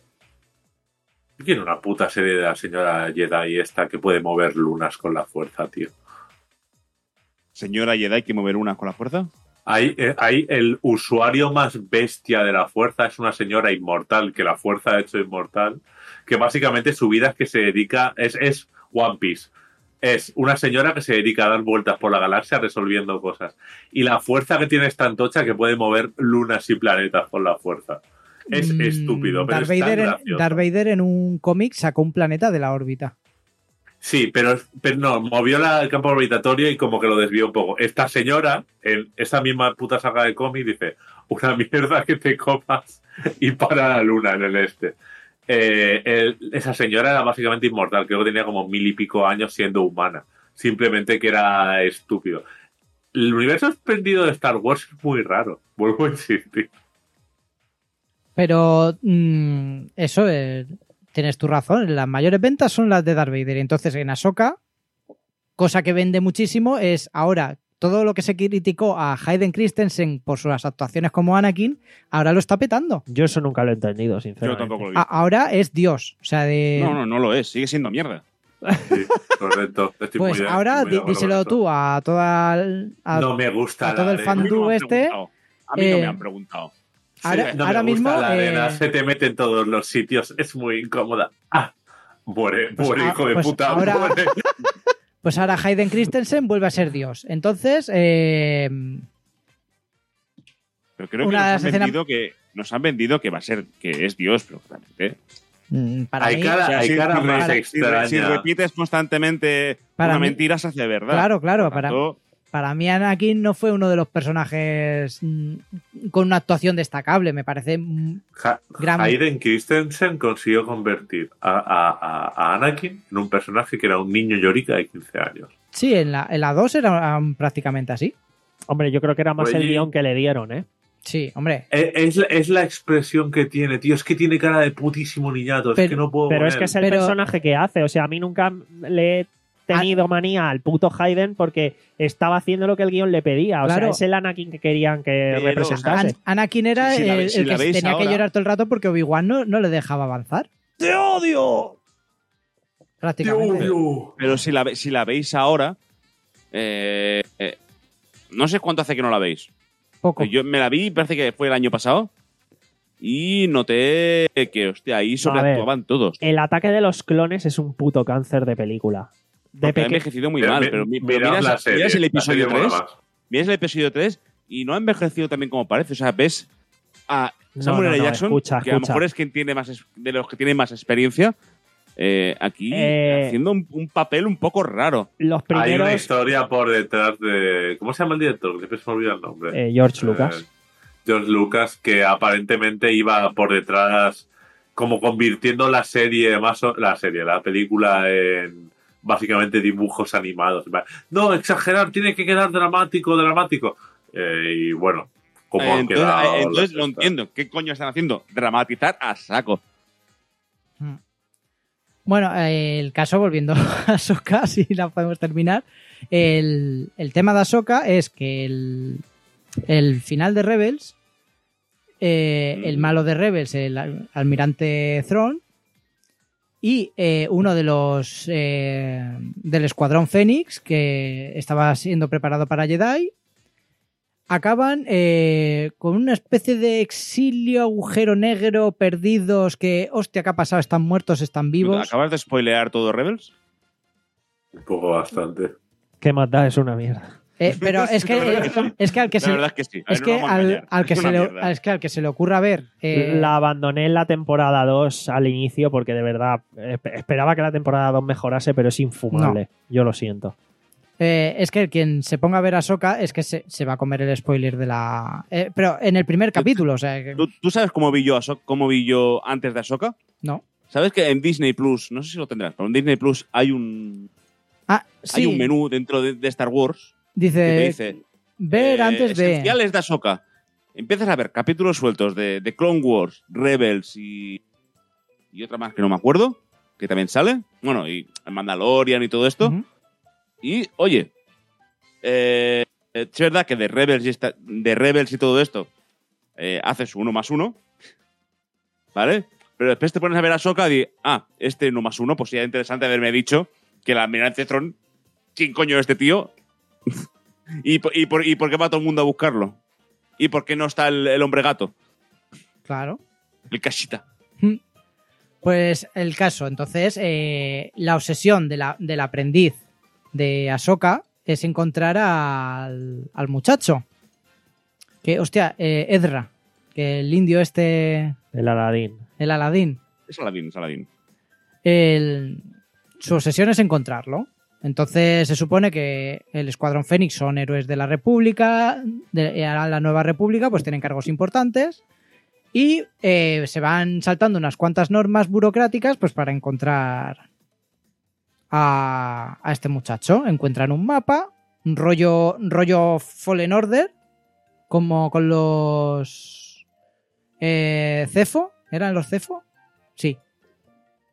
Tiene una puta serie de la señora Jedi esta que puede mover lunas con la fuerza, tío. Señora Jedi, que mover una con la fuerza. Ahí, eh, ahí el usuario más bestia de la fuerza es una señora inmortal, que la fuerza ha hecho inmortal, que básicamente su vida es que se dedica, es, es One Piece. Es una señora que se dedica a dar vueltas por la galaxia resolviendo cosas. Y la fuerza que tiene es tan tocha que puede mover lunas y planetas con la fuerza. Es Mm, estúpido, pero Darth es tan Vader, en, gracioso. Darth Vader en un cómic sacó un planeta de la órbita. Sí, pero, pero no, movió la- el campo orbitatorio y como que lo desvió un poco. Esta señora, en esa misma puta saga de cómic, dice, una mierda que te comas y para la luna en el este. Eh, el- esa señora era básicamente inmortal, creo que tenía como mil y pico años siendo humana. Simplemente que era estúpido. El universo expandido de Star Wars es muy raro, vuelvo a insistir. Pero mm, eso es... tienes tu razón, las mayores ventas son las de Darth Vader. Y entonces en Ahsoka, cosa que vende muchísimo es ahora todo lo que se criticó a Hayden Christensen por sus actuaciones como Anakin, ahora lo está petando. Yo eso nunca lo he entendido, sinceramente. Yo tampoco lo he A- visto. ahora es Dios. O sea, de... No, no, no lo es. Sigue siendo mierda. Sí, correcto. Estoy Pues muy de- ahora estoy muy de di- acuerdo díselo con esto. tú a toda el- a, No me gusta a todo la el arena. A mí no fandú me han este. preguntado. A mí no eh, me han preguntado. Ahora, Sí, no ahora me gusta mismo la arena, eh, se te mete en todos los sitios, es muy incómoda. Ah, muere, Pues muere, a- hijo de pues puta, ahora- muere. pues ahora Hayden Christensen vuelve a ser Dios. Entonces, eh, Pero creo que Una nos de han las escenas- vendido que nos han vendido que va a ser que es Dios, pero realmente. mm, para Hay mí, cara- O sea, hay si, cara si- más si- extraña. si repites constantemente Para una mí- mentira, se hace verdad. claro, claro, Por para, tanto, para mí Anakin no fue uno de los personajes mm, con una actuación destacable. Me parece mm, Ja- Gran- Hayden Christensen consiguió convertir a, a- a- a Anakin en un personaje que era un niño llorica de quince años. sí, en la, en la dos era um, prácticamente así. Hombre, yo creo que era más Oye. el guión que le dieron, ¿eh? Sí, hombre. Es, es la- es la expresión que tiene, tío. Es que tiene cara de putísimo niñato. Pero- es que no puedo. Pero con es que él. es el Pero- personaje que hace. O sea, a mí nunca le he tenido manía al puto Hayden porque estaba haciendo lo que el guión le pedía. O Claro. sea, es el Anakin que querían que Pero, representase. An- Anakin era Si- si la el, ve- si el la que veis tenía que ahora- llorar todo el rato porque Obi-Wan no, no le dejaba avanzar. ¡Te odio! Prácticamente. pero si la, ve- si la veis ahora, eh, eh, no sé cuánto hace que no la veis. Poco. Yo me la vi, parece que fue el año pasado, y noté que, hostia, ahí sobreactuaban todos. El ataque de los clones es un puto cáncer de película. De Porque ha peque- envejecido muy Pero mal, mi- pero, mi- pero miraos miras, la serie, miras el la episodio serie mola tres, más. miras el episodio tres y no ha envejecido también como parece. O sea, ves a No, Samuel no, L. no, Jackson, escucha, que a lo escucha. mejor es quien tiene más es- de los que tienen más experiencia, eh, aquí Eh, haciendo un, un papel un poco raro. Los Hay una primeros. historia por detrás de. ¿Cómo se llama el director? Siempre se me olvida el nombre. eh, George Lucas. Eh, George Lucas, que aparentemente iba por detrás, como convirtiendo la serie, más o- la serie, la película en básicamente dibujos animados. No, exagerar, tiene que quedar dramático, dramático. Eh, y bueno, como Eh, han entonces, quedado eh, entonces los lo estas. entiendo. ¿Qué coño están haciendo? Dramatizar a saco. Bueno, eh, el caso, volviendo a Ahsoka, si la podemos terminar, el, el tema de Ahsoka es que el, el final de Rebels, eh, Mm. el malo de Rebels, el al- almirante Thrawn, y eh, uno de los eh, del escuadrón Fénix, que estaba siendo preparado para Jedi, acaban eh, con una especie de exilio, agujero negro, perdidos, que, hostia, ¿qué ha pasado? ¿Están muertos? ¿Están vivos? ¿Acabas de spoilear todo Rebels? Un poco bastante. ¿Qué más da? Es una mierda. Eh, pero es que, es que al que La se, verdad es que sí. A es ver, que no vamos a al, engañar. al que Es se una le, mierda. es que al que se le ocurra ver eh, La abandoné en la temporada dos al inicio porque de verdad eh, esperaba que la temporada dos mejorase, pero es infumable. Yo lo siento. eh, es que quien se ponga a ver a Ahsoka es que se, se va a comer el spoiler de la eh, pero en el primer capítulo, o sea que- ¿Tú, tú sabes cómo vi yo Ahsoka- cómo vi yo antes de Ahsoka? no. ¿Sabes que en Disney Plus, no sé si lo tendrás, pero en Disney Plus hay un, Ah, sí, hay un menú dentro de, de Star Wars que dice, te dice ver eh, antes de esenciales de Ahsoka. Empiezas a ver capítulos sueltos de, de Clone Wars, Rebels y, y otra más que no me acuerdo, que también sale. Bueno, y Mandalorian y todo esto. Ujú. Y, oye, eh, es verdad que de Rebels y, esta- de Rebels y todo esto eh, haces uno más uno, ¿vale? Pero después te pones a ver a Ahsoka y dices, ah, este uno más uno, pues sería interesante haberme dicho que el almirante Thrawn, ¿quién coño es este tío? ¿Y, por- y, por, ¿Y por qué va todo el mundo a buscarlo? ¿Y por qué no está el, el hombre gato? Claro. El cachita. Pues el caso, entonces, eh, la obsesión de la, del aprendiz de Ahsoka es encontrar al, al muchacho. Que, hostia, eh, Ezra, que el indio este, El Aladdin. el Aladín, Es Aladdin, es Aladdin. el- su obsesión es encontrarlo. Entonces se supone que el Escuadrón Fénix son héroes de la República, de y ahora la Nueva República pues tienen cargos importantes y eh, se van saltando unas cuantas normas burocráticas pues para encontrar a, a este muchacho. Encuentran un mapa, un rollo, un rollo Fallen Order, como con los eh, Cefo, ¿eran los Cefo? Sí.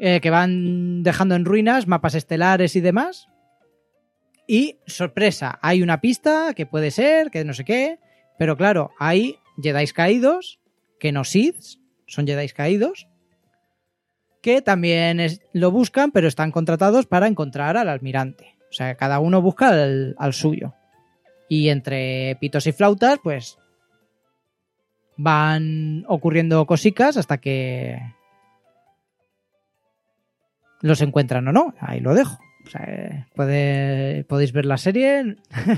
eh, que van dejando en ruinas mapas estelares y demás. Y, sorpresa, hay una pista que puede ser, que no sé qué, pero claro, hay Jedis caídos, que no Siths, son Jedis caídos, que también es, lo buscan, pero están contratados para encontrar al almirante. O sea, cada uno busca al, al suyo. Y entre pitos y flautas, pues van ocurriendo cositas hasta que los encuentran o no. Ahí lo dejo. O sea, puede, podéis ver la serie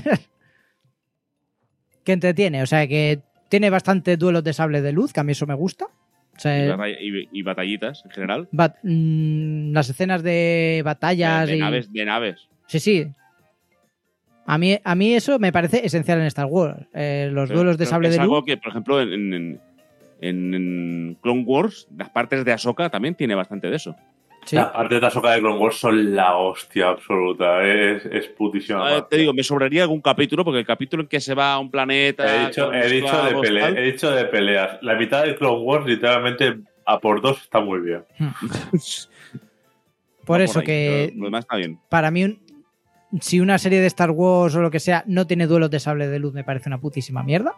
que entretiene. O sea, que tiene bastante duelos de sable de luz, que a mí eso me gusta. O sea, y, batall y, y batallitas en general. Bat mmm, las escenas de batallas de, de y... naves, de naves. Sí, sí. A mí, a mí eso me parece esencial en Star Wars. Eh, los pero, duelos de sable de luz. Es algo que, por ejemplo, en, en, en, en Clone Wars, las partes de Ahsoka también tiene bastante de eso. Sí. Las partes de Ahsoka de Clone Wars son la hostia absoluta. Es, es putísima. Eh, te digo, me sobraría algún capítulo, porque el capítulo en que se va a un planeta. He dicho, he dicho, de, pelea, he dicho de peleas. La mitad de Clone Wars, literalmente, a por dos está muy bien. Por eso por ahí, que. Lo demás está bien. Para mí, un, si una serie de Star Wars o lo que sea no tiene duelos de sable de luz, me parece una putísima mierda.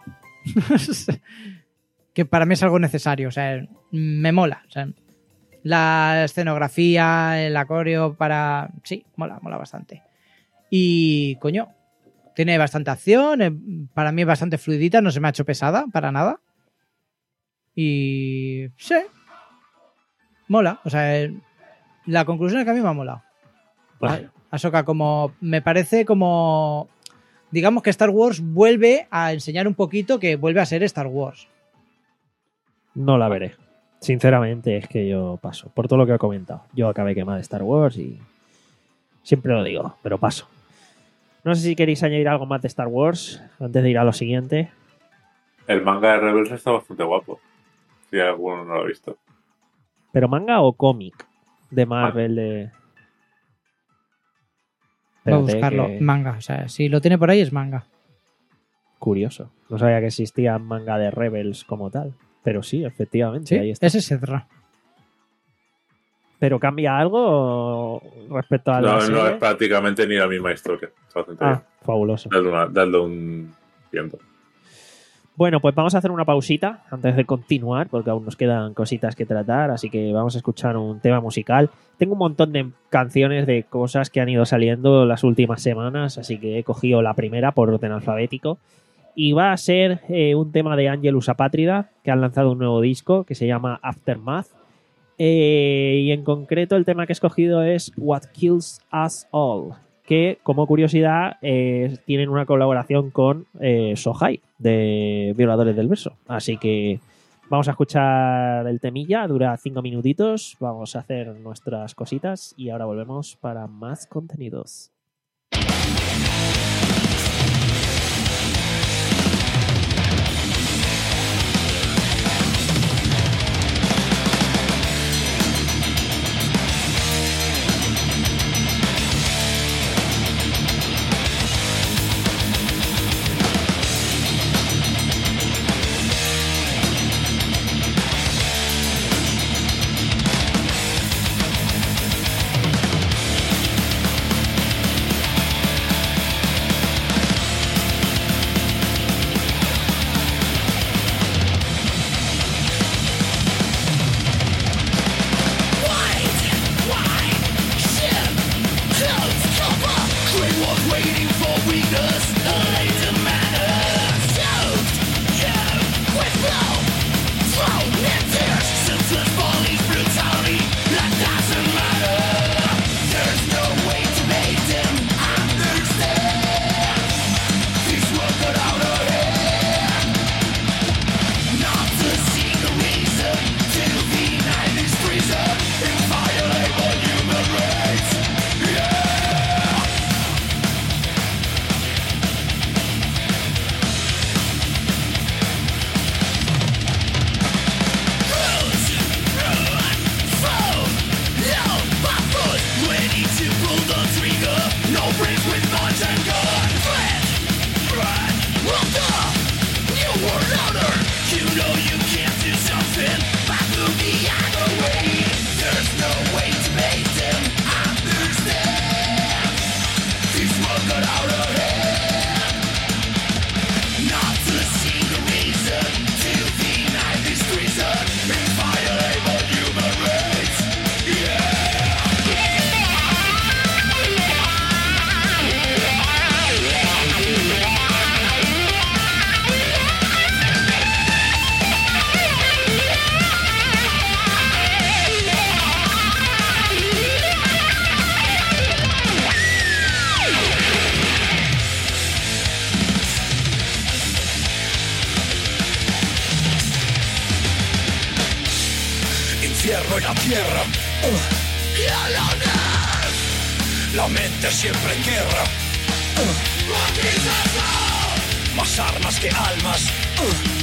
Que para mí es algo necesario. O sea, me mola. O sea, la escenografía, el acorio para... Sí, mola, mola bastante. Y, coño, tiene bastante acción. Para mí es bastante fluidita, no se me ha hecho pesada para nada. Y... sí. Mola. O sea, la conclusión es que a mí me ha molado. Bueno. Ahsoka como... me parece como... digamos que Star Wars vuelve a enseñar un poquito que vuelve a ser Star Wars. No la veré. Sinceramente es que yo paso. Por todo lo que he comentado. Yo acabé quemado de Star Wars y siempre lo digo, pero paso. No sé si queréis añadir algo más de Star Wars antes de ir a lo siguiente. El manga de Rebels está bastante guapo. Si alguno no lo ha visto. ¿Pero manga o cómic? De Marvel, de... Voy a buscarlo. Que... manga. O sea, si lo tiene por ahí es manga. Curioso. No sabía que existía manga de Rebels como tal. Pero sí, efectivamente. Sí, ahí está. Ese es Ezra. ¿Pero cambia algo respecto a la No, serie? no es prácticamente ni la misma historia. Ah, fabuloso. Dadle, una, dadle un tiempo. Bueno, pues vamos a hacer una pausita antes de continuar, porque aún nos quedan cositas que tratar, así que vamos a escuchar un tema musical. Tengo un montón de canciones de cosas que han ido saliendo las últimas semanas, así que he cogido la primera por orden alfabético. Y va a ser eh, un tema de Angelus Apátrida, que han lanzado un nuevo disco que se llama Aftermath. Eh, y en concreto el tema que he escogido es What Kills Us All, que como curiosidad eh, tienen una colaboración con eh, Sohai, de Violadores del Verso. Así que vamos a escuchar el temilla, dura cinco minutitos, vamos a hacer nuestras cositas y ahora volvemos para más contenidos. infierno en la tierra. Uh, y a la vez, la mente siempre en guerra. Uh, más armas que almas. Uh,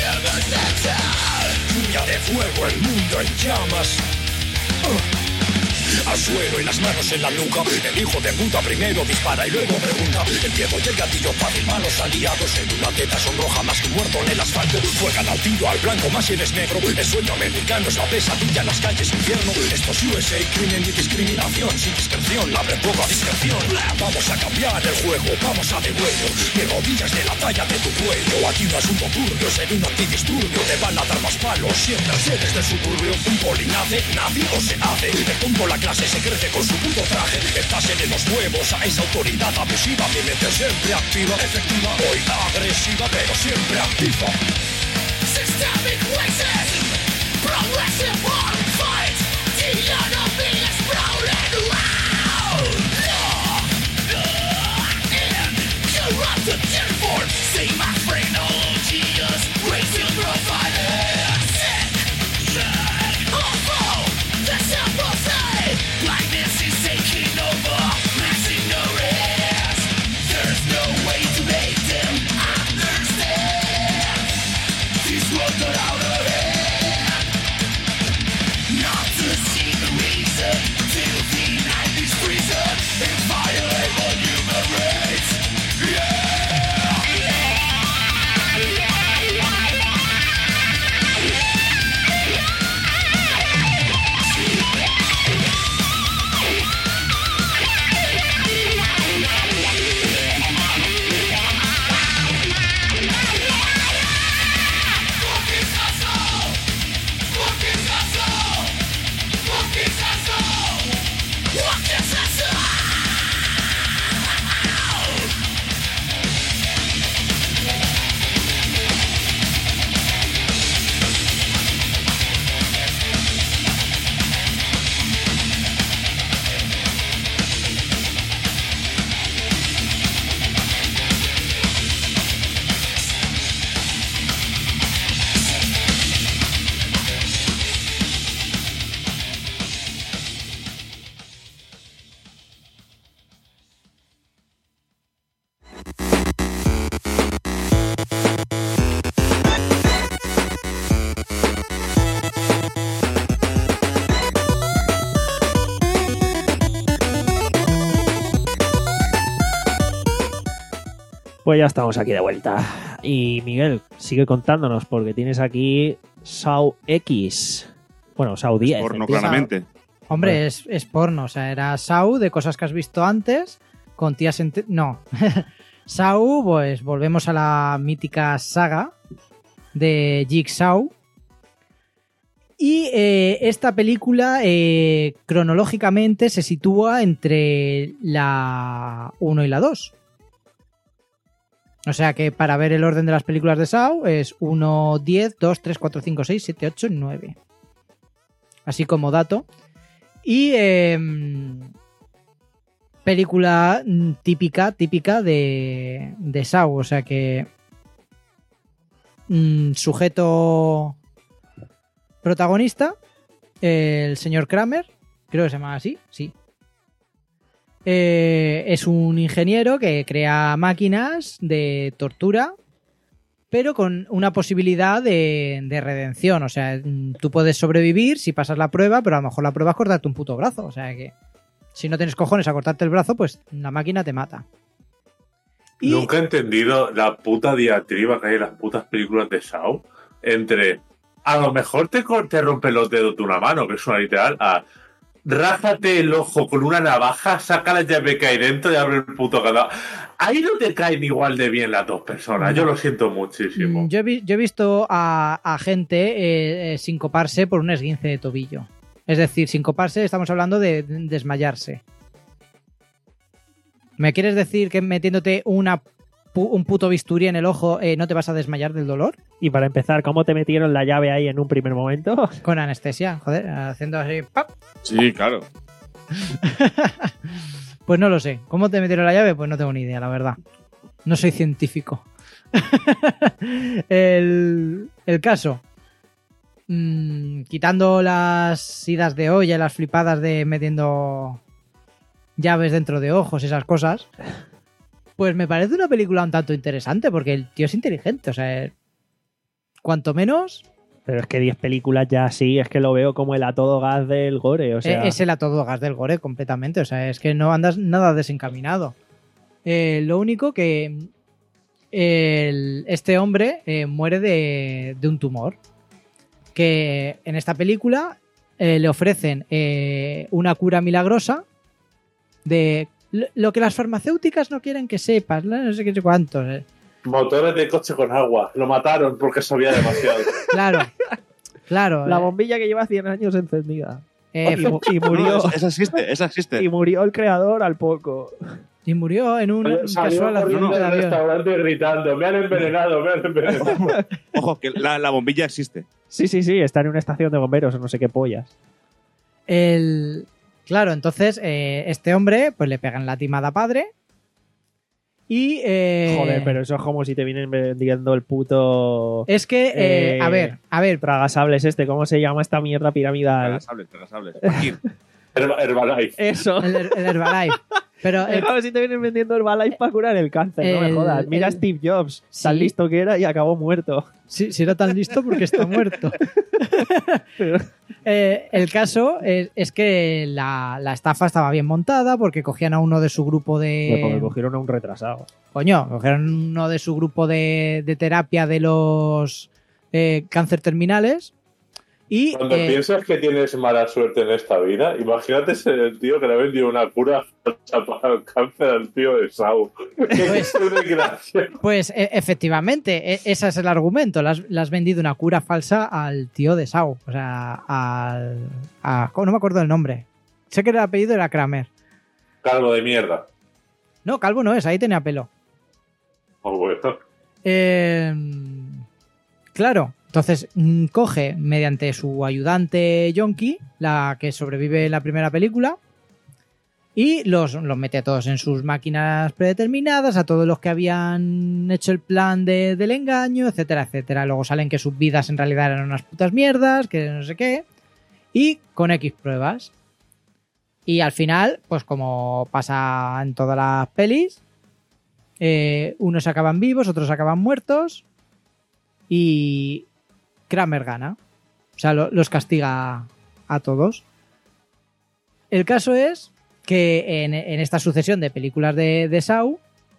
lluvia de fuego, el mundo en llamas. Uh. Al suelo y las manos en la nuca. El hijo de puta primero dispara y luego pregunta. El tiempo y el gatillo fácil, malos aliados. En una teta sonroja más que un muerto en el asfalto. Juegan al tiro, al blanco, más si eres negro. El sueño americano es la pesadilla en las calles, infierno. Esto es U S A, crimen y discriminación. Sin discreción, abre poca discreción. Vamos a cambiar el juego, vamos a de vuelo. Mi rodillas de la talla de tu cuello. Aquí no asunto turbio, ser un antidisturbio. Te van a dar más palos, siempre seres del suburbio. Un poli nace, nace o se hace. El tonto la clase se crece con su puto traje. Estás en los huevos a esa autoridad abusiva. Mi mente siempre activa, efectiva, hoy agresiva, pero siempre activa. Systemic racism, progressive war fight. The enemy is sprawling around. And corrupted uniform, see my phrenologies, racial profiling. Sick, sick, awful, the simple thing. Blindness is taking over, mass ignorance. There's no way to make them understand. This world got out of hand. Not to see the reason, till the nineties prison and violate all human rights. Yeah! Pues ya estamos aquí de vuelta. Y Miguel, sigue contándonos porque tienes aquí Saw X. Bueno, Saw diez. Porno, ¿entiendes? claramente. Hombre, Vale. es, es porno. O sea, era Saw de cosas que has visto antes, con tías en... te- No. Saw, pues volvemos a la mítica saga de Jigsaw. Y eh, esta película eh, cronológicamente se sitúa entre la uno y la dos. O sea que para ver el orden de las películas de Saw es uno, diez, dos, tres, cuatro, cinco, seis, siete, ocho, nueve. Así como dato. Y eh, película típica, típica de, de Saw. O sea que mm, sujeto protagonista, el señor Kramer, creo que se llama así, sí. Eh, es un ingeniero que crea máquinas de tortura, pero con una posibilidad de, de redención. O sea, tú puedes sobrevivir si pasas la prueba, pero a lo mejor la prueba es cortarte un puto brazo. O sea que si no tienes cojones a cortarte el brazo, pues la máquina te mata. Y... Nunca he entendido la puta diatriba que hay en las putas películas de Saw entre a lo mejor te, te rompe los dedos de una mano, que es una literal, a rájate el ojo con una navaja, saca la llave que hay dentro y abre el puto cadáver. Ahí no te caen igual de bien las dos personas. Yo lo siento muchísimo. Yo he, vi- yo he visto a, a gente eh, eh, sincoparse por un esguince de tobillo. Es decir, sincoparse, estamos hablando de, de desmayarse. ¿Me quieres decir que metiéndote una, pu- un puto bisturí en el ojo eh, no te vas a desmayar del dolor? Y para empezar, ¿cómo te metieron la llave ahí en un primer momento? Con anestesia, joder, haciendo así... ¡pap! Sí, claro. Pues no lo sé. ¿Cómo te metieron la llave? Pues no tengo ni idea, la verdad. No soy científico. el, el caso. mmm, quitando las idas de olla, las flipadas de metiendo llaves dentro de ojos, esas cosas, pues me parece una película un tanto interesante porque el tío es inteligente, o sea, cuanto menos... Pero es que diez películas ya sí, es que lo veo como el a todo gas del gore, o sea... Es el a todo gas del gore completamente, o sea, es que no andas nada desencaminado. Eh, lo único que el, este hombre eh, muere de, de un tumor, que en esta película eh, le ofrecen eh, una cura milagrosa de lo que las farmacéuticas no quieren que sepas, no sé qué cuántos. Eh. Motores de coche con agua. Lo mataron porque sabía demasiado. Claro, claro. La eh. bombilla que lleva cien años encendida. Eh, y, mu- y murió, No, esa existe, esa existe. y murió el creador al poco. y murió en un Salió casual corriendo accidente de del avión. restaurante gritando, me han envenenado, me han envenenado. Ojo, que la, la bombilla existe. Sí, sí, sí, está en una estación de bomberos o no sé qué pollas. El... Claro, entonces eh, este hombre pues le pegan la timada padre y... eh, Joder, pero eso es como si te vienen vendiendo el puto Es que, eh, eh, a ver, a ver, tragasables este, ¿cómo se llama esta mierda piramidal? Tragasables, tragasables. Aquí. Herba- Herbalife. Eso. el, el Herbalife. Pero Es el- como si te vienen vendiendo Herbalife para curar el cáncer, no me el- jodas. Mira a el- Steve Jobs, tan Sí. listo que era y acabó muerto. si, si era tan listo porque está muerto. Pero- Eh, el caso es, es que la, la estafa estaba bien montada porque cogían a uno de su grupo Pues porque de... cogieron a un retrasado. Coño, cogieron uno de su grupo de, de terapia de los eh, cáncer terminales y... Cuando eh, piensas que tienes mala suerte en esta vida, imagínate ser el tío que le ha vendido una cura falsa para el cáncer al tío de Sau. Que Pues- es una desgracia. Pues e- efectivamente, e- ese es el argumento. Le has, le has vendido una cura falsa al tío de Sau. O sea, al. A, no me acuerdo el nombre. Sé que el apellido era Kramer. Calvo de mierda. No, calvo no es, ahí tenía pelo. Oh, bueno. Eh, claro, entonces mm, coge mediante su ayudante Yonki, la que sobrevive en la primera película, y los, los mete a todos en sus máquinas predeterminadas, a todos los que habían hecho el plan de- del engaño, etcétera, etcétera. Luego salen que sus vidas en realidad eran unas putas mierdas, que no sé qué, y con X pruebas. Y al final, pues como pasa en todas las pelis, eh, unos acaban vivos, otros acaban muertos y Kramer gana. O sea, lo- los castiga a todos. El caso es que en, en esta sucesión de películas de, de Saw,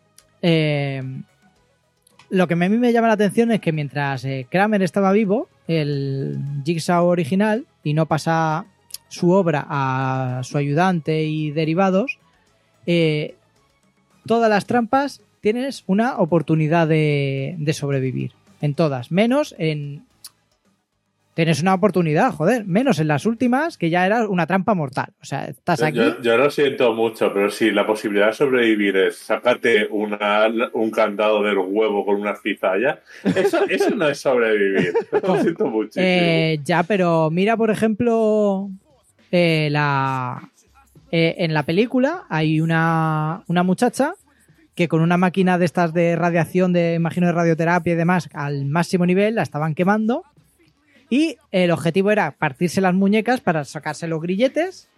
eh, lo que a mí me llama la atención es que mientras eh, Kramer estaba vivo, el Jigsaw original, y no pasa su obra a su ayudante y derivados, eh, todas las trampas tienes una oportunidad de, de sobrevivir. En todas, menos en... Tienes una oportunidad, joder, menos en las últimas, que ya era una trampa mortal. O sea, estás aquí... Yo, yo lo siento mucho, pero si la posibilidad de sobrevivir es sacarte una, un candado del huevo con una cizalla, eso, eso no es sobrevivir. Lo siento muchísimo. Eh, ya, pero mira, por ejemplo, eh, la eh, en la película hay una, una muchacha que con una máquina de estas de radiación, de imagino de radioterapia y demás, al máximo nivel, la estaban quemando. Y el objetivo era partirse las muñecas para sacarse los grilletes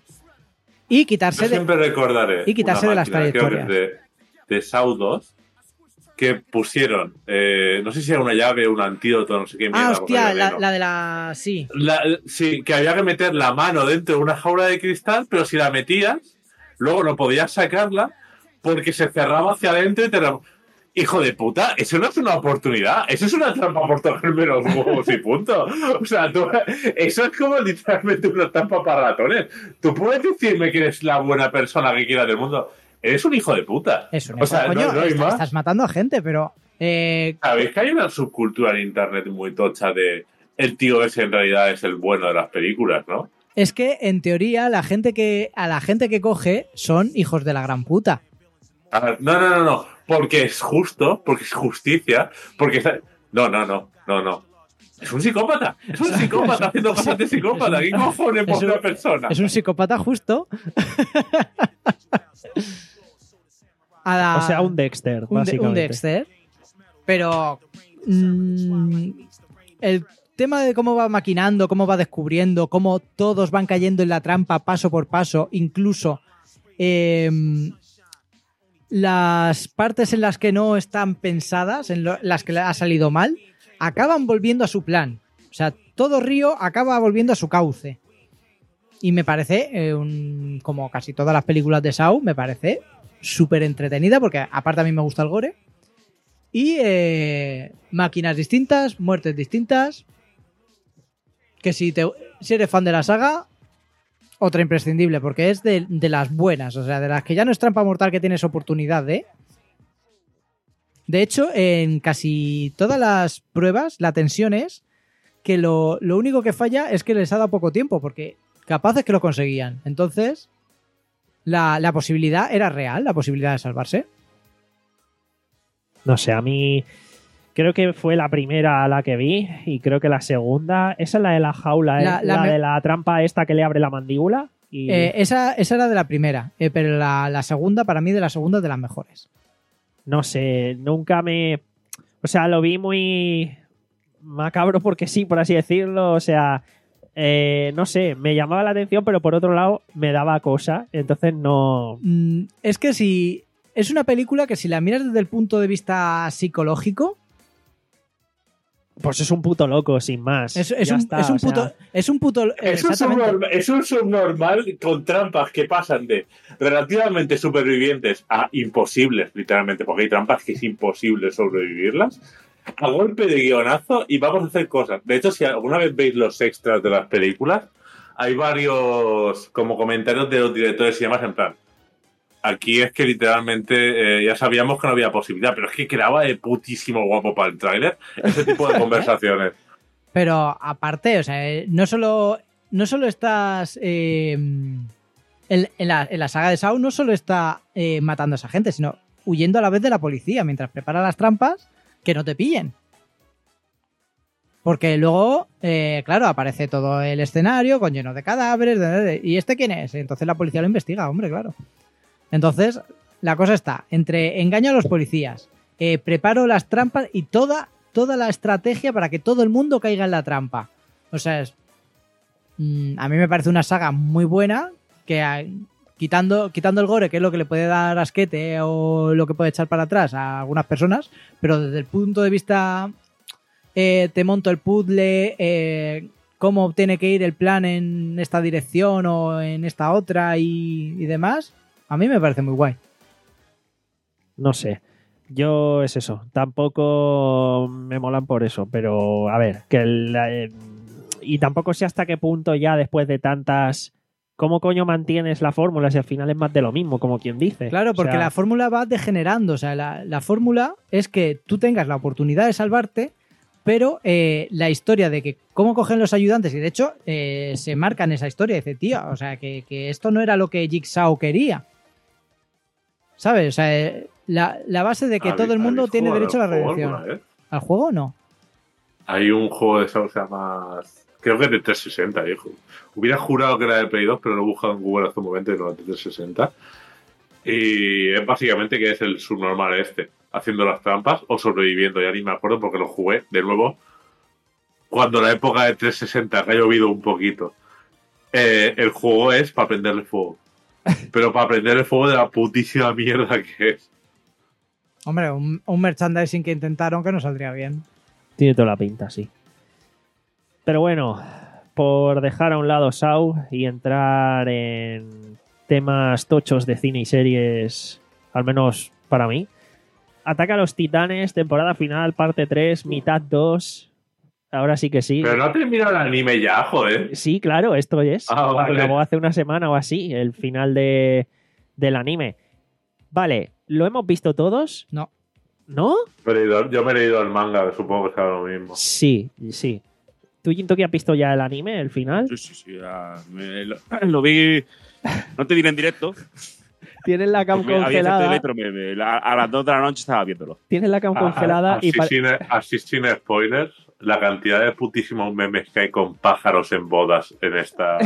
y quitarse Yo de... siempre recordaré y quitarse una de las máquina, creo que trayectorias. es de, de Saw dos, que pusieron, eh, no sé si era una llave, un antídoto, no sé qué. Ah, mierda, hostia, porque la, veneno. la de la... Sí. La- sí, que había que meter la mano dentro de una jaula de cristal, pero si la metías, luego no podías sacarla porque se cerraba hacia adentro y te la... Hijo de puta, eso no es una oportunidad, eso es una trampa por tocarme los huevos y punto. O sea, tú- eso es como literalmente una trampa para ratones. Tú puedes decirme que eres la buena persona que quieras del mundo. Eres un hijo de puta. Eso, O sea, coño, no, no hay est- más. estás matando a gente, pero... eh, ¿Sabéis que hay una subcultura en internet muy tocha de el tío ese en realidad es el bueno de las películas, ¿no? es que, en teoría, la gente que a la gente que coge son hijos de la gran puta. A ver, no, no, no, no. Porque es justo, porque es justicia, porque está... No, no, no, no, no. Es un psicópata. Es un psicópata haciendo cosas de psicópata. ¿Qué cojones por es un- una persona? Es un psicópata justo. A la- O sea, un Dexter, un, de- básicamente. un Dexter. Pero mm, el, tema de cómo va maquinando, cómo va descubriendo, cómo todos van cayendo en la trampa paso por paso, incluso eh, las partes en las que no están pensadas, en lo, las que le ha salido mal, acaban volviendo a su plan. O sea, todo río acaba volviendo a su cauce. Y me parece, eh, un, como casi todas las películas de Saw, me parece súper entretenida, porque aparte a mí me gusta el gore. Y eh, máquinas distintas, muertes distintas. Que si, te, si eres fan de la saga, otra imprescindible, porque es de, de las buenas, o sea, de las que ya no es trampa mortal, que tienes oportunidad de... De hecho, en casi todas las pruebas, la tensión es que lo, lo único que falla es que les ha dado poco tiempo, porque capaces que lo conseguían. Entonces, la, la posibilidad era real, la posibilidad de salvarse. No sé, a mí creo que fue la primera a la que vi y creo que la segunda, esa es la de la jaula, La- ¿eh? la la, me- de la trampa esta que le abre la mandíbula. Y Eh, esa, esa era de la primera, eh, pero la, la segunda, para mí, de la segunda es de las mejores. no sé, nunca me... O sea, lo vi muy macabro porque sí, por así decirlo. O sea, eh, no sé, me llamaba la atención, pero por otro lado me daba cosa. Entonces no... Mm, es que si... Es una película que si la miras desde el punto de vista psicológico, Pues es un puto loco, sin más. es, es Ya un, está, es un o sea, puto... Es un puto... Es un, exactamente. subnormal, es un subnormal con trampas que pasan de relativamente supervivientes a imposibles, literalmente, porque hay trampas que es imposible sobrevivirlas, a golpe de guionazo y vamos a hacer cosas. De hecho, si alguna vez veis los extras de las películas, hay varios como comentarios de los directores y demás en plan. Aquí es que literalmente eh, ya sabíamos que no había posibilidad, pero es que quedaba de putísimo guapo para el tráiler ese tipo de conversaciones. Pero aparte, o sea, eh, no solo, no solo estás... eh, en, en la, en la saga de Saw no solo está eh, matando a esa gente, sino huyendo a la vez de la policía mientras prepara las trampas que no te pillen. Porque luego, eh, claro, aparece todo el escenario con lleno de cadáveres. de- de- ¿Y este quién es? Entonces la policía lo investiga, hombre, claro. Entonces, la cosa está entre engaño a los policías, eh, preparo las trampas y toda, toda la estrategia para que todo el mundo caiga en la trampa. O sea, es, mm, a mí me parece una saga muy buena que ah, quitando, quitando el gore, que es lo que le puede dar asquete o lo que puede echar para atrás a algunas personas, pero desde el punto de vista eh, te monto el puzzle, eh, cómo tiene que ir el plan en esta dirección o en esta otra y, y demás, a mí me parece muy guay. No sé. Yo es eso. Tampoco me molan por eso. Pero, a ver, que el, eh, y tampoco sé hasta qué punto ya después de tantas... ¿Cómo coño mantienes la fórmula si al final es más de lo mismo, como quien dice? Claro, O porque sea, la fórmula va degenerando. O sea, la, la fórmula es que tú tengas la oportunidad de salvarte, pero eh, la historia de que cómo cogen los ayudantes, y de hecho eh, se marca en esa historia, dice, tío, o sea, que, que esto no era lo que Jigsaw quería. ¿Sabes? O sea, eh, la, la base de que todo el mundo ¿Habéis tiene jugado derecho a la al juego redención. alguna vez? ¿Al juego o no? Hay un juego de eso que se llama... Creo que es de trescientos sesenta, hijo. Hubiera jurado que era de Play dos, pero lo he buscado en Google hace un momento y no es de trescientos sesenta. Y es básicamente que es el subnormal este, haciendo las trampas o sobreviviendo. Ya ni me acuerdo porque lo jugué de nuevo cuando la época de trescientos sesenta, que ha llovido un poquito. Eh, el juego es para prenderle fuego. Pero para prenderle fuego de la putísima mierda que es. Hombre, un, un merchandising que intentaron que no saldría bien. Tiene toda la pinta, sí. Pero bueno, por dejar a un lado Saw y entrar en temas tochos de cine y series, al menos para mí. Ataca a los Titanes, temporada final, parte tres, mitad dos. Ahora sí que sí. Pero no ha terminado el anime ya, joder. Sí, claro, esto es. Ah, vale. Acabó hace una semana o así, el final de, del anime. Vale, ¿lo hemos visto todos? No. ¿No? Me he leído- yo me he leído el manga, supongo que será lo mismo. Sí, sí. ¿Tú, Jintoki, has visto ya el anime, el final? Sí, sí, sí. ya me- lo, lo vi. No te diré en directo. Tienes la cam Me- había esa congelada. tele, pero me- me- la- a las dos de la noche estaba viéndolo. Tienes la cam Ah, congelada así, y pa- sin, así sin spoilers, la cantidad de putísimos memes que hay con pájaros en bodas en esta...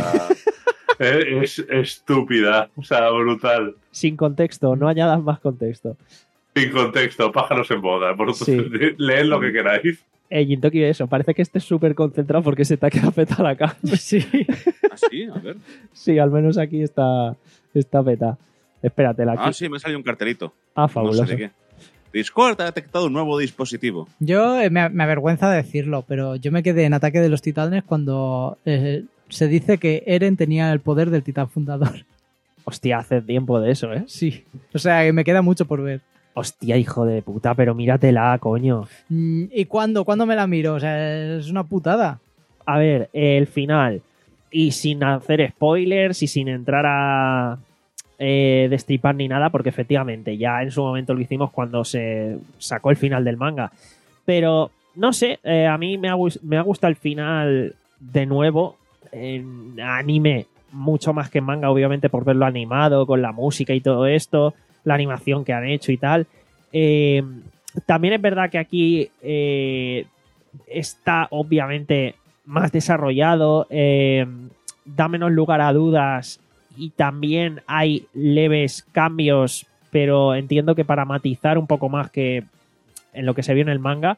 es, es estúpida, o sea, brutal. sin contexto, no añadas más contexto. Sin contexto, pájaros en bodas. Vosotros Sí. leed lo que queráis. Eh, Jintoki, eso, parece que estés súper concentrado porque se te ha quedado peta la cara. Sí. ¿Ah, sí? A ver. Sí, al menos aquí está, está peta. Espérate, la aquí. Ah, sí, me salió un cartelito. Ah, fabuloso. No sé de qué. Discord ha detectado un nuevo dispositivo. Yo eh, me, me avergüenza decirlo, pero yo me quedé en Ataque de los Titanes cuando eh, se dice que Eren tenía el poder del titán fundador. Hostia, hace tiempo de eso, ¿eh? Sí. O sea, que me queda mucho por ver. Hostia, hijo de puta, pero míratela, coño. Mm, ¿Y cuándo? ¿Cuándo me la miro? O sea, es una putada. A ver, el final. Y sin hacer spoilers y sin entrar a eh, destripar ni nada, porque efectivamente ya en su momento lo hicimos cuando se sacó el final del manga. Pero, no sé, eh, a mí me ha, me ha gustado el final de nuevo. En anime, mucho más que en manga, obviamente, por verlo animado, con la música y todo esto, la animación que han hecho y tal. Eh, también es verdad que aquí eh, está, obviamente, más desarrollado, eh, da menos lugar a dudas y también hay leves cambios, pero entiendo que para matizar un poco más que en lo que se vio en el manga.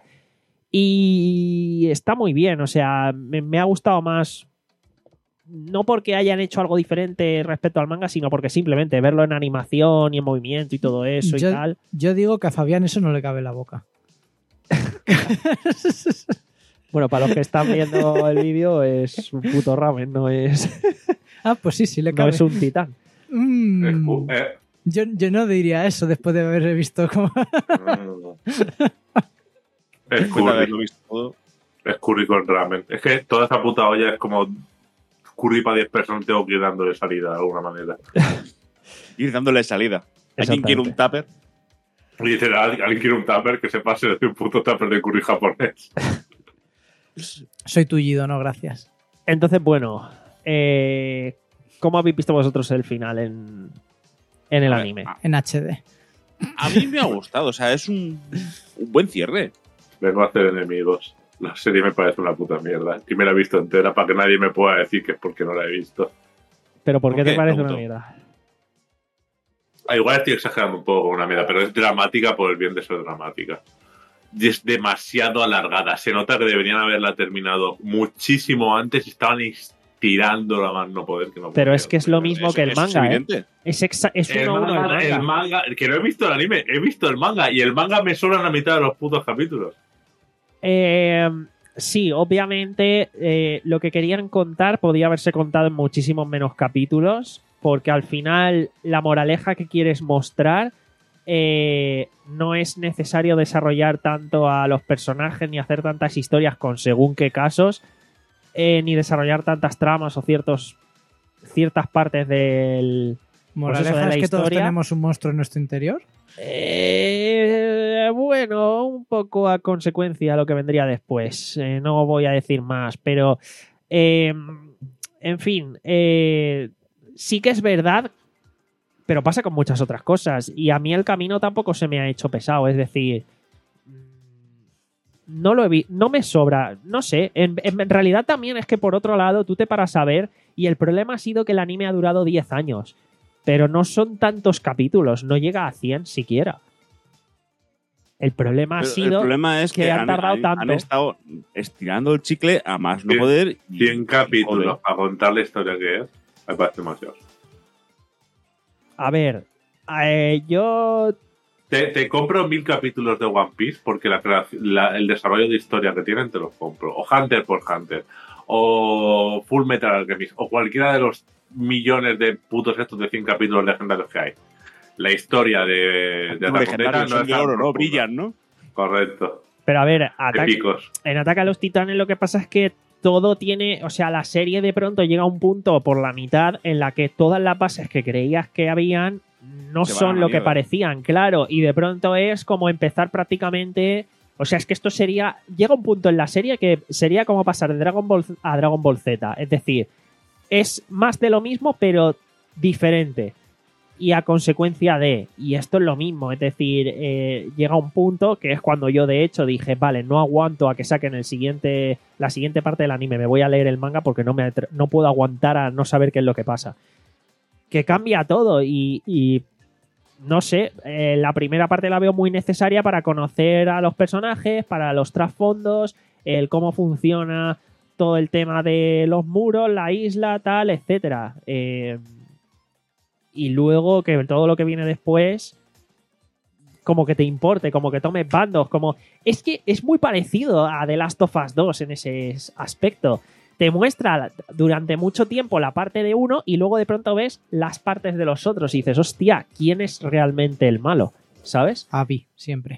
Y está muy bien, o sea, me, me ha gustado más, no porque hayan hecho algo diferente respecto al manga, sino porque simplemente verlo en animación y en movimiento y todo eso yo, y tal. Yo digo que a Fabián eso no le cabe en la boca. Bueno, para los que están viendo el vídeo es un puto ramen, no es, Ah, pues sí, sí le no cabe. es un titán. Mm, Es cu- eh, yo, yo no diría eso después de haber visto cómo... es Después de curry, haberlo visto todo. es curry con ramen. Es que toda esa puta olla es como curry para diez personas, tengo que ir dándole salida de alguna manera. Ir dándole salida. ¿Alguien quiere un tupper? Literal, alguien quiere un tupper que se pase de un puto tupper de curry japonés. Soy tullido, no, gracias. Entonces, bueno, eh, ¿cómo habéis visto vosotros el final en, en el A ver, anime? a- En H D. A mí me ha gustado, o sea, es un, un buen cierre. Vengo a hacer enemigos. La serie me parece una puta mierda. Y me la he visto entera para que nadie me pueda decir que es porque no la he visto. ¿Pero por qué ¿Por te qué? parece Pregunto. una mierda? Ah, igual estoy exagerando un poco con una mierda, pero es dramática por el bien de ser dramática. Y es demasiado alargada. Se nota que deberían haberla terminado muchísimo antes y estaban estirando a más no poder. Que no Pero podía. es que es lo mismo Eso- que el eso es manga, ¿eh? evidente. Es, exa- es El uno a uno el manga, manga. el manga, que no he visto el anime, he visto el manga y el manga me sobran la mitad de los putos capítulos. Eh, sí, obviamente eh, lo que querían contar podía haberse contado en muchísimos menos capítulos, porque al final la moraleja que quieres mostrar eh, no es necesario desarrollar tanto a los personajes ni hacer tantas historias con según qué casos, eh, ni desarrollar tantas tramas o ciertos ciertas partes del... Moraleja eso de la es que todos historia. tenemos un monstruo en nuestro interior. Eh, bueno, un poco a consecuencia de lo que vendría después. Eh, no voy a decir más, pero eh, en fin, eh, sí que es verdad, pero pasa con muchas otras cosas. Y a mí el camino tampoco se me ha hecho pesado. Es decir, no lo he vi- no me sobra, no sé. En, en realidad también es que por otro lado tú te paras a ver y el problema ha sido que el anime ha durado diez años. Pero no son tantos capítulos, no llega a cien siquiera. El problema ha Pero sido el problema es que, que han han, tardado han- tanto. han estado estirando el chicle a más no Cien- poder. y- cien capítulos joder. a contar la historia que es, me parece demasiado. A ver, eh, yo... Te, te compro mil capítulos de One Piece porque la, creación- la- el desarrollo de historia que tienen te los compro. O Hunter por Hunter. O Full Metal Alchemist. O cualquiera de los millones de putos estos de cien capítulos legendarios que hay. La historia de, de Los Attack on Titan legendarios no son es de tan oro, ¿no? profunda. Brillan, ¿no? Correcto. Pero a ver, ataque, Épicos. en Ataque a los Titanes lo que pasa es que todo tiene... O sea, la serie de pronto llega a un punto por la mitad en la que todas las bases que creías que habían no Se van a son la lo que mierda. parecían, claro. Y de pronto es como empezar prácticamente... O sea, es que esto sería... Llega un punto en la serie que sería como pasar de Dragon Ball a Dragon Ball Z. Es decir, es más de lo mismo, pero diferente. Y a consecuencia de... Y esto es lo mismo. Es decir, eh, llega un punto que es cuando yo, de hecho, dije, vale, no aguanto a que saquen el siguiente, la siguiente parte del anime. Me voy a leer el manga porque no, me, atre- no puedo aguantar a no saber qué es lo que pasa. Que cambia todo y... y no sé, eh, la primera parte la veo muy necesaria para conocer a los personajes, para los trasfondos, el cómo funciona todo el tema de los muros, la isla, tal, etcétera. Eh, y luego que todo lo que viene después, como que te importe, como que tomes bandos, como... Es que es muy parecido a The Last of Us dos en ese aspecto. Te muestra durante mucho tiempo la parte de uno y luego de pronto ves las partes de los otros y dices, hostia, ¿quién es realmente el malo? ¿Sabes? Abby, siempre.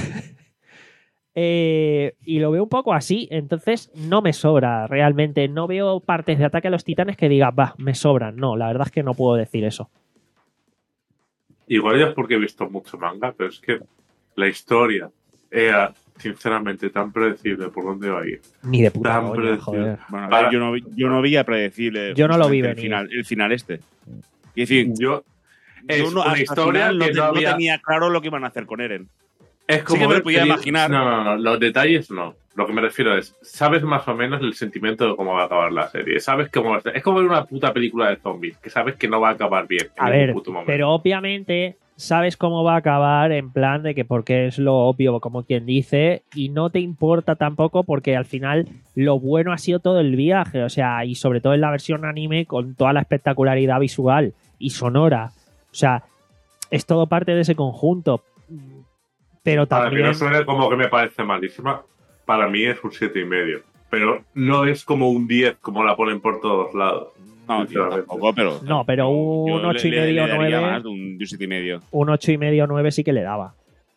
eh, y lo veo un poco así, entonces no me sobra realmente. No veo partes de Ataque a los Titanes que diga, va, me sobran. No, la verdad es que no puedo decir eso. Igual ya es porque he visto mucho manga, pero es que la historia era, sinceramente, tan predecible por dónde va a ir. Ni de puta Tan coña, predecible. joder. Bueno, a ver, Para- yo, no, yo no veía predecible. Yo no lo vi el venir. final, el final este. Es decir, Yo, es yo no, una hasta el historia final no, que te- no no había... tenía claro lo que iban a hacer con Eren. Es como Sí que me ver lo podía peli- imaginar. No, no, no, los detalles no. Lo que me refiero es, sabes más o menos el sentimiento de cómo va a acabar la serie. Sabes cómo va a ser. Es como ver una puta película de zombies, que sabes que no va a acabar bien en A ningún ver, puto momento. pero obviamente sabes cómo va a acabar en plan de que porque es lo obvio, como quien dice, y no te importa tampoco porque al final lo bueno ha sido todo el viaje, o sea, y sobre todo en la versión anime con toda la espectacularidad visual y sonora. O sea, es todo parte de ese conjunto. Pero Para que también... no suene como que me parece malísima, para mí es un siete y medio. Pero no es como un diez como la ponen por todos lados. No, tío, Sinceramente. tampoco, pero. No, pero yo- un yo ocho y le- le- medio, le daría nueve. más de un siete y medio. Un ocho y medio nueve sí que le daba.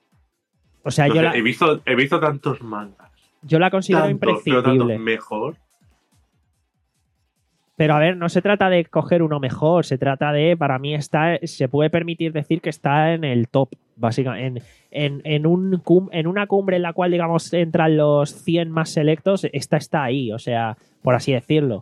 O sea, No yo sé, la, he, visto, he visto tantos mangas. yo la considero Tantos, pero imprescindible. tantos mejor. Pero a ver, no se trata de coger uno mejor, se trata de, para mí está, se puede permitir decir que está en el top, básicamente. En, en, en, un cum, en una cumbre en la cual, digamos, entran los cien más selectos, esta está ahí, o sea, por así decirlo.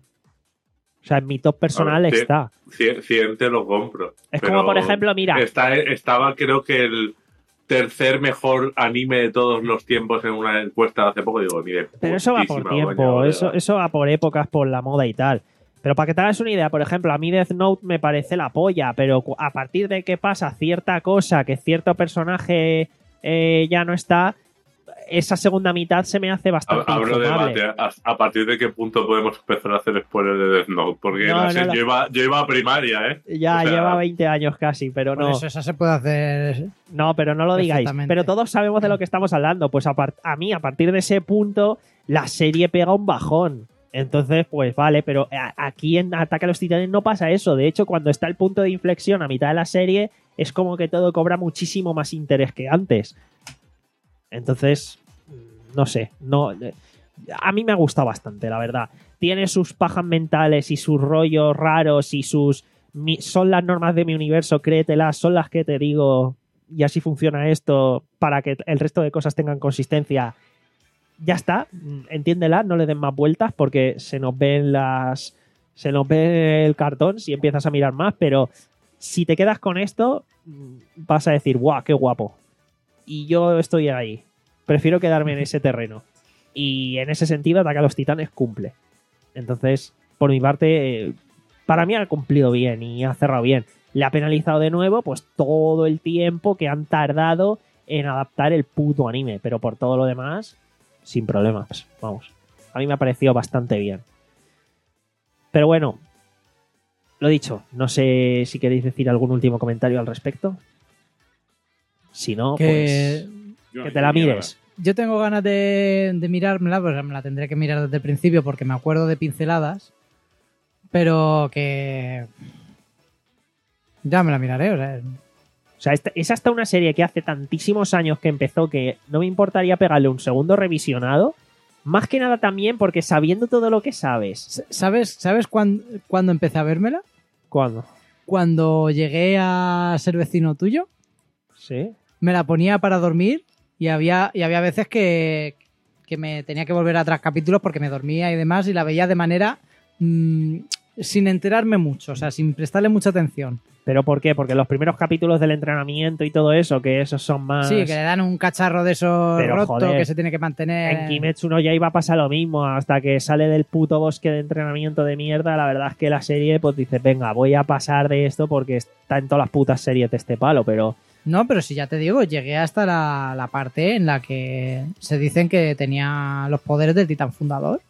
O sea, en mi top personal A ver, está. cien, cien te lo compro. Es pero como, por ejemplo, mira, Está, estaba, creo que el tercer mejor anime de todos los tiempos en una encuesta de hace poco. Digo, ni de pero eso va por putísima tiempo, coña, eso, ¿verdad? eso va por épocas, por la moda y tal. Pero para que te hagas una idea, por ejemplo, a mí Death Note me parece la polla, pero cu- a partir de que pasa cierta cosa, que cierto personaje eh, ya no está, esa segunda mitad se me hace bastante Abro infumable. debate. ¿A, a partir de qué punto podemos empezar a hacer spoilers de Death Note? Porque No, la no, serie- no. Yo, iba, yo iba a primaria, ¿eh? Ya O sea, lleva veinte años casi, pero Por no. eso esa se puede hacer. No, pero no lo digáis. Perfectamente. Pero todos sabemos de lo que estamos hablando. Pues a, par- a mí, a partir de ese punto, la serie pega un bajón. Entonces, pues vale, pero a- aquí en Ataque a los Titanes no pasa eso. De hecho, cuando está el punto de inflexión a mitad de la serie, es como que todo cobra muchísimo más interés que antes. Entonces, no sé, no. A mí me ha gustado bastante, la verdad. Tiene sus pajas mentales y sus rollos raros y sus... mi- son las normas de mi universo, créetelas, son las que te digo y así funciona esto para que el resto de cosas tengan consistencia. Ya está, entiéndela, no le den más vueltas porque se nos ven las... se nos ve el cartón si empiezas a mirar más, pero si te quedas con esto vas a decir, guau, qué guapo. Y yo estoy ahí. Prefiero quedarme en ese terreno. Y en ese sentido, Ataque a los Titanes cumple. Entonces, por mi parte, eh, para mí ha cumplido bien y ha cerrado bien. Le ha penalizado de nuevo, pues todo el tiempo que han tardado en adaptar el puto anime. Pero por todo lo demás, sin problemas. Vamos. A mí me ha parecido bastante bien. Pero bueno, lo dicho, no sé si queréis decir algún último comentario al respecto. Si no, Que Yo- pues que te la yo- mires. yo tengo ganas de, de mirármela, pues me la tendré que mirar desde el principio porque me acuerdo de pinceladas. Pero que. Ya me la miraré, o sea. O sea, esta- es hasta una serie que hace tantísimos años que empezó que no me importaría pegarle un segundo revisionado. Más que nada también porque sabiendo todo lo que sabes. ¿Sabes, ¿sabes cuándo, cuándo empecé a vérmela? ¿Cuándo? Cuando llegué a ser vecino tuyo, Sí. me la ponía para dormir y había, y había veces que, que me tenía que volver atrás capítulos porque me dormía y demás y la veía de manera mm, sin enterarme mucho, o sea, sin prestarle mucha atención. ¿Pero por qué? Porque los primeros capítulos del entrenamiento y todo eso, que esos son más... Sí, que le dan un cacharro de esos Pero, rotos joder, que se tiene que mantener. En Kimetsu no Yaiba pasa lo mismo, hasta que sale del puto bosque de entrenamiento de mierda. La verdad es que la serie pues dice, venga, voy a pasar de esto porque está en todas las putas series de este palo, pero... No, pero si ya te digo, llegué hasta la, la parte en la que se dicen que tenía los poderes del titán fundador.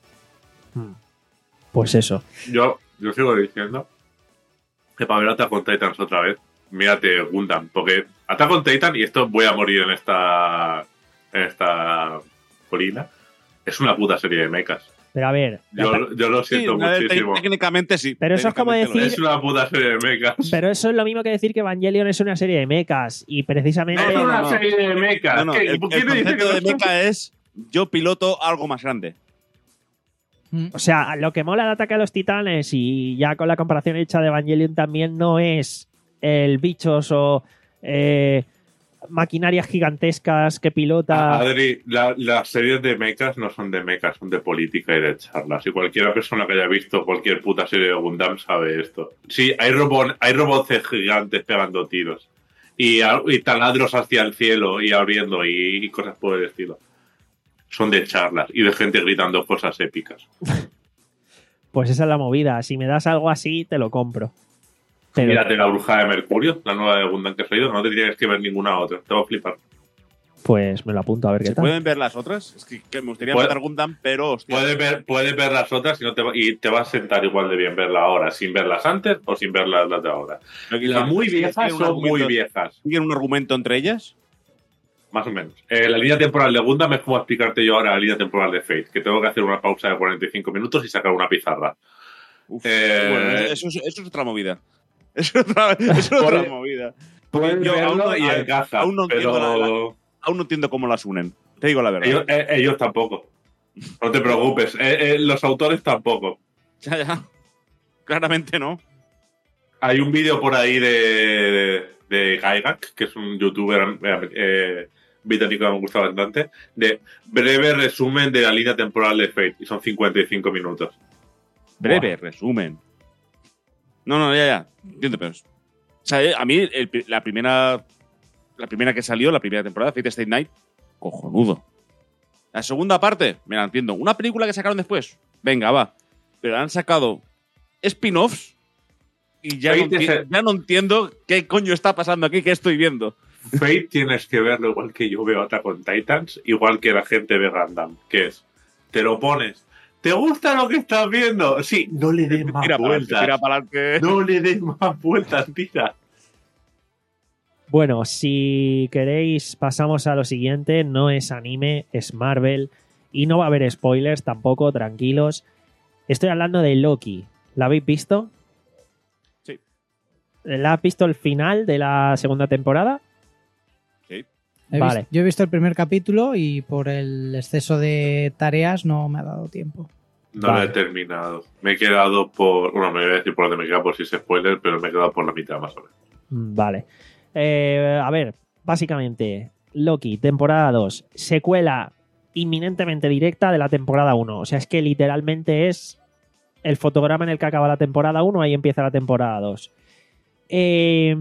Pues eso. Yo, yo sigo diciendo que para ver Attack on Titans otra vez, mírate Gundam, porque Attack on Titan, y esto voy a morir en esta en esta colina, es una puta serie de mechas. Pero a ver... Yo, yo lo siento Sí, muchísimo. técnicamente sí. Pero eso es como Técnicamente lo decir- Es una puta serie de mechas. Pero eso es lo mismo que decir que Evangelion es una serie de mechas. Y precisamente... Es no, una no. serie de mechas. No, no, ¿Qué? el, el ¿Quién me dice concepto que de no son- mecha es yo piloto algo más grande. Mm. O sea, lo que mola de Ataque a los Titanes, y ya con la comparación hecha de Evangelion también, no es el bichos o eh, maquinarias gigantescas que pilota... Ah, Adri, la- las series de mechas no son de mechas, son de política y de charlas. Y cualquier persona que haya visto cualquier puta serie de Gundam sabe esto. Sí, hay, robo- hay robots gigantes pegando tiros. Y, a- y taladros hacia el cielo y abriendo y, y cosas por el estilo. Son de charlas y de gente gritando cosas épicas. Pues esa es la movida. Si me das algo así, te lo compro. Pero, Mírate La Bruja de Mercurio, la nueva de Gundam que has leído, no te tienes que ver ninguna otra. Te va a flipar. pues me lo apunto a ver qué ¿Se tal. pueden ver las otras? Es que, que me gustaría Puede- matar Gundam, pero hostia. Puedes ver, puedes ver las otras y, no te va, y te va a sentar igual de bien verla ahora, sin verlas antes o sin verlas las de ahora. Lo que Las quiero muy decir es que viejas tienen un son muy argumento- viejas, ¿Tienen un argumento entre ellas? más o menos. Eh, la línea temporal de Gundam es como explicarte yo ahora la línea temporal de Fate, que tengo que hacer una pausa de cuarenta y cinco minutos y sacar una pizarra. Uf, Eh, bueno, eso, es- eso es otra movida. Eso es otra, eso es otra Puede- movida. Puedes Yo aún verlo no- y a- encaja, aún no entiendo pero la- la- Aún no entiendo cómo las unen. Te digo la verdad. ellos, eh, ellos tampoco. No te preocupes, eh, eh, los autores tampoco. Ya, ya. Claramente no. Hay un vídeo por ahí de, de Gygax, que es un youtuber eh, británico que me gusta bastante, de breve resumen de la línea temporal de Fate, y son cincuenta y cinco minutos. Breve resumen. No, no, ya, ya. Entiendo, pero... es- O sea, eh, a mí el pri- la primera la primera que salió, la primera temporada, Fate Stay Night, cojonudo. La segunda parte, me la entiendo. Una película que sacaron después, venga, va. Pero han sacado spin-offs y ya no, Fate es enti- el- ya no entiendo qué coño está pasando aquí, qué estoy viendo. Fate tienes que verlo igual que yo veo Attack on Titans, igual que la gente ve Gundam, que es, te lo pones, ¿te gusta lo que estás viendo? Sí, no le des más Tira para adelante, vueltas. tira para adelante. No le des más vueltas, tira. Bueno, si queréis, pasamos a lo siguiente. No es anime, es Marvel. Y no va a haber spoilers tampoco, tranquilos. Estoy hablando de Loki. ¿La habéis visto? Sí. ¿La has visto el final de la segunda temporada? Sí. He Vale. vis- yo he visto el primer capítulo y por el exceso de tareas no me ha dado tiempo. No Vale. lo he terminado. Me he quedado por, bueno, me voy a decir por dónde me he quedado por si es spoiler, pero me he quedado por la mitad más o menos. Mm, Vale. Eh, a ver, básicamente, Loki, temporada dos, secuela inminentemente directa de la temporada uno. O sea, es que literalmente es el fotograma en el que acaba la temporada uno, ahí empieza la temporada dos. Eh,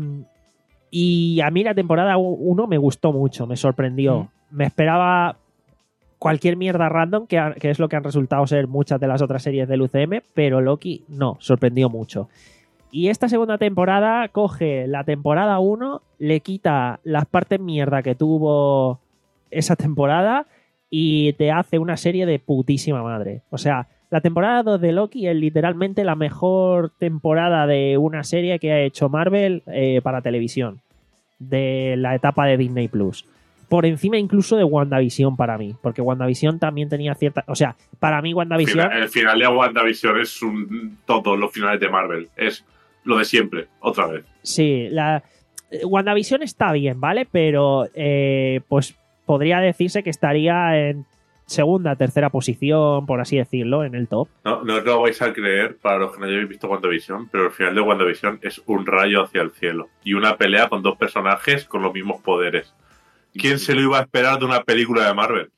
y a mí la temporada uno me gustó mucho, me sorprendió. Me esperaba cualquier mierda random, que, ha- que es lo que han resultado ser muchas de las otras series del U C M, pero Loki no, sorprendió mucho. Y esta segunda temporada coge la temporada uno, le quita las partes mierda que tuvo esa temporada y te hace una serie de putísima madre. O sea, la temporada dos de Loki es literalmente la mejor temporada de una serie que ha hecho Marvel eh, para televisión, de la etapa de Disney Plus. Por encima incluso de WandaVision para mí, porque WandaVision también tenía cierta... O sea, para mí WandaVision... Final- el final de WandaVision es un, todos los finales de Marvel. Es lo de siempre, otra vez. Sí, la eh, WandaVision está bien, ¿vale? Pero eh, pues podría decirse que estaría en segunda, tercera posición, por así decirlo, en el top. No, no os lo vais a creer para los que no hayáis visto WandaVision, pero el final de WandaVision es un rayo hacia el cielo. Y una pelea con dos personajes con los mismos poderes. ¿Quién se lo iba a esperar de una película de Marvel?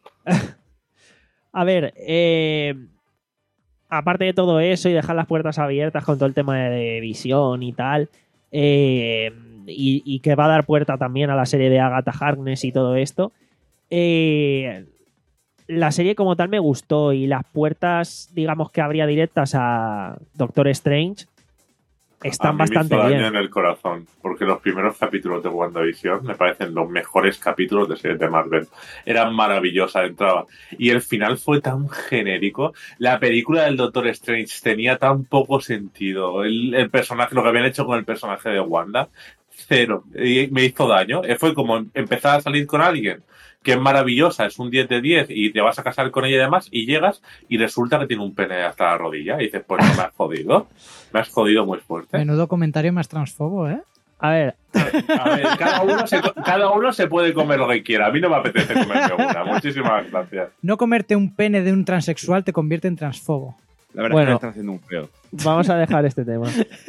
A ver, eh, aparte de todo eso y dejar las puertas abiertas con todo el tema de visión y tal, eh, y, y que va a dar puerta también a la serie de Agatha Harkness y todo esto. Eh, la serie como tal me gustó y las puertas, digamos que habría directas a Doctor Strange están a mí bastante me hizo bien. daño en el corazón, porque los primeros capítulos de WandaVision me parecen los mejores capítulos de series de Marvel. Eran maravillosa, entraba. Y el final fue tan genérico. La película del Doctor Strange tenía tan poco sentido. El, el personaje, lo que habían hecho con el personaje de Wanda, cero. Y me hizo daño. Fue como empezar a salir con alguien que es maravillosa, es un diez de diez y te vas a casar con ella y demás, y llegas y resulta que tiene un pene hasta la rodilla y dices, pues no, me has jodido, me has jodido muy fuerte. Menudo comentario más transfobo, ¿eh? A ver, A ver, cada uno, se, cada uno se puede comer lo que quiera, a mí no me apetece comerme una, muchísimas gracias. No comerte un pene de un transexual te convierte en transfobo. La verdad Bueno. es que le están haciendo un feo. vamos a dejar este tema.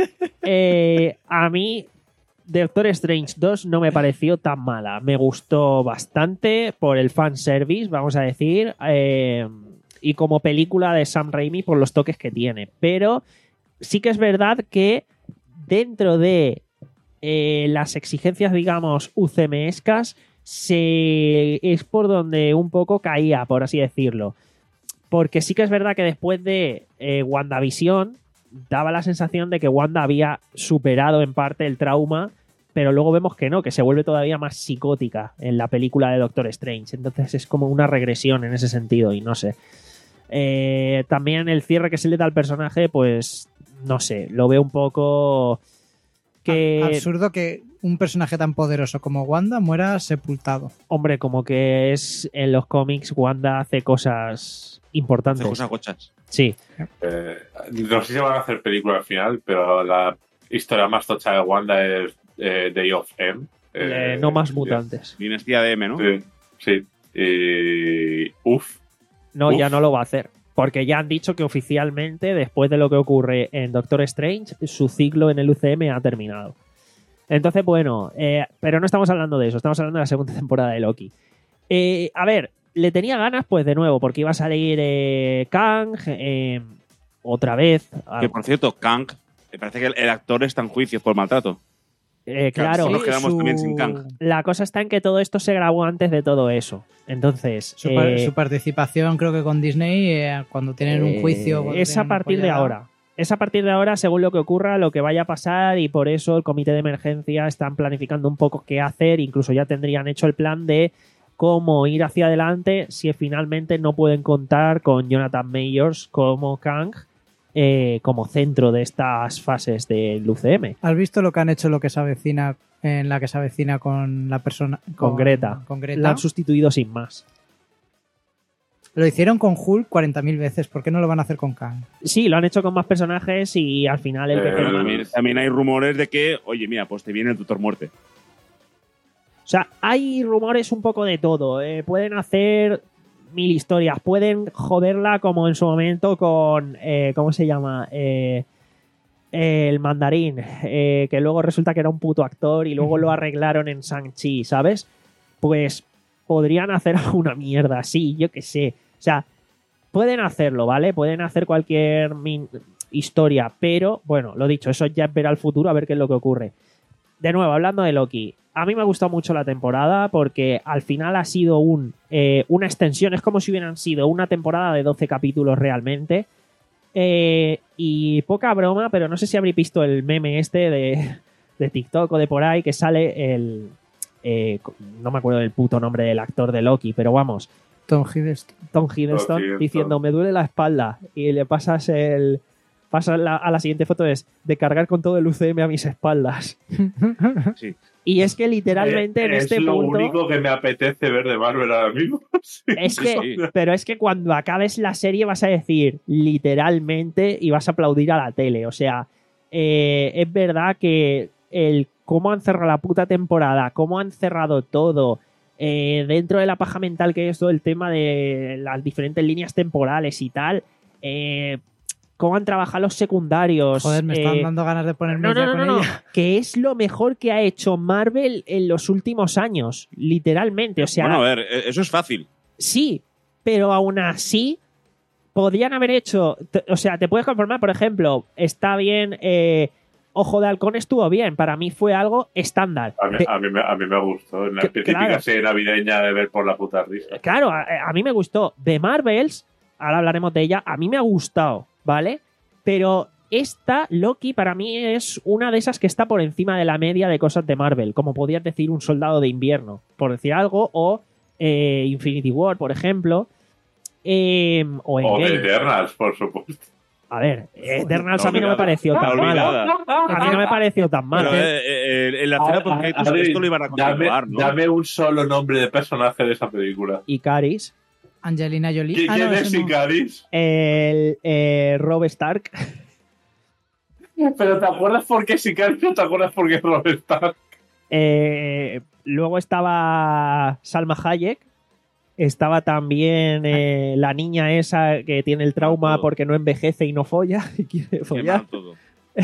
Eh, a mí, Doctor Strange dos no me pareció tan mala. Me gustó bastante por el fanservice, vamos a decir, eh, y como película de Sam Raimi por los toques que tiene. Pero sí que es verdad que dentro de eh, las exigencias, digamos, U C M-escas, se, es por donde un poco caía, por así decirlo. Porque sí que es verdad que después de eh, WandaVision daba la sensación de que Wanda había superado en parte el trauma, pero luego vemos que no, que se vuelve todavía más psicótica en la película de Doctor Strange. Entonces es como una regresión en ese sentido y no sé. Eh, también el cierre que se le da al personaje, pues no sé, lo veo un poco que... Absurdo que un personaje tan poderoso como Wanda muera sepultado. Hombre, como que es en los cómics Wanda hace cosas importantes. Hace cosas gochas. Sí. Eh, no sé si van a hacer película al final, pero la historia más tocha de Wanda es eh, Day of M. Eh, Eh, no más mutantes. Dinastía de M, ¿no? Sí, sí. Y, uf, No, Uf. ya no lo va a hacer. Porque ya han dicho que oficialmente, después de lo que ocurre en Doctor Strange, su ciclo en el U C M ha terminado. Entonces, bueno, eh, pero no estamos hablando de eso, estamos hablando de la segunda temporada de Loki. Eh, a ver, le tenía ganas, pues de nuevo, porque iba a salir eh, Kang eh, otra vez. Que por cierto, Kang, me parece que el, el actor está en juicios por maltrato. Eh, claro, Sí, nos quedamos su- también sin Kang. la cosa está en que todo esto se grabó antes de todo eso. Entonces, Su, par- eh, su participación creo que con Disney, eh, cuando tienen un juicio... cuando es a tienen una partir de pollada, ahora. Es a partir de ahora, según lo que ocurra, lo que vaya a pasar, y por eso el comité de emergencia están planificando un poco qué hacer. Incluso ya tendrían hecho el plan de cómo ir hacia adelante si finalmente no pueden contar con Jonathan Majors como Kang eh, como centro de estas fases del U C M. ¿Has visto lo que han hecho lo que se avecina en la que se avecina con la persona... Con Greta. Con Greta? La han sustituido sin más. Lo hicieron con Hulk cuarenta mil veces. ¿Por qué no lo van a hacer con Kang? Sí, lo han hecho con más personajes y al final el que Eh, queda- También, también hay rumores de que, oye, mira, pues te viene el Doctor Muerte. O sea, hay rumores un poco de todo. Eh, pueden hacer mil historias. Pueden joderla como en su momento con... eh, ¿Cómo se llama? Eh, el mandarín. eh, que luego resulta que era un puto actor y luego lo arreglaron en Shang-Chi, ¿sabes? Pues podrían hacer alguna mierda así, yo qué sé. O sea, pueden hacerlo, ¿vale? Pueden hacer cualquier min- historia, pero, bueno, lo dicho, eso ya es ver al futuro a ver qué es lo que ocurre. De nuevo, hablando de Loki, a mí me ha gustado mucho la temporada porque al final ha sido un, eh, una extensión, es como si hubieran sido una temporada de doce capítulos realmente. Eh, y poca broma, pero no sé si habréis visto el meme este de, de TikTok o de por ahí que sale el... eh, no me acuerdo del puto nombre del actor de Loki, pero vamos, Tom Hiddleston. Tom Hiddleston Tom Hiddleston. diciendo me duele la espalda y le pasas el... Pasas la- a la siguiente foto es de cargar con todo el U C M a mis espaldas. Sí. Y es que literalmente en es este lo punto... único que me apetece ver de Marvel ahora mismo. Sí. Es que, Sí. pero es que cuando acabes la serie vas a decir literalmente y vas a aplaudir a la tele. O sea, eh, es verdad que el cómo han cerrado la puta temporada, cómo han cerrado todo, eh, dentro de la paja mental que es todo el tema de las diferentes líneas temporales y tal, eh, cómo han trabajado los secundarios. Joder, me están eh, dando ganas de ponerme no, ya no, no, con no, no, ella. que es lo mejor que ha hecho Marvel en los últimos años, literalmente. O sea, Bueno, a ver, eh, eso es fácil. sí, pero aún así podrían haber hecho, t- o sea, te puedes conformar, por ejemplo, está bien, eh, Ojo de Halcón estuvo bien, para mí fue algo estándar. A mí, Pe- a mí, me- a mí me gustó. En la Que- típica claro. serie navideña de ver por la puta risa. Claro, a, a mí me gustó. De Marvels, ahora hablaremos de ella, a mí me ha gustado, ¿vale? Pero esta, Loki, para mí es una de esas que está por encima de la media de cosas de Marvel, como podías decir un Soldado de Invierno, por decir algo, o eh, Infinity War, por ejemplo, eh, o O de Endgame. Eternals, por supuesto. A ver, Eternals no, a mí no me olvidada. pareció tan Está mala. olvidada. A mí no me pareció tan Pero mala. eh, eh, en la escena post créditos A ver, esto lo iban a continuar, dame, ¿no? dame un solo nombre de personaje de esa película. Icaris, Angelina Jolie. ¿Quién Ah, no, es ese no. Icaris? el eh, Rob Stark, Pero ¿te acuerdas por qué es Icaris o te acuerdas por qué es Robert Stark? eh, luego estaba Salma Hayek, estaba también eh, la niña esa que tiene el trauma todo. porque no envejece y no folla y quiere Qué follar. mal todo.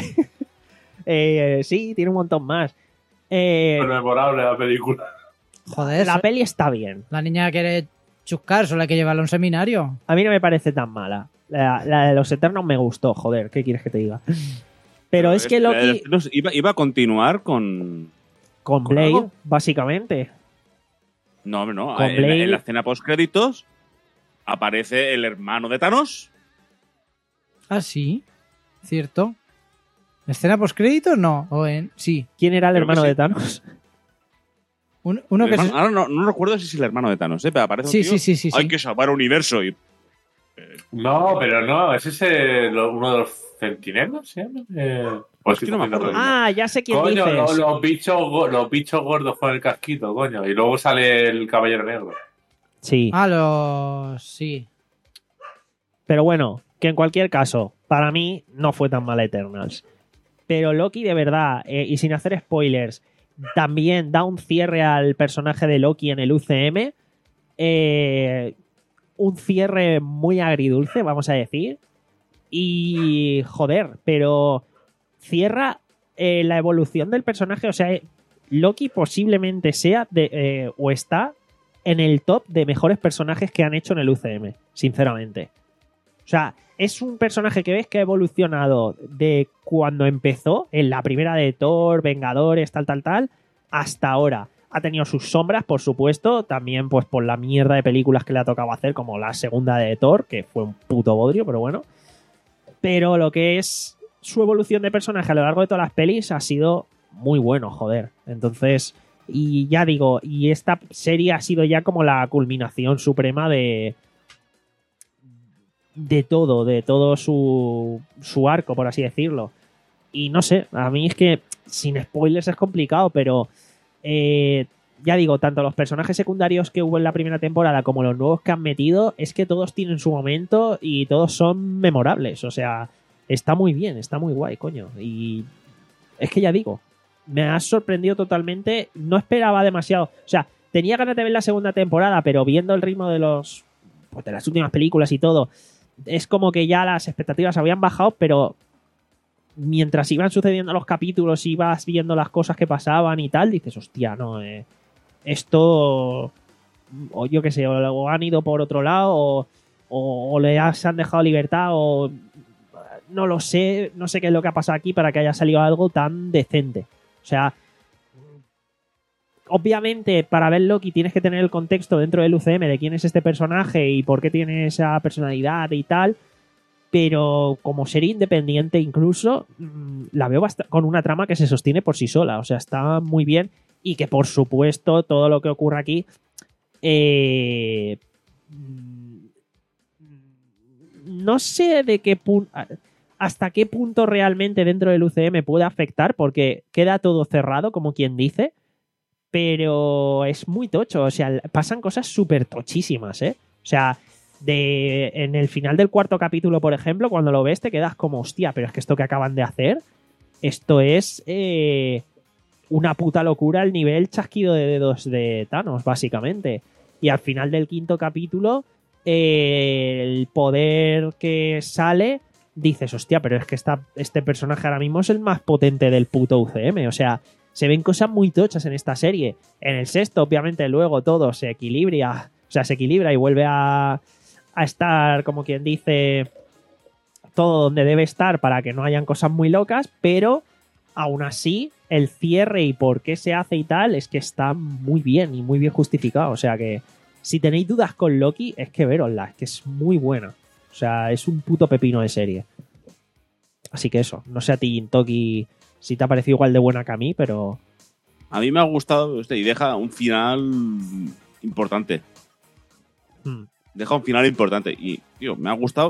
Eh, sí, tiene un montón más. Eh, Fue memorable la película. Joder, la la, peli está bien. la niña quiere chuscar, solo hay que llevarla a un seminario. A mí no me parece tan mala. La, la de los Eternos me gustó, joder, ¿qué quieres que te diga? Pero es que la de Loki los Eternos iba, iba a continuar con. con ¿con Blade, algo? básicamente. No, hombre, no. Con En, la- Blade. en la escena post créditos aparece el hermano de Thanos. Ah, sí, cierto. ¿Escena postcréditos? No. O en... Sí. ¿Quién era el Creo hermano que sí. de Thanos? Un- uno El que hermano- se... Ahora no, no recuerdo si es el hermano de Thanos, ¿eh? Pero aparece un Sí, tío, sí, sí, sí, Hay sí. que salvar el universo. Y No, pero no, es ese lo- uno de los centinelas, ¿se llama? Eh, o Es que no me acuerdo. Ah, ya sé quién Coño, dices. los, los bichos, go- los bichos gordos con el casquito, coño. Y luego sale el caballero negro. Sí. Ah, los... Sí. Pero bueno, que en cualquier caso, para mí no fue tan mala Eternals. Pero Loki, de verdad, eh, y sin hacer spoilers, también da un cierre al personaje de Loki en el U C M. Eh, un cierre muy agridulce, vamos a decir. Y joder, pero cierra eh, la evolución del personaje. O sea, eh, Loki posiblemente sea de, eh, o está en el top de mejores personajes que han hecho en el U C M, sinceramente. O sea, es un personaje que ves que ha evolucionado de cuando empezó, en la primera de Thor, Vengadores, tal, tal, tal, hasta ahora. Ha tenido sus sombras, por supuesto, también pues por la mierda de películas que le ha tocado hacer, como la segunda de Thor, que fue un puto bodrio, pero bueno. Pero lo que es su evolución de personaje a lo largo de todas las pelis ha sido muy bueno, joder. Entonces, y ya digo, y esta serie ha sido ya como la culminación suprema de de todo, de todo su, su arco, por así decirlo. Y no sé, a mí es que sin spoilers es complicado, pero eh, ya digo, tanto los personajes secundarios que hubo en la primera temporada como los nuevos que han metido, es que todos tienen su momento y todos son memorables. O sea, está muy bien, está muy guay, coño. Y es que ya digo, me ha sorprendido totalmente. No esperaba demasiado. O sea, tenía ganas de ver la segunda temporada, pero viendo el ritmo de los pues, de las últimas películas y todo, es como que ya las expectativas habían bajado, pero mientras iban sucediendo los capítulos, ibas viendo las cosas que pasaban y tal, dices, hostia, no, eh, esto, o yo qué sé, o, o han ido por otro lado, o, o, o le has, han dejado libertad, o no lo sé, no sé qué es lo que ha pasado aquí para que haya salido algo tan decente. O sea, obviamente para ver Loki tienes que tener el contexto dentro del U C M de quién es este personaje y por qué tiene esa personalidad y tal, pero como serie independiente incluso mmm, la veo bast- con una trama que se sostiene por sí sola, o sea, está muy bien y que por supuesto todo lo que ocurre aquí eh, no sé de qué punto hasta qué punto realmente dentro del U C M puede afectar porque queda todo cerrado como quien dice, pero es muy tocho, o sea, pasan cosas súper tochísimas, ¿eh? O sea, de, en el final del cuarto capítulo, por ejemplo, cuando lo ves te quedas como, hostia, pero es que esto que acaban de hacer, esto es eh, una puta locura al nivel chasquido de dedos de Thanos, básicamente. Y al final del quinto capítulo, eh, el poder que sale, dices, hostia, pero es que esta, este personaje ahora mismo es el más potente del puto U C M, o sea, se ven cosas muy tochas en esta serie. En el sexto, obviamente, luego todo se equilibra, o sea, se equilibra y vuelve a, a estar, como quien dice, todo donde debe estar para que no hayan cosas muy locas, pero aún así, el cierre y por qué se hace y tal es que está muy bien y muy bien justificado. O sea que si tenéis dudas con Loki, es que verosla, es que es muy buena. O sea, es un puto pepino de serie. Así que eso, no sé a ti, Toki, si te ha parecido igual de buena que a mí, pero... A mí me ha gustado este, y deja un final importante. Hmm. Deja un final importante. Y, tío, me ha gustado.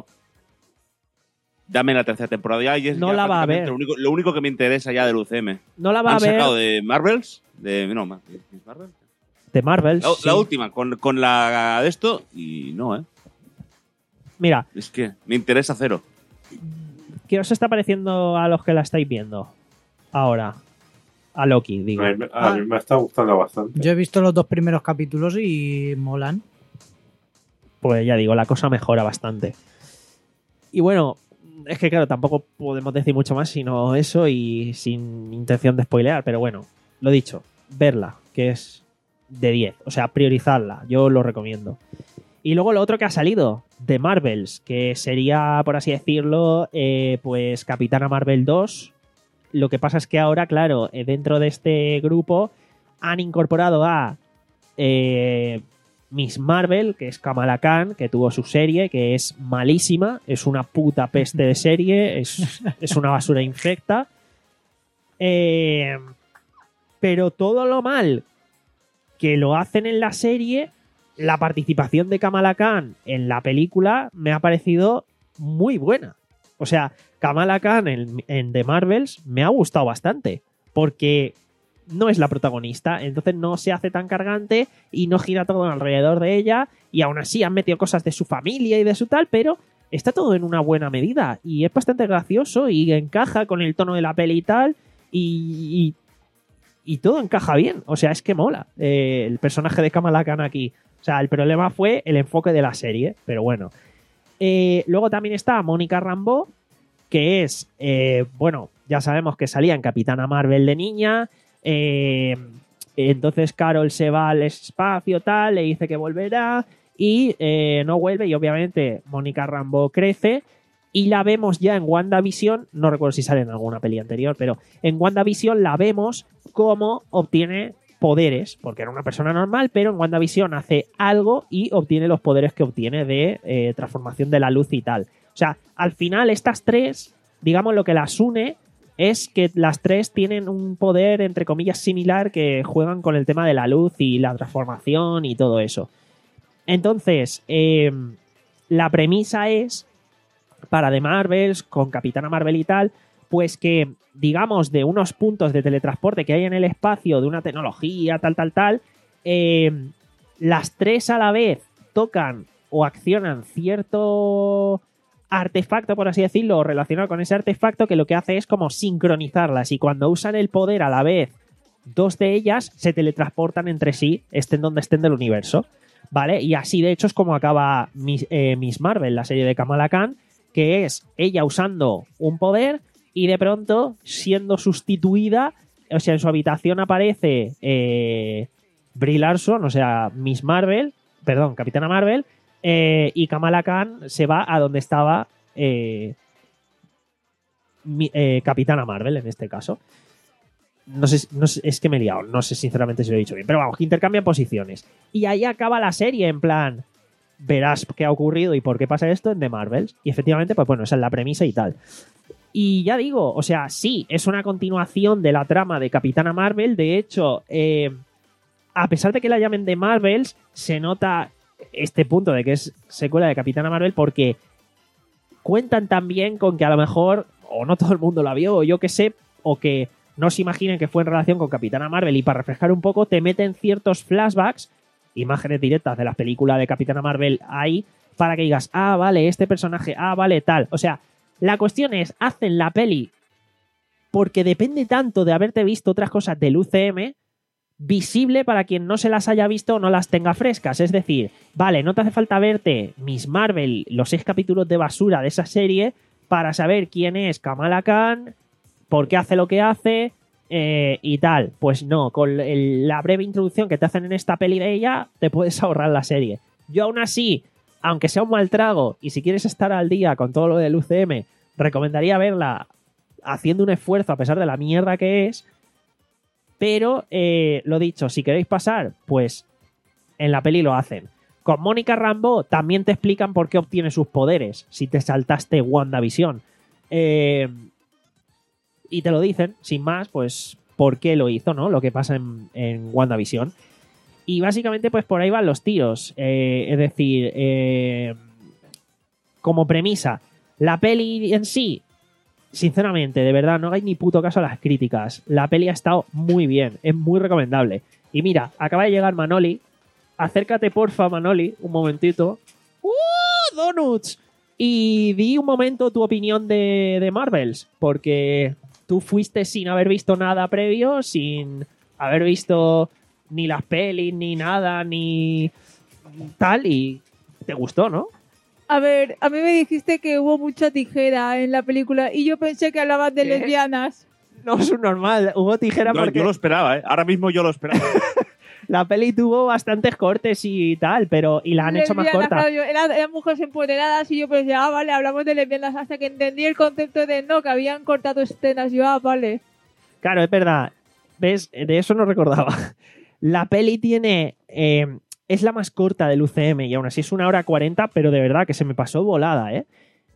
Dame la tercera temporada ya. Y es No ya la va a prácticamente ver. Lo único, lo único que me interesa ya del U C M. No la va Han a ver sacado de Marvels. De, no, Ma- ¿es Marvel? de Marvel. La, la última, con, con la de esto. Y no, ¿eh? Mira, Es que me interesa cero. ¿qué os está pareciendo a los que la estáis viendo ahora? A Loki, digo. A mí, me- a mí me está gustando bastante. Yo he visto los dos primeros capítulos y molan. Pues ya digo, la cosa mejora bastante. Y bueno, es que claro, tampoco podemos decir mucho más sino eso y sin intención de spoilear, pero bueno, lo dicho, verla, que es de diez, o sea, priorizarla, yo lo recomiendo. Y luego lo otro que ha salido, de Marvels, que sería, por así decirlo, eh, pues Capitana Marvel dos. Lo que pasa es que ahora, claro, eh, dentro de este grupo han incorporado a eh, Miss Marvel, que es Kamala Khan, que tuvo su serie, que es malísima, es una puta peste de serie, es, es una basura infecta. Eh, pero todo lo mal que lo hacen en la serie, la participación de Kamala Khan en la película me ha parecido muy buena. O sea, Kamala Khan en, en The Marvels me ha gustado bastante, porque no es la protagonista, entonces no se hace tan cargante y no gira todo alrededor de ella, y aún así han metido cosas de su familia y de su tal, pero está todo en una buena medida y es bastante gracioso y encaja con el tono de la peli y tal, y, y, y todo encaja bien. O sea, es que mola eh, el personaje de Kamala Khan aquí. O sea, el problema fue el enfoque de la serie, pero bueno. Eh, luego también está Mónica Rambeau, que es, eh, bueno, ya sabemos que salía en Capitana Marvel de niña. Eh, entonces Carol se va al espacio, tal, le dice que volverá y eh, no vuelve, y obviamente Mónica Rambeau crece y la vemos ya en WandaVision. No recuerdo si sale en alguna peli anterior, pero en WandaVision la vemos cómo obtiene poderes, porque era una persona normal, pero en WandaVision hace algo y obtiene los poderes que obtiene de eh, transformación de la luz y tal. O sea, al final estas tres, digamos, lo que las une es que las tres tienen un poder, entre comillas, similar, que juegan con el tema de la luz y la transformación y todo eso. Entonces, eh, la premisa es, para The Marvels, con Capitana Marvel y tal, pues que, digamos, de unos puntos de teletransporte que hay en el espacio, de una tecnología, tal, tal, tal, eh, las tres a la vez tocan o accionan cierto artefacto, por así decirlo, relacionado con ese artefacto, que lo que hace es como sincronizarlas, y cuando usan el poder a la vez, dos de ellas se teletransportan entre sí, estén donde estén del universo, ¿vale? Y así, de hecho, es como acaba Miss, eh, Miss Marvel, la serie de Kamala Khan, que es ella usando un poder y de pronto siendo sustituida, o sea, en su habitación aparece eh, Brie Larson, o sea, Miss Marvel, perdón, Capitana Marvel, eh, y Kamala Khan se va a donde estaba eh, mi, eh, Capitana Marvel, en este caso. No sé, no sé, es que me he liado, no sé sinceramente si lo he dicho bien, pero vamos, que intercambian posiciones. Y ahí acaba la serie, en plan, verás qué ha ocurrido y por qué pasa esto en The Marvels. Y efectivamente, pues bueno, esa es la premisa y tal. Y ya digo, o sea, sí, es una continuación de la trama de Capitana Marvel. De hecho, eh, a pesar de que la llamen The Marvels, se nota este punto de que es secuela de Capitana Marvel, porque cuentan también con que a lo mejor, o no todo el mundo la vio, o yo qué sé, o que no se imaginen que fue en relación con Capitana Marvel, y para refrescar un poco te meten ciertos flashbacks, imágenes directas de las películas de Capitana Marvel ahí, para que digas, ah, vale, este personaje, ah, vale, tal. O sea, la cuestión es, hacen la peli porque depende tanto de haberte visto otras cosas del U C M, visible para quien no se las haya visto o no las tenga frescas. Es decir, vale, no te hace falta verte Miss Marvel, los seis capítulos de basura de esa serie, para saber quién es Kamala Khan, por qué hace lo que hace eh, y tal. Pues no, con el, la breve introducción que te hacen en esta peli de ella, te puedes ahorrar la serie. Yo aún así, aunque sea un mal trago, y si quieres estar al día con todo lo del U C M, recomendaría verla haciendo un esfuerzo a pesar de la mierda que es. Pero, eh, lo dicho, si queréis pasar, pues en la peli lo hacen. Con Mónica Rambeau también te explican por qué obtiene sus poderes, si te saltaste WandaVision. Eh, y te lo dicen, sin más, pues por qué lo hizo, ¿no? Lo que pasa en, en WandaVision. Y básicamente, pues por ahí van los tiros. Eh, es decir, eh, como premisa, la peli en sí, sinceramente, de verdad, no hagáis ni puto caso a las críticas. La peli ha estado muy bien, es muy recomendable. Y mira, acaba de llegar Manoli. Acércate, porfa, Manoli, un momentito. ¡Uh, donuts! Y di un momento tu opinión de, de Marvels, porque tú fuiste sin haber visto nada previo, sin haber visto ni las pelis, ni nada, ni tal, y te gustó, ¿no? A ver, a mí me dijiste que hubo mucha tijera en la película y yo pensé que hablaban de ¿Qué? lesbianas. No, es un normal. Hubo tijera No, porque yo lo esperaba, ¿eh? Ahora mismo yo lo esperaba. la peli tuvo bastantes cortes y tal, pero y la han hecho más Lesbianas, corta. claro, yo- eran, eran mujeres empoderadas y yo pensé, ah, vale, hablamos de lesbianas hasta que entendí el concepto de no, que habían cortado escenas. Yo, ah, vale. Claro, es verdad. ¿Ves? De eso no recordaba. La peli tiene... eh, es la más corta del U C M y aún así es una hora cuarenta, pero de verdad que se me pasó volada, ¿eh?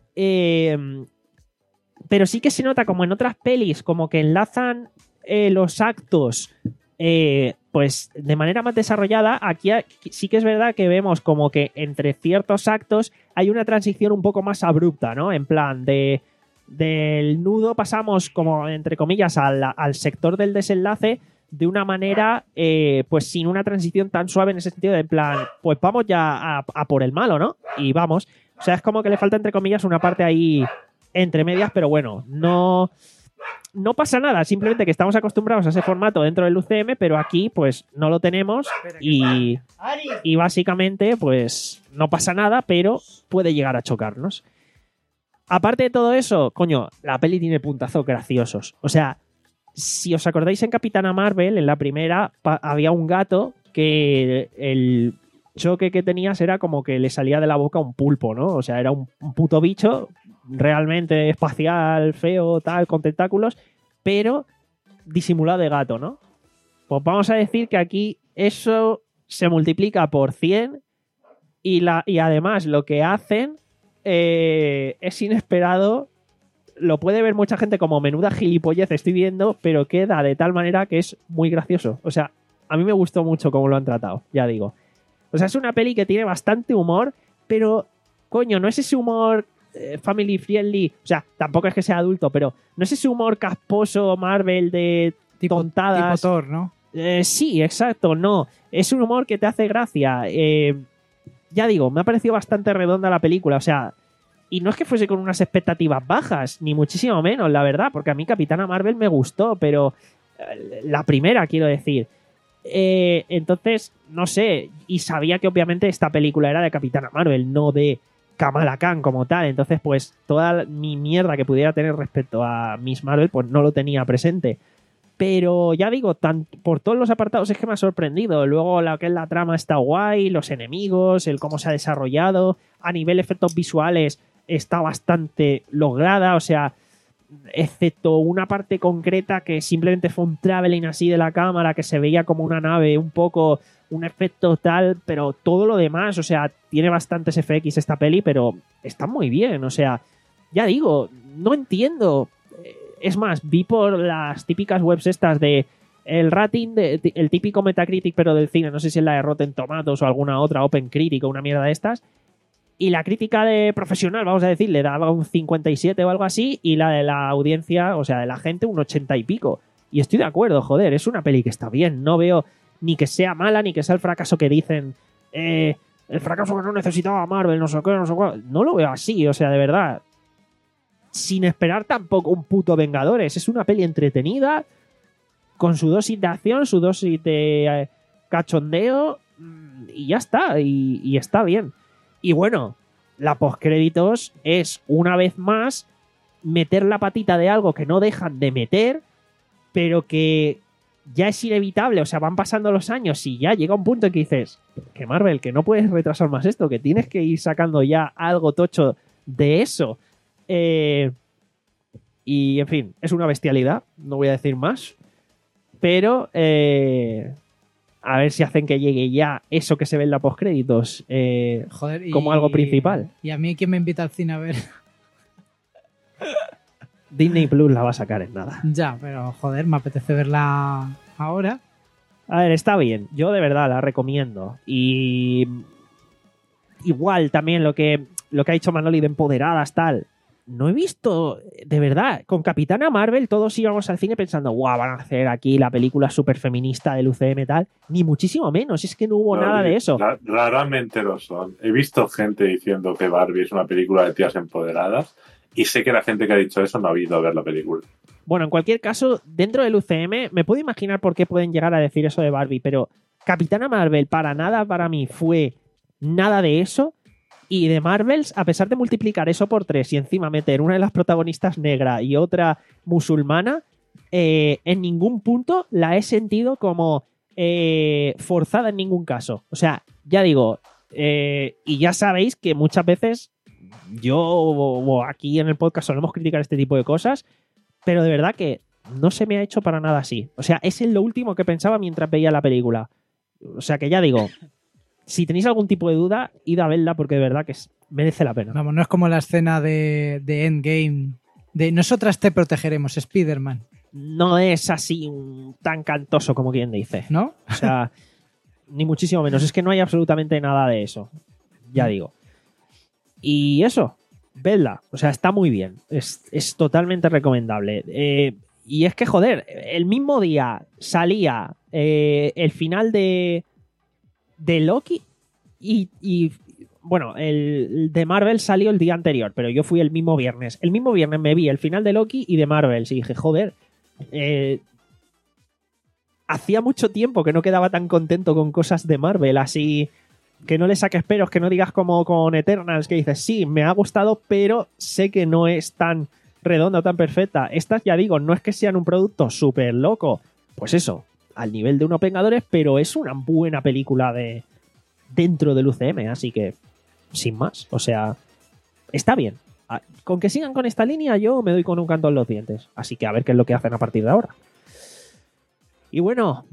Eh, pero sí que se nota como en otras pelis, como que enlazan eh, los actos eh, pues de manera más desarrollada. Aquí ha- sí que es verdad que vemos como que entre ciertos actos hay una transición un poco más abrupta, ¿no? En plan de del nudo pasamos como entre comillas al, al sector del desenlace de una manera eh, pues sin una transición tan suave en ese sentido de en plan pues vamos ya a, a por el malo, ¿no? Y vamos, o sea, es como que le falta entre comillas una parte ahí entre medias, pero bueno, no no pasa nada, simplemente que estamos acostumbrados a ese formato dentro del U C M, pero aquí pues no lo tenemos y, y básicamente pues no pasa nada, pero puede llegar a chocarnos. Aparte de todo eso, coño, la peli tiene puntazos graciosos. O sea, si os acordáis en Capitana Marvel, en la primera, pa- había un gato que el choque que tenías era como que le salía de la boca un pulpo, ¿no? O sea, era un, un puto bicho realmente espacial, feo, tal, con tentáculos, pero disimulado de gato, ¿no? Pues vamos a decir que aquí eso se multiplica por cien y, la, y además lo que hacen eh, es inesperado. Lo puede ver mucha gente como menuda gilipollez estoy viendo, pero queda de tal manera que es muy gracioso. O sea, a mí me gustó mucho cómo lo han tratado, ya digo. O sea, es una peli que tiene bastante humor, pero, coño, no es ese humor eh, family friendly. O sea, tampoco es que sea adulto, pero no es ese humor casposo Marvel de Tipo, tontadas. tipo Thor, ¿no? Eh, sí, exacto, no. Es un humor que te hace gracia. Eh, ya digo, me ha parecido bastante redonda la película. O sea, y no es que fuese con unas expectativas bajas, ni muchísimo menos, la verdad, porque a mí Capitana Marvel me gustó, pero eh, la primera, quiero decir. Eh, entonces, no sé, y sabía que obviamente esta película era de Capitana Marvel, no de Kamala Khan como tal. Entonces, pues toda mi mierda que pudiera tener respecto a Miss Marvel, pues no lo tenía presente. Pero ya digo, tan, por todos los apartados es que me ha sorprendido. Luego lo que es la trama está guay, los enemigos, el cómo se ha desarrollado. A nivel efectos visuales está bastante lograda, o sea, excepto una parte concreta que simplemente fue un traveling así de la cámara, que se veía como una nave, un poco, un efecto tal, pero todo lo demás, o sea, tiene bastantes F X esta peli, pero está muy bien, o sea, ya digo, no entiendo. Es más, vi por las típicas webs estas de el rating, de, el típico Metacritic, pero del cine, no sé si es la de Rotten Tomatoes o alguna otra, Open Critic o una mierda de estas, y la crítica de profesional, vamos a decir, le daba un cincuenta y siete o algo así, y la de la audiencia, o sea, de la gente, un ochenta y pico. Y estoy de acuerdo, joder, es una peli que está bien, no veo ni que sea mala, ni que sea el fracaso que dicen, eh, el fracaso que no necesitaba Marvel, no sé qué, no sé cuál. No lo veo así, o sea, de verdad. Sin esperar tampoco un puto Vengadores. Es una peli entretenida, con su dosis de acción, su dosis de eh, cachondeo, y ya está, y, y está bien. Y bueno, la postcréditos es, una vez más, meter la patita de algo que no dejan de meter, pero que ya es inevitable. O sea, van pasando los años y ya llega un punto en que dices que Marvel, que no puedes retrasar más esto, que tienes que ir sacando ya algo tocho de eso. Eh, Y, en fin, es una bestialidad, no voy a decir más. Pero, eh, a ver si hacen que llegue ya eso que se ve en la postcréditos eh, Joder, y, como algo principal. ¿Y a mí quién me invita al cine a ver? Disney Plus la va a sacar en nada. Ya, pero joder, me apetece verla ahora. A ver, está bien. Yo de verdad la recomiendo. Y igual también lo que, lo que ha dicho Manoli de empoderadas, tal. No he visto, de verdad, con Capitana Marvel todos íbamos al cine pensando, guau, van a hacer aquí la película súper feminista del U C M tal. Ni muchísimo menos, es que no hubo No, nada de eso. ra- Raramente lo son. He visto gente diciendo que Barbie es una película de tías empoderadas y sé que la gente que ha dicho eso no ha ido a ver la película. Bueno, en cualquier caso, dentro del U C M, me puedo imaginar por qué pueden llegar a decir eso de Barbie, pero Capitana Marvel para nada para mí fue nada de eso. Y de Marvels, a pesar de multiplicar eso por tres y encima meter una de las protagonistas negra y otra musulmana, eh, en ningún punto la he sentido como eh, forzada en ningún caso. O sea, ya digo, eh, y ya sabéis que muchas veces yo o aquí en el podcast solemos criticar este tipo de cosas, pero de verdad que no se me ha hecho para nada así. O sea, es en lo último que pensaba mientras veía la película. O sea, que ya digo... Si tenéis algún tipo de duda, id a verla porque de verdad que es, merece la pena. Vamos, no es como la escena de, de Endgame de nosotras te protegeremos, Spider-Man. No es así un, tan cantoso como quien dice, ¿no? O sea, ni muchísimo menos. Es que no hay absolutamente nada de eso. Ya digo. Y eso, vedla. O sea, está muy bien. Es, es totalmente recomendable. Eh, y es que, joder, el mismo día salía eh, el final de... de Loki y, y bueno, el, el de Marvel salió el día anterior, pero yo fui el mismo viernes. El mismo viernes me vi el final de Loki y de Marvel y dije, joder, eh, hacía mucho tiempo que no quedaba tan contento con cosas de Marvel, así que no le saques peros, que no digas como con Eternals, que dices, sí, me ha gustado, pero sé que no es tan redonda o tan perfecta. Estas, ya digo, no es que sean un producto súper loco, pues eso, al nivel de unos Vengadores, pero es una buena película de dentro del U C M, así que sin más, o sea, está bien. Con que sigan con esta línea yo me doy con un canto en los dientes, así que a ver qué es lo que hacen a partir de ahora. Y bueno,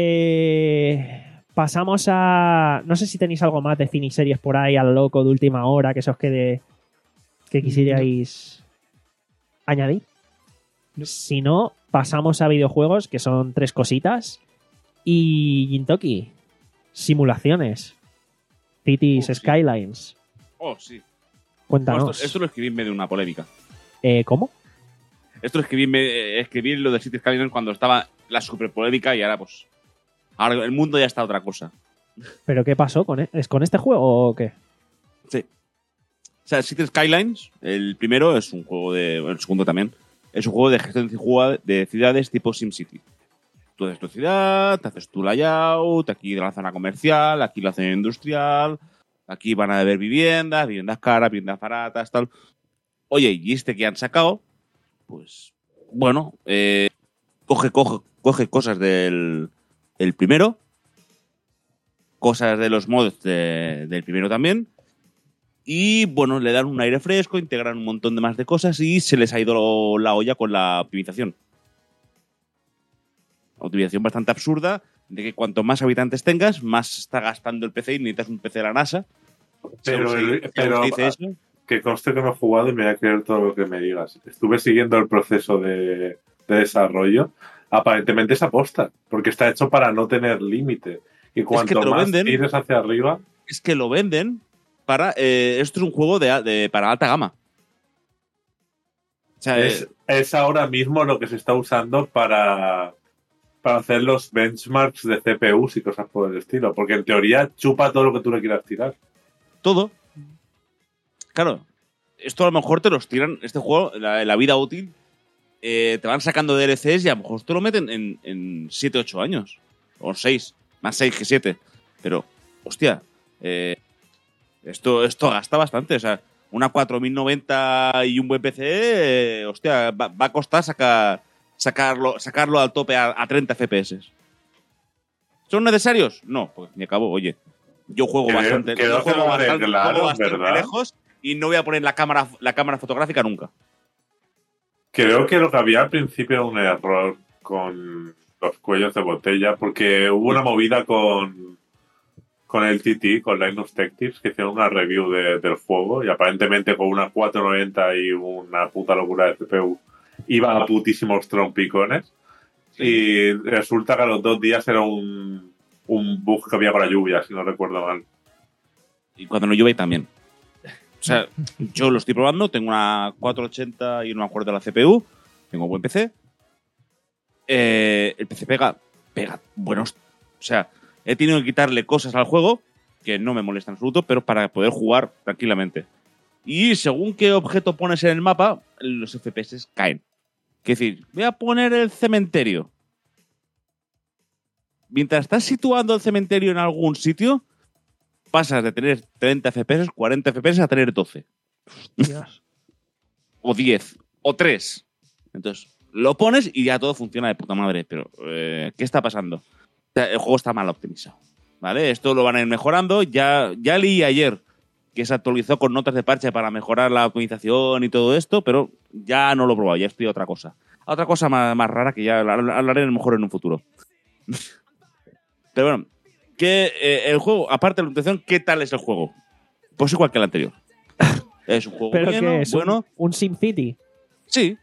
eh, pasamos a... No sé si tenéis algo más de cine y series por ahí al loco de última hora que se os quede que quisierais añadir. Si no, pasamos a videojuegos, que son tres cositas. Y Gintoki, simulaciones. Cities Oh, sí. Skylines. Oh, sí. Cuéntanos. Bueno, esto, esto lo escribí en medio de una polémica. Eh, ¿Cómo? Esto lo escribí, en me- eh, escribí lo de Cities Skylines cuando estaba la super polémica y ahora pues... Ahora el mundo ya está otra cosa. ¿Pero qué pasó? ¿Con, e- ¿Es con este juego o qué? Sí. O sea, Cities Skylines, el primero es un juego de... bueno, el segundo también. Es un juego de gestión de ciudad- de ciudades tipo SimCity. Tú haces tu ciudad, te haces tu layout, aquí la zona comercial, aquí la zona industrial, aquí van a haber viviendas, viviendas caras, viviendas baratas, tal. Oye, y este que han sacado, pues, bueno, eh, coge, coge, coge cosas del el primero, cosas de los mods de- del primero también, y bueno, le dan un aire fresco, integran un montón de más de cosas y se les ha ido la olla con la optimización. Optimización bastante absurda, de que cuanto más habitantes tengas, más está gastando el P C y necesitas un P C de la NASA. Pero, Si el- algo se- si pero algo se dice eso, que conste que no he jugado y me voy a creer todo lo que me digas. Estuve siguiendo el proceso de, de desarrollo. Aparentemente es aposta, porque está hecho para no tener límite. Y cuanto te lo más venden. tires hacia arriba, es que lo venden para... eh, esto es un juego de, de- para alta gama. O sea, es, eh, es ahora mismo lo que se está usando para, para hacer los benchmarks de C P Us y cosas por el estilo. Porque en teoría chupa todo lo que tú le quieras tirar. todo. Claro, esto a lo mejor te los tiran, este juego, la, la vida útil, eh, te van sacando D L Cs y a lo mejor te lo meten en siete ocho años. O seis, más seis que siete. Pero, hostia, eh, esto, esto gasta bastante. O sea, una cuatro mil noventa y un buen P C, eh, hostia, va, va a costar sacar, sacarlo, sacarlo al tope a, a treinta F P S. ¿Son necesarios? No, pues me acabo, oye. Yo juego Creo- bastante, creo yo que juego lo bastante, arreglaron, juego bastante ¿verdad? lejos y no voy a poner la cámara, la cámara fotográfica nunca. Creo que lo que había al principio era un error con los cuellos de botella, porque hubo una movida con, con el T T, con Linus Tech Tips, que hicieron una review de, del juego y aparentemente con una cuatrocientos noventa y una puta locura de C P U iba a putísimos trompicones. Sí. Y resulta que a los dos días era un, un bug que había con la lluvia, si no recuerdo mal. Y cuando no llueve también. O sea, yo lo estoy probando, tengo una cuatrocientos ochenta y no me acuerdo de la C P U, tengo buen P C. Eh, el P C pega, pega buenos. O sea, he tenido que quitarle cosas al juego que no me molestan en absoluto, pero para poder jugar tranquilamente. Y según qué objeto pones en el mapa, los F P S caen. Es decir, voy a poner el cementerio. Mientras estás situando el cementerio en algún sitio, pasas de tener treinta F P S, cuarenta F P S a tener doce. Hostias. O diez. O tres. Entonces, lo pones y ya todo funciona de puta madre. Pero, eh, ¿qué está pasando? El juego está mal optimizado. ¿Vale? Esto lo van a ir mejorando. Ya, ya leí ayer que se actualizó con notas de parche para mejorar la optimización y todo esto, pero ya no lo he probado. Ya estoy a otra cosa. A otra cosa más, más rara que ya hablaré a lo mejor en un futuro. Pero bueno, que eh, el juego, aparte de la optimización, ¿qué tal es el juego? Pues igual que el anterior. Es un juego ¿Pero bueno, qué es? bueno. ¿Un, un SimCity? Sí.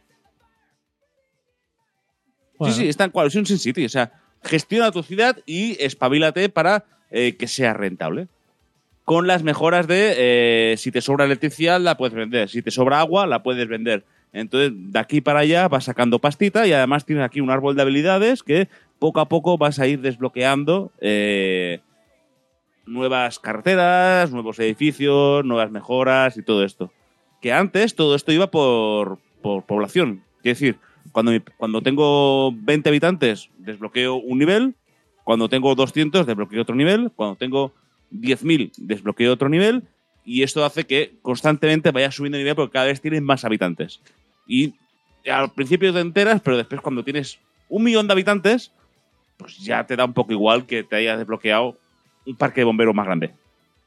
Bueno. Sí, sí, es tan cual, es un SimCity. O sea, gestiona tu ciudad y espabilate para eh, que sea rentable. Con las mejoras de eh, si te sobra electricidad, la puedes vender. Si te sobra agua, la puedes vender. Entonces, de aquí para allá vas sacando pastita y además tienes aquí un árbol de habilidades que poco a poco vas a ir desbloqueando eh, nuevas carreteras, nuevos edificios, nuevas mejoras y todo esto. Que antes todo esto iba por, por población. Es decir, cuando, cuando tengo veinte habitantes, desbloqueo un nivel. Cuando tengo doscientos, desbloqueo otro nivel. Cuando tengo diez mil, desbloqueo otro nivel. Y esto hace que constantemente vaya subiendo de nivel porque cada vez tienes más habitantes. Y al principio te enteras, pero después cuando tienes un millón de habitantes, pues ya te da un poco igual que te hayas desbloqueado un parque de bomberos más grande.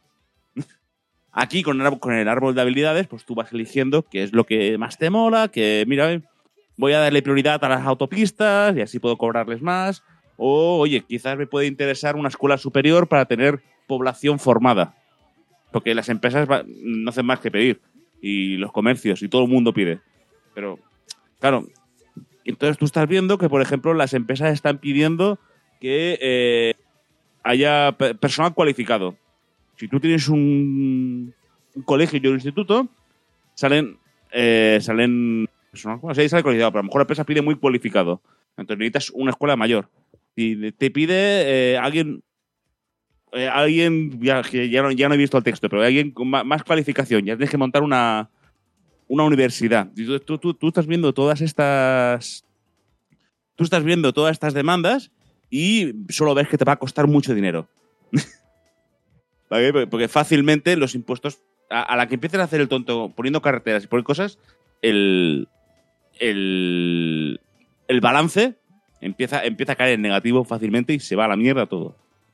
Aquí con el, con el árbol de habilidades, pues tú vas eligiendo qué es lo que más te mola, que mira, voy a darle prioridad a las autopistas y así puedo cobrarles más. O, oye, quizás me puede interesar una escuela superior para tener población formada. Porque las empresas va, no hacen más que pedir. Y los comercios, y todo el mundo pide. Pero, claro, entonces tú estás viendo que, por ejemplo, las empresas están pidiendo que eh, haya personal cualificado. Si tú tienes un, un colegio y un instituto, salen eh, salen personal, o sea, sale cualificado, pero a lo mejor la empresa pide muy cualificado. Entonces necesitas una escuela mayor. Y te pide eh, alguien... Eh, alguien, ya, ya, no, ya no he visto el texto, pero alguien con más, más cualificación, ya tienes que montar una, una universidad. Y tú, tú, tú, tú estás viendo todas estas. Tú estás viendo todas estas demandas y solo ves que te va a costar mucho dinero. ¿Vale? Porque fácilmente los impuestos, a, a la que empiecen a hacer el tonto poniendo carreteras y poniendo cosas, el, el, el balance empieza, empieza a caer en negativo fácilmente y se va a la mierda todo.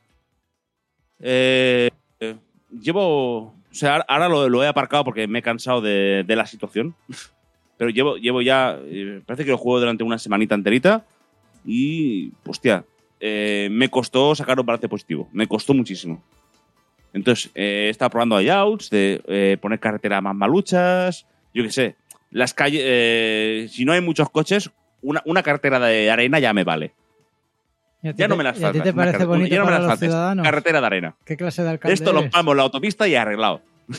Eh, eh, llevo... O sea, ahora lo, lo he aparcado porque me he cansado de, de la situación. Pero llevo, llevo ya... Eh, parece que lo juego durante una semanita enterita. Y, hostia, eh, me costó sacar un balance positivo. Me costó muchísimo. Entonces, eh, he estado probando layouts de eh, poner carreteras más maluchas. Yo qué sé. Las calles... Eh, si no hay muchos coches, una, una carretera de arena ya me vale. Ya no me las falta. ¿A ti te faltas. parece bonito ya no me para las los faltes. ciudadanos? Carretera de arena. ¿Qué clase de alcalde Esto lo eres? vamos la autopista y arreglado.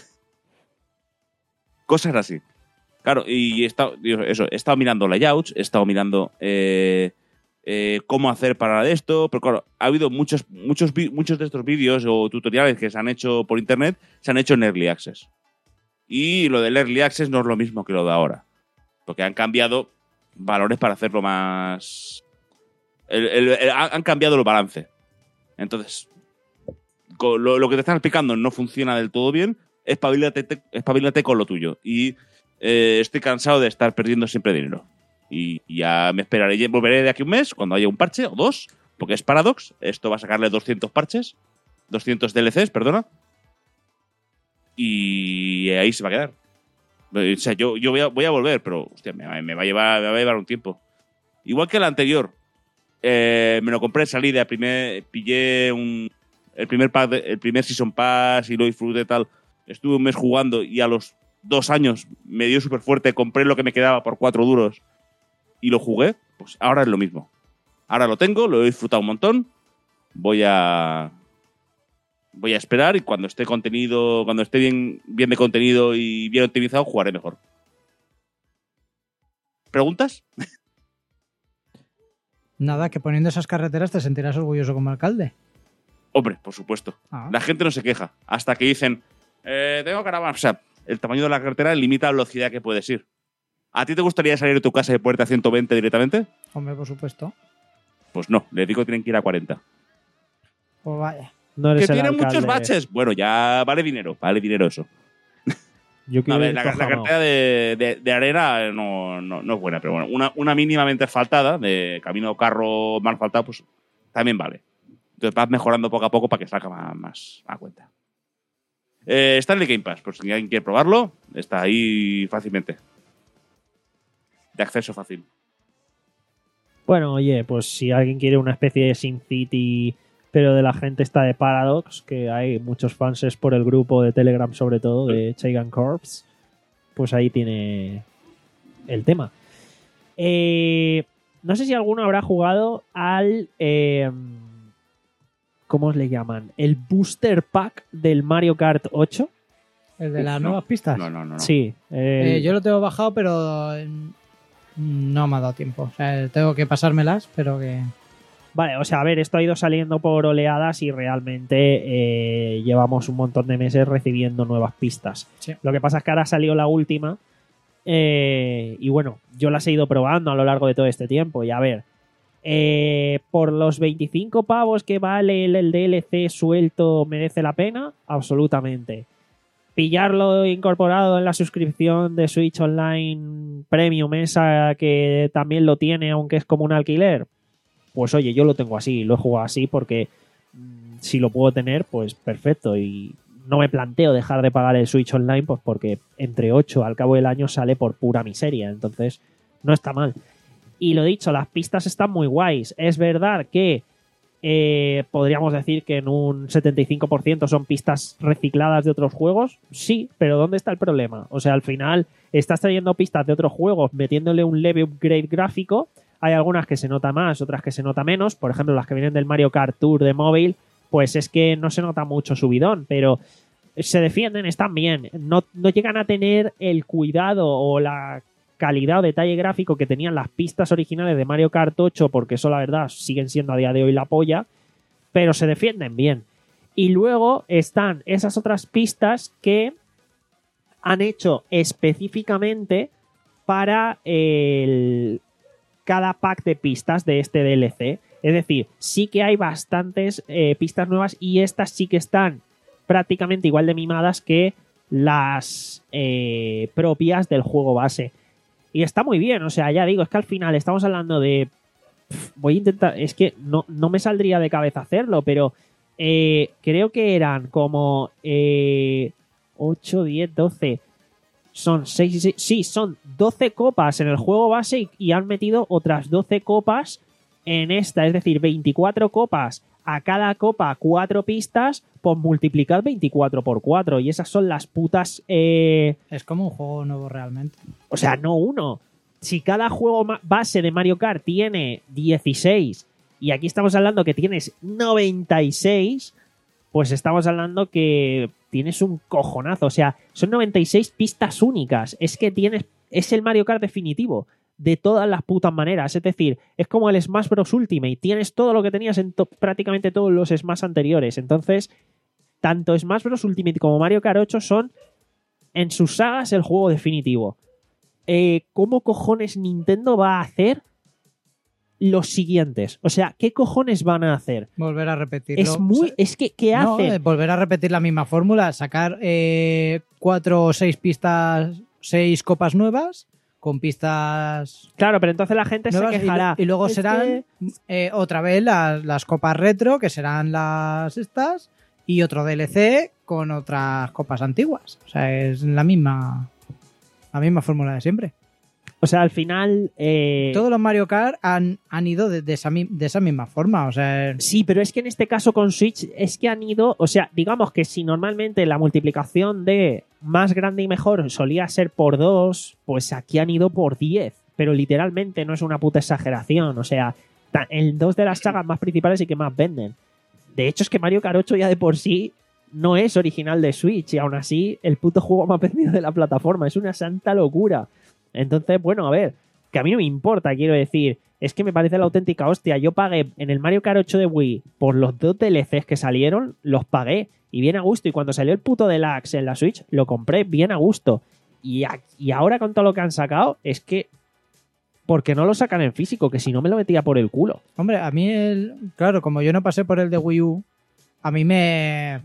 Cosas así. Claro, y he estado, eso, he estado mirando layouts, he estado mirando eh, eh, cómo hacer para esto, pero claro, ha habido muchos, muchos, muchos de estos vídeos o tutoriales que se han hecho por internet, se han hecho en Early Access. Y lo del Early Access no es lo mismo que lo de ahora. Porque han cambiado valores para hacerlo más... El, el, el, han cambiado el balance. Entonces, lo, lo que te están explicando no funciona del todo bien. Espabilate, espabilate con lo tuyo. Y eh, estoy cansado de estar perdiendo siempre dinero. Y, y ya me esperaré. Volveré de aquí a un mes cuando haya un parche o dos. Porque es Paradox. Esto va a sacarle doscientos parches. doscientos D L Cs, perdona. Y ahí se va a quedar. O sea, yo, yo voy, a, voy a volver, pero hostia, me, me, va a llevar, me va a llevar un tiempo. Igual que el anterior. Eh, me lo compré de salida, primer, pillé un, el, primer pack de, el primer Season Pass y lo disfruté y tal. Estuve un mes jugando y a los dos años me dio súper fuerte. Compré lo que me quedaba por cuatro duros y lo jugué. Pues ahora es lo mismo. Ahora lo tengo, lo he disfrutado un montón. Voy a... Voy a esperar y cuando esté contenido, cuando esté bien, bien de contenido y bien optimizado, jugaré mejor. ¿Preguntas? Nada, que poniendo esas carreteras te sentirás orgulloso como alcalde. Hombre, por supuesto. Ah. La gente no se queja. Hasta que dicen, eh, tengo caravana. O sea, el tamaño de la carretera limita la velocidad que puedes ir. ¿A ti te gustaría salir de tu casa de puerta a ciento veinte directamente? Hombre, por supuesto. Pues no, les digo que tienen que ir a cuarenta. Pues vaya. No eres ¿Que el tienen alcalde. muchos baches? Bueno, ya vale dinero. Vale dinero eso. Yo A quiero ver, ir la, la tojamao. carretera de, de, de arena no, no, no es buena, pero bueno, una, una mínimamente asfaltada, de camino carro mal asfaltado, pues también vale. Entonces vas mejorando poco a poco para que salga más, más a cuenta. Eh, está en el Game Pass, por si alguien quiere probarlo, está ahí fácilmente. De acceso fácil. Bueno, oye, pues si alguien quiere una especie de SimCity, pero de la gente está de Paradox, que hay muchos fans por el grupo de Telegram, sobre todo, de Chaigan Corps, pues ahí tiene el tema. Eh, no sé si alguno habrá jugado al... Eh, ¿cómo le llaman? El Booster Pack del Mario Kart ocho. ¿El de Uf, las no. nuevas pistas? No, no, no. no. Sí. el- Eh, yo lo tengo bajado, pero eh, no me ha dado tiempo. O sea, tengo que pasármelas, pero que... Vale, o sea, a ver, esto ha ido saliendo por oleadas y realmente eh, llevamos un montón de meses recibiendo nuevas pistas. Sí. Lo que pasa es que ahora ha salido la última eh, y bueno, yo las he ido probando a lo largo de todo este tiempo y a ver, eh, por los veinticinco pavos que vale el, el D L C suelto, ¿merece la pena? Absolutamente. Pillarlo incorporado en la suscripción de Switch Online Premium, esa que también lo tiene, aunque es como un alquiler. Pues oye, yo lo tengo así, lo he jugado así porque mmm, si lo puedo tener, pues perfecto. Y no me planteo dejar de pagar el Switch Online, pues porque entre ocho al cabo del año sale por pura miseria. Entonces, no está mal. Y lo dicho, las pistas están muy guays. Es verdad que eh, podríamos decir que en un setenta y cinco por ciento son pistas recicladas de otros juegos. Sí, pero ¿dónde está el problema? O sea, al final estás trayendo pistas de otros juegos, metiéndole un leve upgrade gráfico. Hay algunas que se nota más, otras que se nota menos. Por ejemplo, las que vienen del Mario Kart Tour de móvil, pues es que no se nota mucho subidón, pero se defienden, están bien. No, no llegan a tener el cuidado o la calidad o detalle gráfico que tenían las pistas originales de Mario Kart ocho, porque eso la verdad siguen siendo a día de hoy la polla, pero se defienden bien. Y luego están esas otras pistas que han hecho específicamente para el... cada pack de pistas de este D L C. Es decir, sí que hay bastantes eh, pistas nuevas y estas sí que están prácticamente igual de mimadas que las eh, propias del juego base. Y está muy bien, o sea, ya digo, es que al final estamos hablando de... Pff, voy a intentar... Es que no, no me saldría de cabeza hacerlo, pero eh, creo que eran como eh, ocho, diez, doce... Son seis, seis, sí, son doce copas en el juego base y, y han metido otras doce copas en esta, es decir, veinticuatro copas. A cada copa cuatro pistas, pues multiplicad veinticuatro por cuatro y esas son las putas... Eh, Es como un juego nuevo realmente. o sea, no uno. Si cada juego base de Mario Kart tiene dieciséis y aquí estamos hablando que tienes noventa y seis, pues estamos hablando que tienes un cojonazo. O sea, son noventa y seis pistas únicas. Es que tienes... Es el Mario Kart definitivo. De todas las putas maneras. Es decir, es como el Smash Bros. Ultimate. Tienes todo lo que tenías en to- prácticamente todos los Smash anteriores. Entonces, tanto Smash Bros. Ultimate como Mario Kart ocho son, en sus sagas, el juego definitivo. Eh, ¿Cómo cojones Nintendo va a hacer los siguientes? O sea, ¿qué cojones van a hacer? Volver a repetirlo. Es muy... Es que, ¿qué No, hacen? eh, volver a repetir la misma fórmula. Sacar eh, cuatro o seis pistas, seis copas nuevas con pistas Claro, pero entonces la gente nuevas se y, quejará. y luego Es serán que- eh, otra vez las, las copas retro, que serán las estas, y otro D L C con otras copas antiguas. O sea, es la misma La misma fórmula de siempre. O sea, al final... Eh... Todos los Mario Kart han, han ido de, de, esa, de esa misma forma. O sea... Sí, pero es que en este caso con Switch es que han ido... O sea, digamos que si normalmente la multiplicación de más grande y mejor solía ser por dos, pues aquí han ido por diez. Pero literalmente no es una puta exageración. O sea, en dos de las sagas más principales y que más venden. De hecho, es que Mario Kart ocho ya de por sí no es original de Switch. Y aún así, el puto juego más vendido de la plataforma. Es una santa locura. Entonces, bueno, a ver, que a mí no me importa, quiero decir, es que me parece la auténtica hostia. Yo pagué en el Mario Kart ocho de Wii por los dos D L Cs que salieron, los pagué y bien a gusto. Y cuando salió el puto Deluxe en la Switch, lo compré bien a gusto. Y, a, y ahora con todo lo que han sacado, es que, ¿por qué no lo sacan en físico? Que si no me lo metía por el culo. Hombre, a mí, el, claro, como yo no pasé por el de Wii U, a mí me...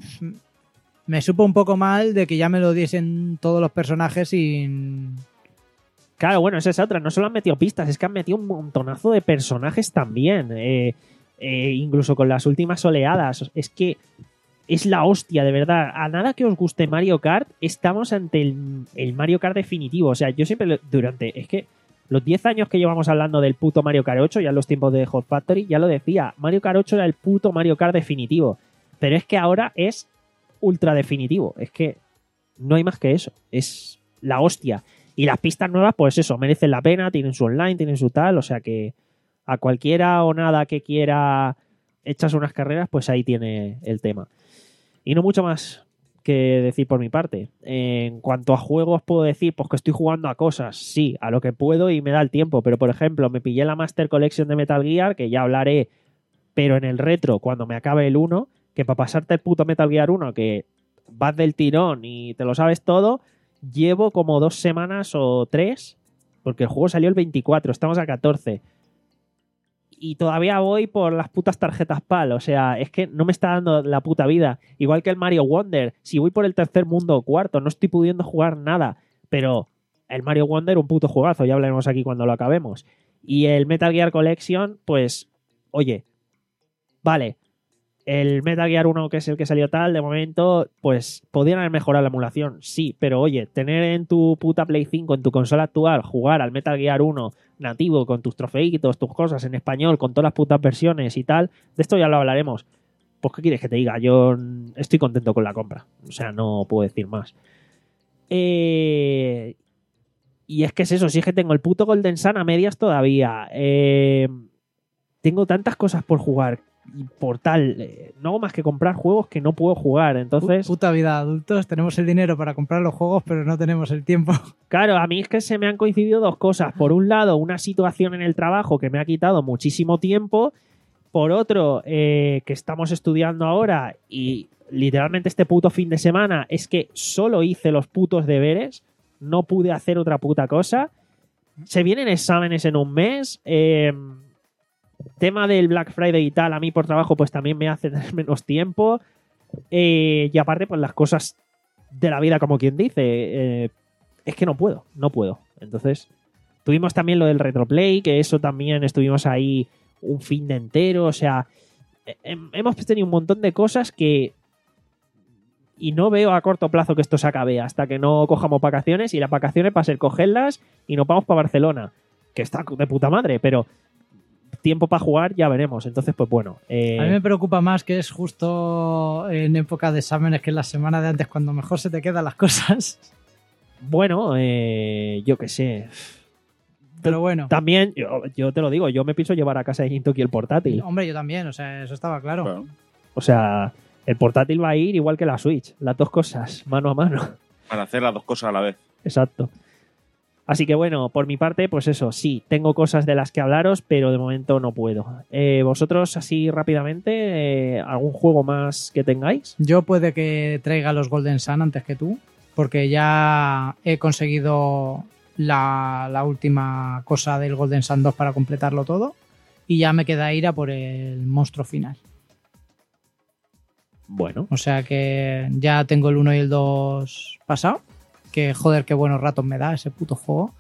Me supo un poco mal de que ya me lo diesen todos los personajes sin... Claro, bueno, esa es otra. No solo han metido pistas, es que han metido un montonazo de personajes también. Eh, eh, incluso con las últimas oleadas. Es que es la hostia, de verdad. A nada que os guste Mario Kart, estamos ante el, el Mario Kart definitivo. O sea, yo siempre durante... Es que los diez años que llevamos hablando del puto Mario Kart ocho, ya en los tiempos de Hot Factory, ya lo decía. Mario Kart ocho era el puto Mario Kart definitivo. Pero es que ahora es ultra definitivo. Es que no hay más que eso. Es la hostia. Y las pistas nuevas, pues eso, merecen la pena, tienen su online, tienen su tal, o sea que a cualquiera o nada que quiera echas unas carreras, pues ahí tiene el tema. Y no mucho más que decir por mi parte. En cuanto a juegos puedo decir, pues que estoy jugando a cosas, sí, a lo que puedo y me da el tiempo, pero por ejemplo, me pillé la Master Collection de Metal Gear, que ya hablaré, pero en el retro, cuando me acabe el uno, que para pasarte el puto Metal Gear uno, que vas del tirón y te lo sabes todo... Llevo como dos semanas o tres, porque el juego salió el veinticuatro, estamos a catorce. Y todavía voy por las putas tarjetas P A L, o sea, es que no me está dando la puta vida. Igual que el Mario Wonder, si voy por el tercer mundo o cuarto, no estoy pudiendo jugar nada. Pero el Mario Wonder, un puto juegazo, ya hablaremos aquí cuando lo acabemos. Y el Metal Gear Collection, pues, oye, vale. El Metal Gear uno, que es el que salió tal, de momento, pues podrían haber mejorado la emulación, sí, pero oye, tener en tu puta Play cinco, en tu consola actual, jugar al Metal Gear uno nativo, con tus trofeitos, tus cosas en español, con todas las putas versiones y tal, de esto ya lo hablaremos. Pues, ¿qué quieres que te diga? Yo estoy contento con la compra, o sea, no puedo decir más. Eh... Y es que es eso, sí es que tengo el puto Golden Sun a medias todavía. Eh... Tengo tantas cosas por jugar. Y por tal, eh, no hago más que comprar juegos que no puedo jugar, entonces... Puta vida de adultos, tenemos el dinero para comprar los juegos, pero no tenemos el tiempo. Claro, a mí es que se me han coincidido dos cosas. Por un lado, una situación en el trabajo que me ha quitado muchísimo tiempo. Por otro, eh, que estamos estudiando ahora y literalmente este puto fin de semana es que solo hice los putos deberes, no pude hacer otra puta cosa. Se vienen exámenes en un mes, eh... tema del Black Friday y tal, a mí por trabajo pues también me hace tener menos tiempo, eh, y aparte pues las cosas de la vida, como quien dice, eh, es que no puedo, no puedo. Entonces tuvimos también lo del Retroplay, que eso también estuvimos ahí un fin de entero, o sea, eh, hemos tenido un montón de cosas que y no veo a corto plazo que esto se acabe hasta que no cojamos vacaciones, y las vacaciones para ser cogerlas y nos vamos para Barcelona, que está de puta madre, pero tiempo para jugar ya veremos. Entonces, pues bueno. Eh... A mí me preocupa más que es justo en época de exámenes, que es la semana de antes, cuando mejor se te quedan las cosas. Bueno, eh, yo qué sé. Pero bueno. También, yo, yo te lo digo, yo me pienso llevar a casa de Gintoki el portátil. Hombre, yo también, o sea, eso estaba claro. Claro. O sea, el portátil va a ir igual que la Switch, las dos cosas, mano a mano. Para hacer las dos cosas a la vez. Exacto. Así que bueno, por mi parte, pues eso, sí, tengo cosas de las que hablaros, pero de momento no puedo. Eh, vosotros, así rápidamente, eh, ¿algún juego más que tengáis? Yo puede que traiga los Golden Sun antes que tú, porque ya he conseguido la, la última cosa del Golden Sun dos para completarlo todo, y ya me queda ir a por el monstruo final. Bueno. O sea que ya tengo el uno y el dos pasado. Que joder, qué buenos ratos me da ese puto juego.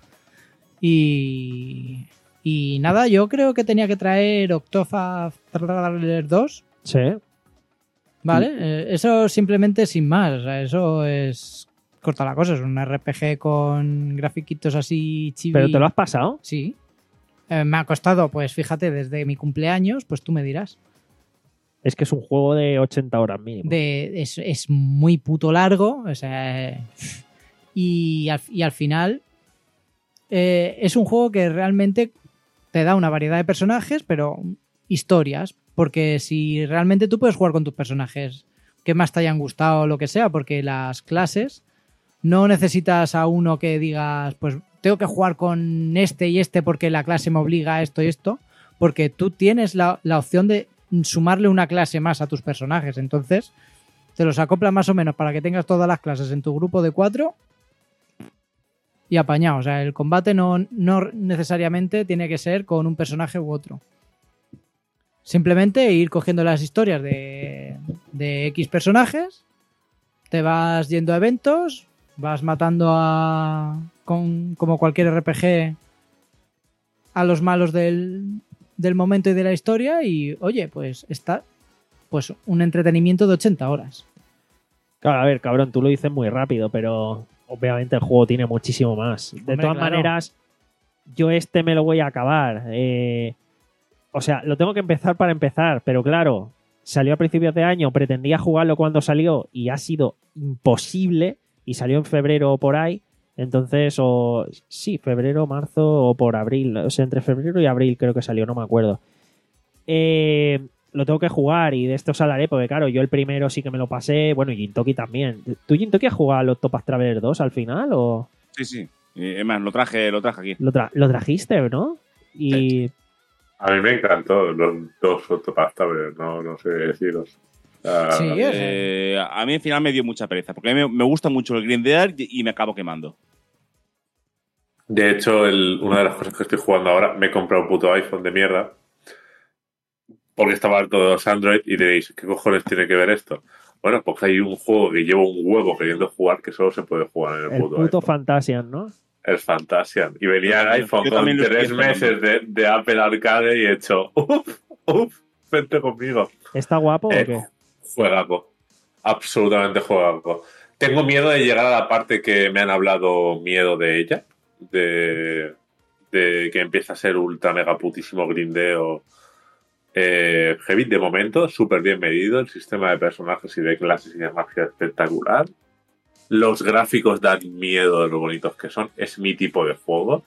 Y, y nada, yo creo que tenía que traer Octopath Traveler dos. Sí. Vale, eh, eso simplemente sin más. O sea, eso es corta la cosa. Es un R P G con grafiquitos así chibi. ¿Pero te lo has pasado? Sí. Eh, me ha costado, pues fíjate, desde mi cumpleaños, pues tú me dirás. Es que es un juego de ochenta horas mínimo. De, es, es muy puto largo, o sea, y, al, y al final eh, es un juego que realmente te da una variedad de personajes, pero historias, porque si realmente tú puedes jugar con tus personajes que más te hayan gustado o lo que sea, porque las clases no necesitas a uno que digas, pues tengo que jugar con este y este porque la clase me obliga a esto y esto, porque tú tienes la, la opción de sumarle una clase más a tus personajes. Entonces te los acopla más o menos para que tengas todas las clases en tu grupo de cuatro y apañado. O sea, el combate no, no necesariamente tiene que ser con un personaje u otro. Simplemente ir cogiendo las historias de, de X personajes, te vas yendo a eventos, vas matando a con, como cualquier R P G a los malos del, del momento y de la historia y, oye, pues está pues un entretenimiento de ochenta horas. Claro, a ver, cabrón, tú lo dices muy rápido, pero obviamente el juego tiene muchísimo más. De Hombre, todas claro. maneras, yo este me lo voy a acabar. Eh, o sea, lo tengo que empezar para empezar, pero claro, salió a principios de año, pretendía jugarlo cuando salió y ha sido imposible y salió en febrero o por ahí. Entonces, o sí, febrero, marzo o por abril. O sea, entre febrero y abril creo que salió, no me acuerdo. Eh, lo tengo que jugar y de esto os hablaré, porque claro, yo el primero sí que me lo pasé. Bueno, y Gintoki también. ¿Tú, Gintoki, has jugado a los Topaz Traveler dos al final o...? Sí, sí. Y, es más, lo traje, lo traje aquí. Lo, tra- lo trajiste, ¿no? Y... Sí. A mí me encantó los dos Octopath Traveler, no, no sé deciros. O sea, Sí, es- Eh, a mí al final me dio mucha pereza, porque a mí me, me gusta mucho el grindear y, y me acabo quemando. De hecho, el- una de las cosas que estoy jugando ahora, me he comprado un puto iPhone de mierda. Porque estaba harto de los Android y diréis, ¿qué cojones tiene que ver esto? Bueno, pues hay un juego que llevo un huevo queriendo jugar que solo se puede jugar en el, el puto, puto iPhone. Fantasian, ¿no? Es Fantasian. Y venía el Yo iPhone con también lo estoy tres meses de, de Apple Arcade y he hecho, uff, uff, vente conmigo. ¿Está guapo Eh, o qué? Juegaco. Absolutamente juegaco. Tengo miedo de llegar a la parte que me han hablado miedo de ella. De, de que empieza a ser ultra mega putísimo grindeo. Eh, heavy de momento, súper bien medido. El sistema de personajes y de clases y de magia espectacular. Los gráficos dan miedo de lo bonitos que son. Es mi tipo de juego.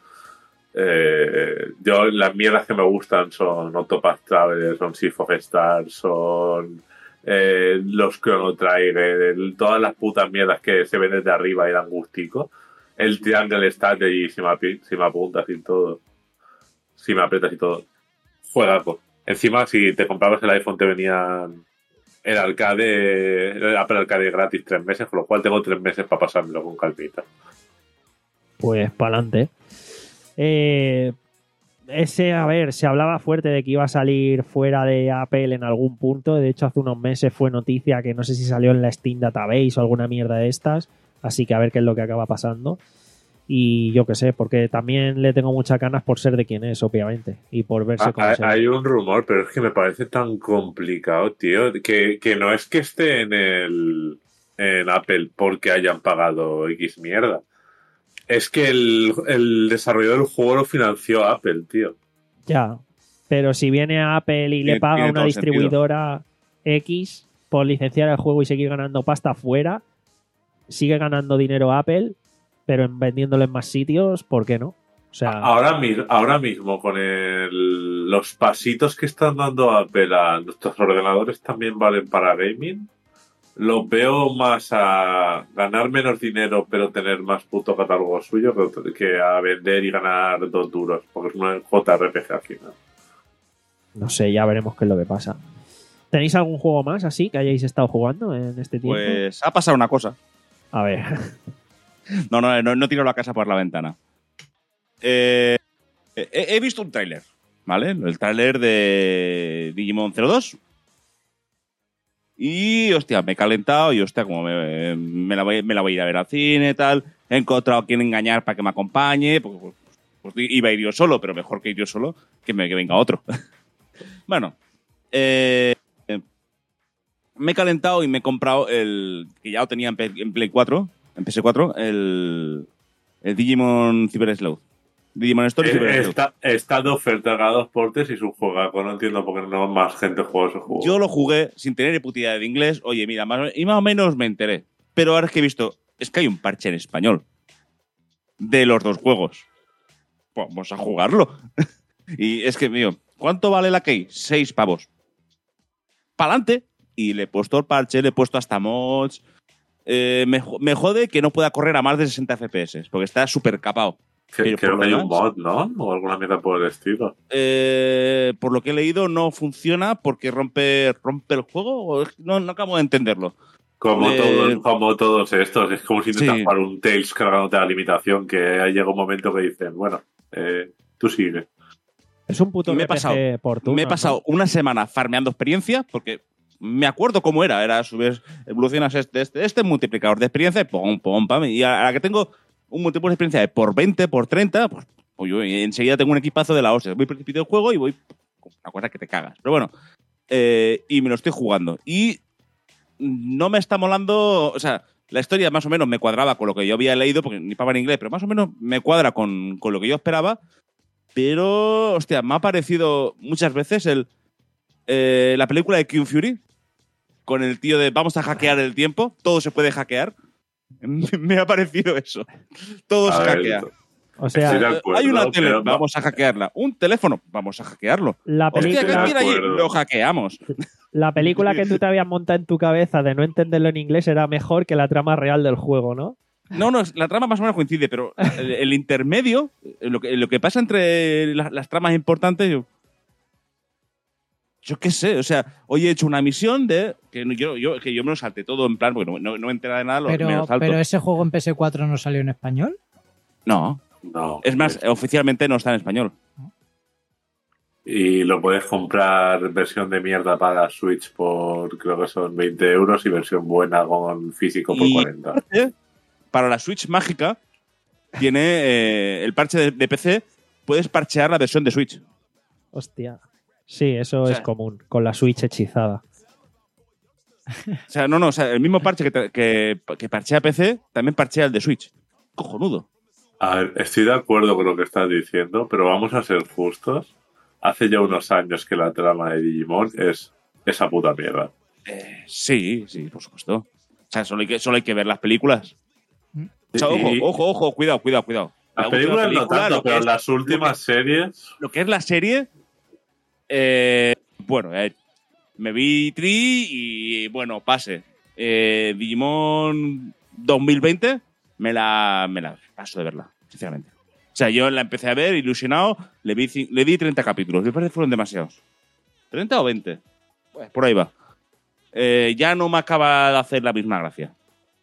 Eh, yo, las mierdas que me gustan son Octopath Traveler, son Sea of Stars, son eh, los Chrono Trigger, el- todas las putas mierdas que se ven desde arriba y dan gustico. El Triangle Strategy, si me, api- si me apuntas y todo. Si me aprietas y todo. Juegaco. Encima, si te comprabas el iPhone, te venían el arcade, el Apple Arcade gratis tres meses, con lo cual tengo tres meses para pasármelo con calmita. Pues para adelante. Eh, ese, a ver, se hablaba fuerte de que iba a salir fuera de Apple en algún punto. De hecho, hace unos meses fue noticia que no sé si salió en la Steam Database o alguna mierda de estas. Así que a ver qué es lo que acaba pasando. Y yo qué sé, porque también le tengo muchas ganas por ser de quien es, obviamente. Y por verse Ah, cómo hay, se ve. hay un rumor, pero es que me parece tan complicado, tío, que, que no es que esté en el en Apple porque hayan pagado X mierda. Es que el, el desarrollo del juego lo financió Apple, tío. Ya, pero si viene a Apple y Tiene- le paga tiene una todo el sentido. distribuidora X por licenciar el juego y seguir ganando pasta fuera, sigue ganando dinero Apple, pero en vendiéndolo en más sitios, ¿por qué no? O sea, Ahora, mi- ahora mismo, con el- los pasitos que están dando Apple a nuestros ordenadores también valen para gaming. Los veo más a ganar menos dinero, pero tener más puto catálogo suyo que, que a vender y ganar dos duros, porque es una J R P G al final. no sé, ya veremos qué es lo que pasa. ¿Tenéis algún juego más así que hayáis estado jugando en este tiempo? Pues ha pasado una cosa. A ver, No, no, no, no tiro la casa por la ventana. Eh, he, he visto un tráiler, ¿vale? El tráiler de Digimon cero dos. Y, hostia, me he calentado y, hostia, como me, me, la voy, me la voy a ir a ver al cine y tal. He encontrado a quien engañar para que me acompañe. Pues, pues, pues iba a ir yo solo, pero mejor que ir yo solo que, me, que venga otro. Bueno, eh, me he calentado y me he comprado el que ya lo tenía en Play, en Play cuatro, en P S cuatro, el, el Digimon Cyber Sleuth. Digimon Story Eh, Cyber Sleuth. está, está de oferta cada dos portes y es un juegaco. No entiendo por qué no más gente juega ese juego. Yo lo jugué sin tener ni puta idea de inglés. Oye, mira, más, y más o menos me enteré. Pero ahora es que he visto, es que hay un parche en español de los dos juegos. Pues vamos a jugarlo. Y es que, mío, ¿cuánto vale la key? Seis pavos. Pa'lante. Y le he puesto el parche, le he puesto hasta mods. Eh, me, me jode que no pueda correr a más de sesenta F P S, porque está súper capado. Que- Pero Creo por que hay lo un demás, mod, ¿no? O alguna mierda por el estilo. eh, por lo que he leído, no funciona porque rompe, rompe el juego. O es- No, no acabo de entenderlo. Como, Eh, todos, como todos estos. Es como si intentas sí. jugar un Tales cargándote la limitación, que ahí llega un momento que dicen, bueno, eh, tú sigue. Es un puto Me he R P G pasado- por turnos, me he ¿no? pasado una semana farmeando experiencia porque me acuerdo cómo era. Era subir, evolucionas este, este, este multiplicador de experiencia, pum, pum, pam. Y a la que tengo un multiplicador de experiencia de por veinte, por treinta, pues, pues yo enseguida tengo un equipazo de la hostia. Voy principio del juego y voy con una cosa que te cagas. Pero bueno, eh, y me lo estoy jugando. Y no me está molando, o sea, la historia más o menos me cuadraba con lo que yo había leído, porque ni pava en inglés, pero más o menos me cuadra con, con lo que yo esperaba. Pero, hostia, me ha parecido muchas veces el, eh, la película de King Fury, con el tío de vamos a hackear el tiempo, todo se puede hackear. Me ha parecido eso. Todo A se ver, hackea. O sea, Estoy de acuerdo, Hay una tele, pero- vamos a hackearla. Un teléfono, vamos a hackearlo. la Hostia, película, ¿qué de tiene allí? acuerdo. Lo hackeamos. la película que tú te habías montado en tu cabeza de no entenderlo en inglés era mejor que la trama real del juego, ¿no? No, no, la trama más o menos coincide, pero el, el intermedio, lo que, lo que pasa entre la- las tramas importantes, yo, yo qué sé, o sea, hoy he hecho una misión de que no- yo, yo, que yo me lo salté todo en plan, porque no, no, no me entera de nada, lo, me Pero, lo salto. pero ese juego en P S cuatro no salió en español. No, No. es más, oficialmente no está en español. Y lo puedes comprar versión de mierda para Switch por, creo que son veinte euros, y versión buena con físico por Y- cuarenta. Para la Switch mágica, tiene eh, el parche de, de P C, puedes parchear la versión de Switch. Hostia. Sí, eso O sea- es común, con la Switch hechizada. O sea, no, no, o sea, el mismo parche que, te- que, que parchea P C, también parchea el de Switch. Cojonudo. A ver, estoy de acuerdo con lo que estás diciendo, pero vamos a ser justos. Hace ya unos años que la trama de Digimon es esa puta mierda. Eh, sí, sí, por supuesto. O sea, solo hay que, solo hay que ver las películas. O sea, ojo, Y- ojo, ojo, cuidado, cuidado, cuidado. La Las última películas no película, tanto, lo que pero es- las últimas series... Lo que es la serie, eh, bueno, eh, me vi Tri y, bueno, pase. Eh, Digimon dos mil veinte, me la, me la paso de verla, sinceramente. O sea, yo la empecé a ver, ilusionado, le, vi, cin- le di treinta capítulos. Me parece que fueron demasiados. ¿treinta o veinte? Pues por ahí va. Eh, ya no me acaba de hacer la misma gracia.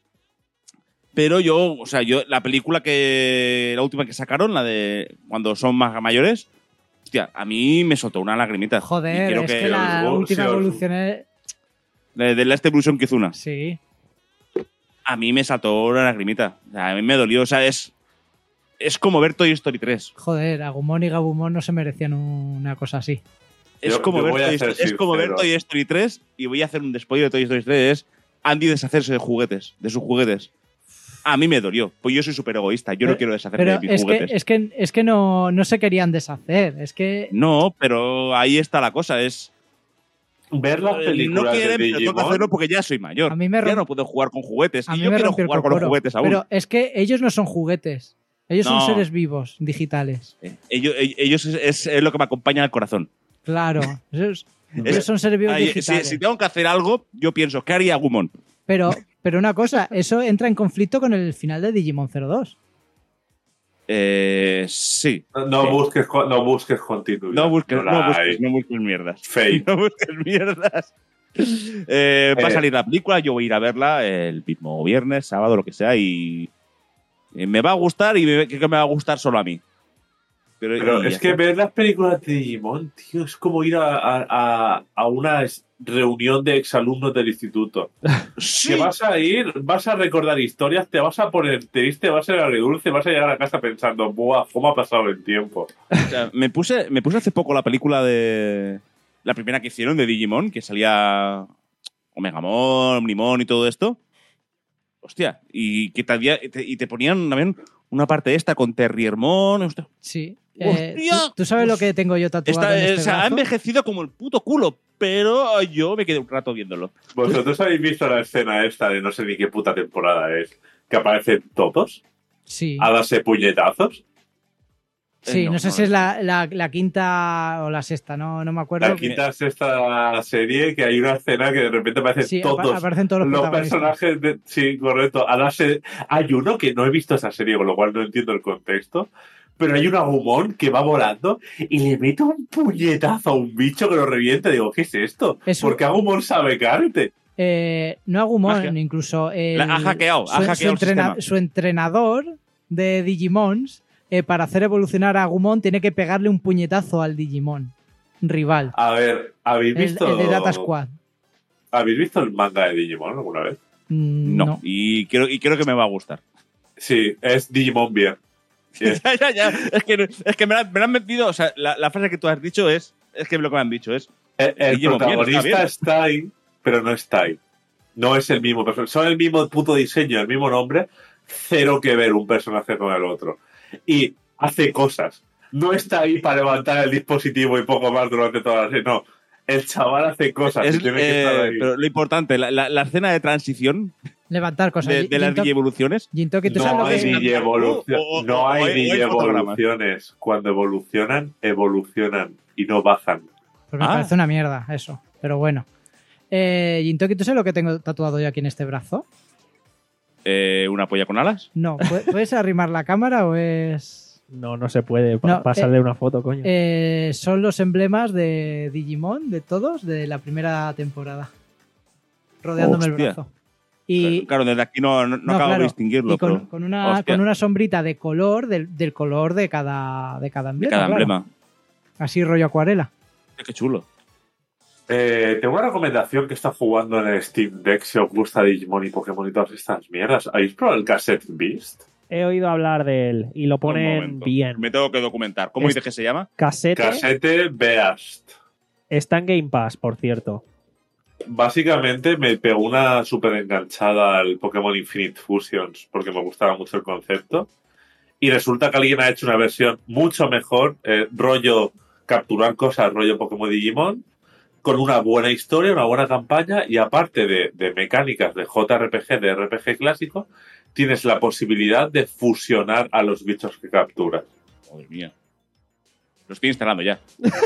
Pero yo, o sea, yo, la película que. La última que sacaron, la de cuando son más mayores, hostia, a mí me soltó una lagrimita. Y Joder, quiero es que- que la os- última sí, os- evolución es... De, de Last Evolution Kizuna. Sí. A mí me saltó una lagrimita. O sea, a mí me dolió. O sea, es. Es como ver Toy Story tres. Joder, Agumon y Gabumon no se merecían una cosa así. Es, Yo- como, yo ver voy a Toy ser Story, es como ver sincero. Toy Story tres y voy a hacer un despojo de Toy Story tres. Es Andy deshacerse de juguetes, de sus juguetes. A mí me dolió. Pues yo soy súper egoísta. Yo no Pero- quiero deshacerme Pero de mis es que, juguetes. es que, es que no, no se querían deshacer. Es que No, pero ahí está la cosa. Es. Ver las Eh, películas no quieren, de pero tengo que Digimon... hacerlo porque ya soy mayor. A mí me ya rom- no puedo jugar con juguetes. a Y mí yo me quiero rompió el jugar con los cocoro. juguetes aún. Pero es que ellos no son juguetes. Ellos No. son seres vivos, digitales. Eh, ellos ellos es, es- es lo que me acompaña al corazón. Claro. Ellos, Es- ellos son seres vivos Ay, si, digitales. si tengo que hacer algo, yo pienso, ¿qué haría Gumon? Pero, pero una cosa, eso entra en conflicto con el final de Digimon cero dos. Eh, sí. No, Sí. busques, co- no busques continuidad. No busques, la no hay. busques, no busques mierdas. Fake. No busques mierdas. Eh, va a Eh. salir la película, yo voy a ir a verla el mismo viernes, sábado, lo que sea, y, y me va a gustar y me, creo que me va a gustar solo a mí. Pero, Pero y es ya que está. ver las películas de Digimon, tío, es como ir a, a- a- a una es- reunión de exalumnos del instituto. Sí. Que vas a ir, vas a recordar historias, te vas a poner triste, vas a ser agridulce, vas a llegar a casa pensando, ¡buah! ¿Cómo ha pasado el tiempo? O sea, me puse, me puse hace poco la película de. La primera que hicieron de Digimon, que salía Omegamon, Omnimon y todo esto. Hostia, y que te, había- te- y te ponían también una parte esta con Terriermon. Hostia, Sí. Eh, ¡Hostia! ¿tú, tú sabes lo que tengo yo tatuado Está- en este o sea, ha brazo? envejecido como el puto culo, pero yo me quedé un rato viéndolo. ¿Vosotros habéis visto la escena esta de no sé ni qué puta temporada es? Que aparecen todos Sí. a darse puñetazos. Sí, Eh, no, no, sé no si lo es la, la, la quinta o la sexta, no, no me acuerdo. La quinta es esta serie que hay una escena que de repente aparecen Sí, apa- todos aparecen todos los, los protagonistas. personajes. De, sí, correcto. A darse, hay uno que no he visto esa serie, con lo cual no entiendo el contexto. Pero hay un Agumon que va volando y le mete un puñetazo a un bicho que lo revienta. Digo, ¿qué es esto? Es un- Porque Agumon sabe carete. Eh, no Agumon, Magia. incluso el, La- ha hackeado, ha su, hackeado su el entrena- sistema. su entrenador de Digimons, eh, para hacer evolucionar a Agumon, tiene que pegarle un puñetazo al Digimon rival. A ver, ¿habéis El, visto, el de Data Squad. ¿habéis visto el manga de Digimon alguna vez? Mm, No, no. Y, creo, y creo que me va a gustar. Sí, es Digimon Beer. Sí, es- ya, ya, ya. Es que, es que me, la- me la han metido. O sea, la, la frase que tú has dicho es. Es que lo que me han dicho es. El, el Digimon Beer, protagonista está bien. está ahí, pero no está ahí. No es el mismo personaje. Son el mismo puto diseño, el mismo nombre. Cero que ver un personaje con el otro. Y hace cosas. No está ahí para levantar el dispositivo y poco más durante toda la serie. No. El chaval hace cosas es y tiene que eh, estar ahí. pero lo importante, la, la, la escena de transición Levantar cosas. de, de las Jinto- digievoluciones. Jintoki, ¿tú sabes No lo hay que es? digievolución. O- o- No o- hay o hay- o hay digievoluciones. Cuando evolucionan, evolucionan y no bajan. Pues me Ah. parece una mierda eso, pero bueno. Eh, Jintoki, ¿tú sabes lo que tengo tatuado yo aquí en este brazo? Eh, ¿Una polla con alas? No, ¿pu- ¿puedes arrimar la cámara o es...? No, no se puede. Pa- No, Pásale una foto, coño. Eh, son los emblemas de Digimon, de todos, de la primera temporada. Rodeándome el Hostia. brazo. Y, Claro, desde aquí no, no, no no, acabo claro, de distinguirlo. y con, pero con una, hostia, con una sombrita de color, del, del color de cada, de cada de emblema. cada claro. emblema. Así rollo acuarela. Qué chulo. Eh, tengo una recomendación que está jugando en el Steam Deck si os gusta Digimon y Pokémon y todas estas mierdas. ¿Habéis probado el Cassette Beast? He oído hablar de él y lo Un ponen momento. bien. Me tengo que documentar. ¿Cómo Es- dices que se llama? Casete Cassette Beast. está en Game Pass, por cierto. Básicamente me pegó una súper enganchada al Pokémon Infinite Fusions porque me gustaba mucho el concepto. Y resulta que alguien ha hecho una versión mucho mejor, eh, rollo capturar cosas, rollo Pokémon Digimon, con una buena historia, una buena campaña y aparte de, de mecánicas de J R P G, de R P G clásico, tienes la posibilidad de fusionar a los bichos que capturas. Madre mía. Lo estoy instalando ya.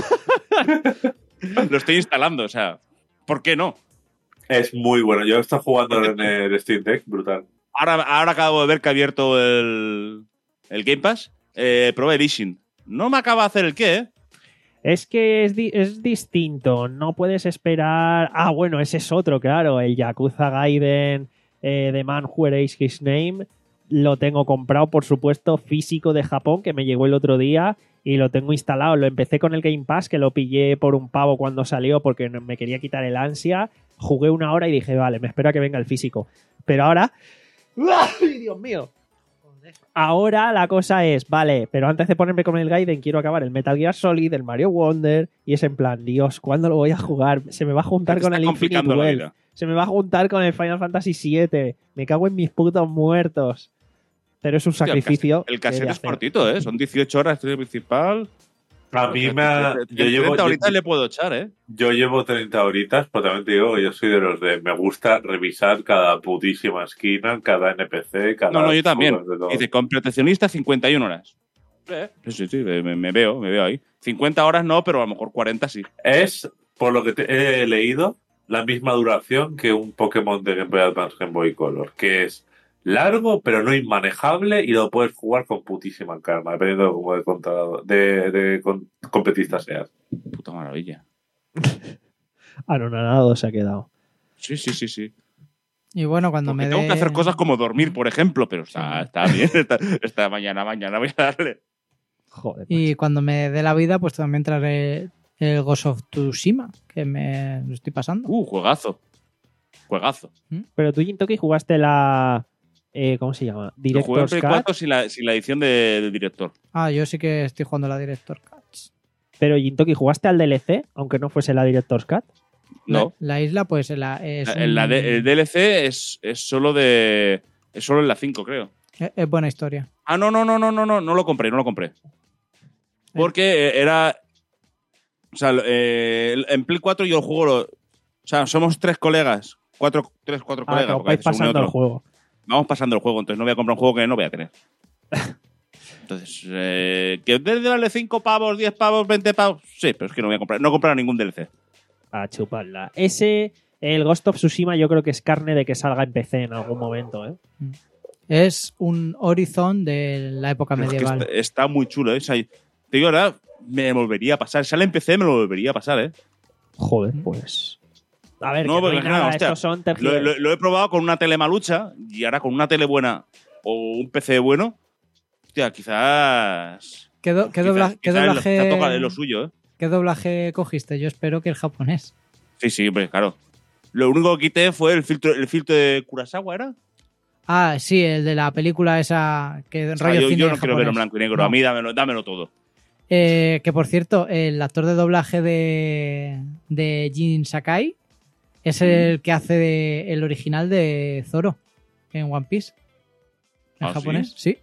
Lo estoy instalando, o sea. ¿Por qué no? Es muy bueno. Yo estoy jugando en el Steam Deck, brutal. Ahora, ahora acabo de ver que ha abierto el, el Game Pass. Eh, Pro Edition. No me acaba de hacer el qué, ¿eh? Es que es, di- es distinto. No puedes esperar. Ah, bueno, ese es otro, claro. El Yakuza Gaiden eh, The Man Who Erased His Name. Lo tengo comprado, por supuesto, físico de Japón, que me llegó el otro día. Y lo tengo instalado. Lo empecé con el Game Pass, que lo pillé por un pavo cuando salió porque no- me quería quitar el ansia. Jugué una hora y dije, vale, me espero a que venga el físico. Pero ahora... ¡Ay, Dios mío! Ahora la cosa es, vale, pero antes de ponerme con el Gaiden quiero acabar el Metal Gear Solid, el Mario Wonder, y es en plan, Dios, ¿cuándo lo voy a jugar? Se me va a juntar Te con está el Infinite complicando la Wealth. vida. Se me va a juntar con el Final Fantasy siete. Me cago en mis putos muertos. Pero es un Hostia, sacrificio. El que he de cassette es hacer. cortito, ¿eh? Son dieciocho horas, estudio principal. A mí me ha- yo llevo, treinta horitas yo, le puedo echar, ¿eh? yo llevo treinta horitas, pero también te digo que yo soy de los de me gusta revisar cada putísima esquina, cada N P C, cada... No, no, yo también. de todo. Dice, con proteccionista cincuenta y una horas. Eh, Sí, sí, sí, me, me veo, me veo ahí. cincuenta horas no, pero a lo mejor cuarenta sí. Es, por lo que te- he leído, la misma duración que un Pokémon de Game Boy Advance Game Boy Color, que es largo pero no inmanejable y lo puedes jugar con putísima calma, dependiendo de cómo de, controlado, de, de con- competista seas. Puta maravilla. Anonadado se ha quedado. Sí, sí, sí, sí. Y bueno, cuando Porque me tengo dé... que hacer cosas como dormir, por ejemplo, pero está, está bien. Esta, esta mañana, mañana voy a darle. Joder. Y cuando me dé la vida, pues también traeré el Ghost of Tsushima, que me lo estoy pasando. Uh, juegazo. Juegazo. macho. Pero tú, Jintoki, jugaste la... eh, ¿Cómo se llama? Lo jugué en Director's Play Cut. cuatro sin la, sin la edición de- del director. Ah, yo sí que estoy jugando la Director Cuts. Pero Jintoki, ¿jugaste al D L C, aunque no fuese la Director's Cut? No. La, la isla, pues la, es, La- la un- de- el D L C es, es solo de. Es solo en la cinco, creo. es, es buena historia. Ah, no, no, no, no, no, no, no lo compré, no lo compré. Porque eh, era. O sea, eh, en Play cuatro yo el juego lo. O sea, somos tres colegas. Cuatro, tres, cuatro Ah, que colegas. os porque vais se une pasando otro. el juego. Vamos pasando el juego, entonces no voy a comprar un juego que no voy a tener. Entonces, eh, que desde darle cinco pavos, diez pavos, veinte pavos. Sí, pero es que no voy a comprar. No he comprado ningún D L C. A chuparla. Ese, el Ghost of Tsushima, yo creo que es carne de que salga en P C en algún momento, ¿eh? Es un Horizon de la época Pero es que medieval. está, está muy chulo, ¿eh? O sea, te digo, ahora me volvería a pasar. Sale en P C, me lo volvería a pasar, ¿eh? Joder, pues. A ver, No, que no porque hay imagina, nada, hostia, estos son Lo, tergiver- lo- lo he probado con una tele malucha y ahora con una tele buena o un P C bueno. Hostia, quizás. ¿Qué, do- qué quizás- dobla- qué quizás doblaje, quizás toca lo suyo, ¿eh? ¿Qué doblaje cogiste? Yo espero que el japonés. Sí, sí, pues claro. Lo único que quité fue el filtro, el filtro de Kurosawa, ¿era? Ah, sí, el de la película esa que O sea, rollo yo, cine yo no quiero verlo en japonés. blanco y negro. No. A mí dámelo, dámelo todo. Eh, que por cierto, el actor de doblaje de, de Jin Sakai es el que hace de- el original de Zoro en One Piece. En ¿Ah, japonés, sí?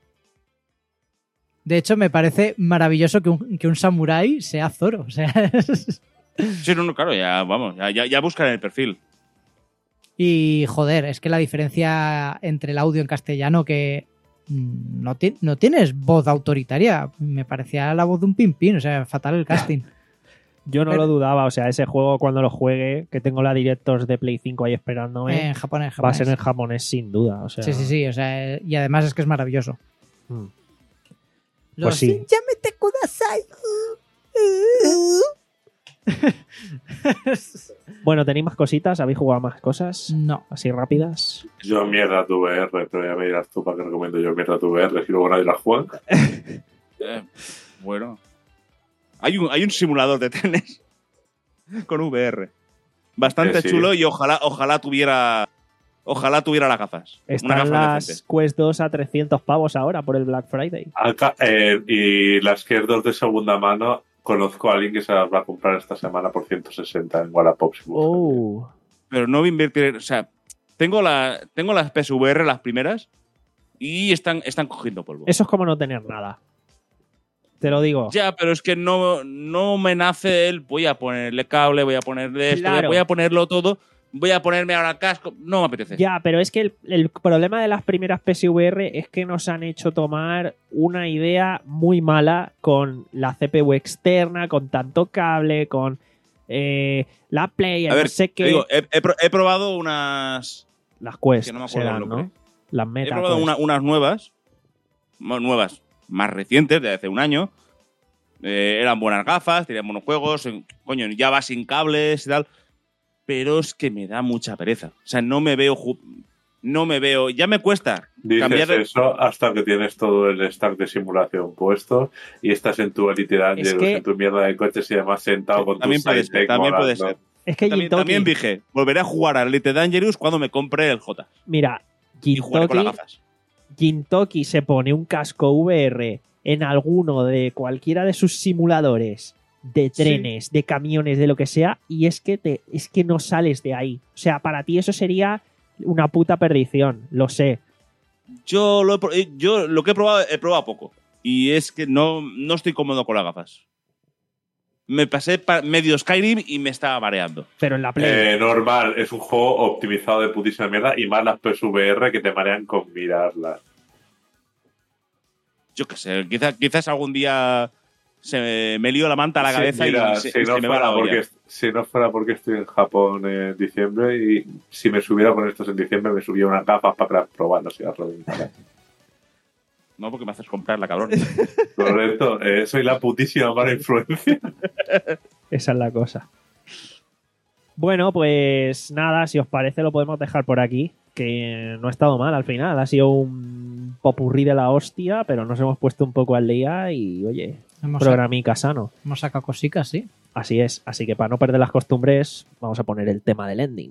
De hecho, me parece maravilloso que un, que un samurái sea Zoro. O sea, Sí, no, no, claro, ya vamos, ya, ya, ya buscan el perfil. y joder, es que la diferencia entre el audio en castellano que mm, no, ti- no tienes voz autoritaria. Me parecía la voz de un pimpín, o sea, fatal el casting. Yo no Pero- lo dudaba, o sea, ese juego cuando lo juegue, que tengo la Directors de Play cinco ahí esperándome, en japonés, va a japonés. ser en japonés sin duda. O sea, Sí, sí, sí. O sea, y además es que es maravilloso. Mm. Los Pues sí. Shinjamete kudasai. Bueno, ¿tenéis más cositas? ¿Habéis jugado más cosas? No. Así rápidas. Yo mierda tu V R, pero ya me dirás tú para qué recomiendo yo mierda tu V R si luego nadie la juega. Eh, bueno. Hay un, hay un simulador de trenes con V R. Bastante Eh, sí. chulo y ojalá, ojalá tuviera. Ojalá tuviera las gafas. Una Están gafa las decente. Quest dos a trescientos pavos ahora por el Black Friday. Acá, eh, y las que es dos de segunda mano, conozco a alguien que se las va a comprar esta semana por ciento sesenta en Wallapop. si buscan. Oh. Pero no voy a invertir. O sea, tengo, la, tengo las P S V R, las primeras, y están, están cogiendo polvo. Eso es como no tener nada. Te lo digo. Ya, pero es que no, no me nace el voy a ponerle cable, voy a ponerle esto, Claro. voy a ponerlo todo, voy a ponerme ahora el casco. No me apetece. Ya, pero es que el, el problema de las primeras P S V R es que nos han hecho tomar una idea muy mala con la C P U externa, con tanto cable, con eh, la Play, A no ver, sé te qué. digo, he, he pro- he probado unas. Las Quest que no me acuerdo serán, el nombre. ¿no? Las He Meta probado Quest. una- unas nuevas, mo- nuevas, más recientes, de hace un año. Eh, eran buenas gafas, tenían buenos juegos, en- coño, ya va sin cables y tal. Pero es que me da mucha pereza. O sea, no me veo. ju- No me veo. Ya me cuesta Dices cambiar de. eso hasta que tienes todo el stack de simulación puesto y estás en tu Elite Dangerous, que- en tu mierda de coches y además sentado con También tu puede ser, Sidetech también puede volando. ser. Es que También, Gintoki- también dije, volveré a jugar a Elite Dangerous cuando me compre el J. Mira, Y jugaré con las Gintoki, gafas. Gintoki se pone un casco V R en alguno de cualquiera de sus simuladores de trenes, de camiones, de lo que sea, y es que te, es que no sales de ahí. O sea, para ti eso sería una puta perdición, lo sé. Yo lo, he pro- eh, yo lo que he probado, he probado poco. Y es que no, no estoy cómodo con las gafas. Me pasé pa- medio Skyrim y me estaba mareando. Pero en la Play. Eh, normal, es un juego optimizado de putísima mierda y más las P S V R que te marean con mirarlas. Yo qué sé, quizás, quizás algún día se me, me lío la manta a la Sí, cabeza mira, y se, si, y no se me va fuera la olla. porque, si no fuera porque estoy en Japón en diciembre y si me subiera con estos en diciembre me subía unas gafas para probarlas y las reventaré. No, porque me haces comprarla, cabrón. Correcto, eh, soy la putísima mala influencia. Esa es la cosa. Bueno, pues nada, si os parece lo podemos dejar por aquí, que no ha estado mal al final. Ha sido un popurrí de la hostia, pero nos hemos puesto un poco al día y, oye, Hemos, programica sano. sac- hemos sacado cositas, sí. Así es, así que para no perder las costumbres, vamos a poner el tema del ending.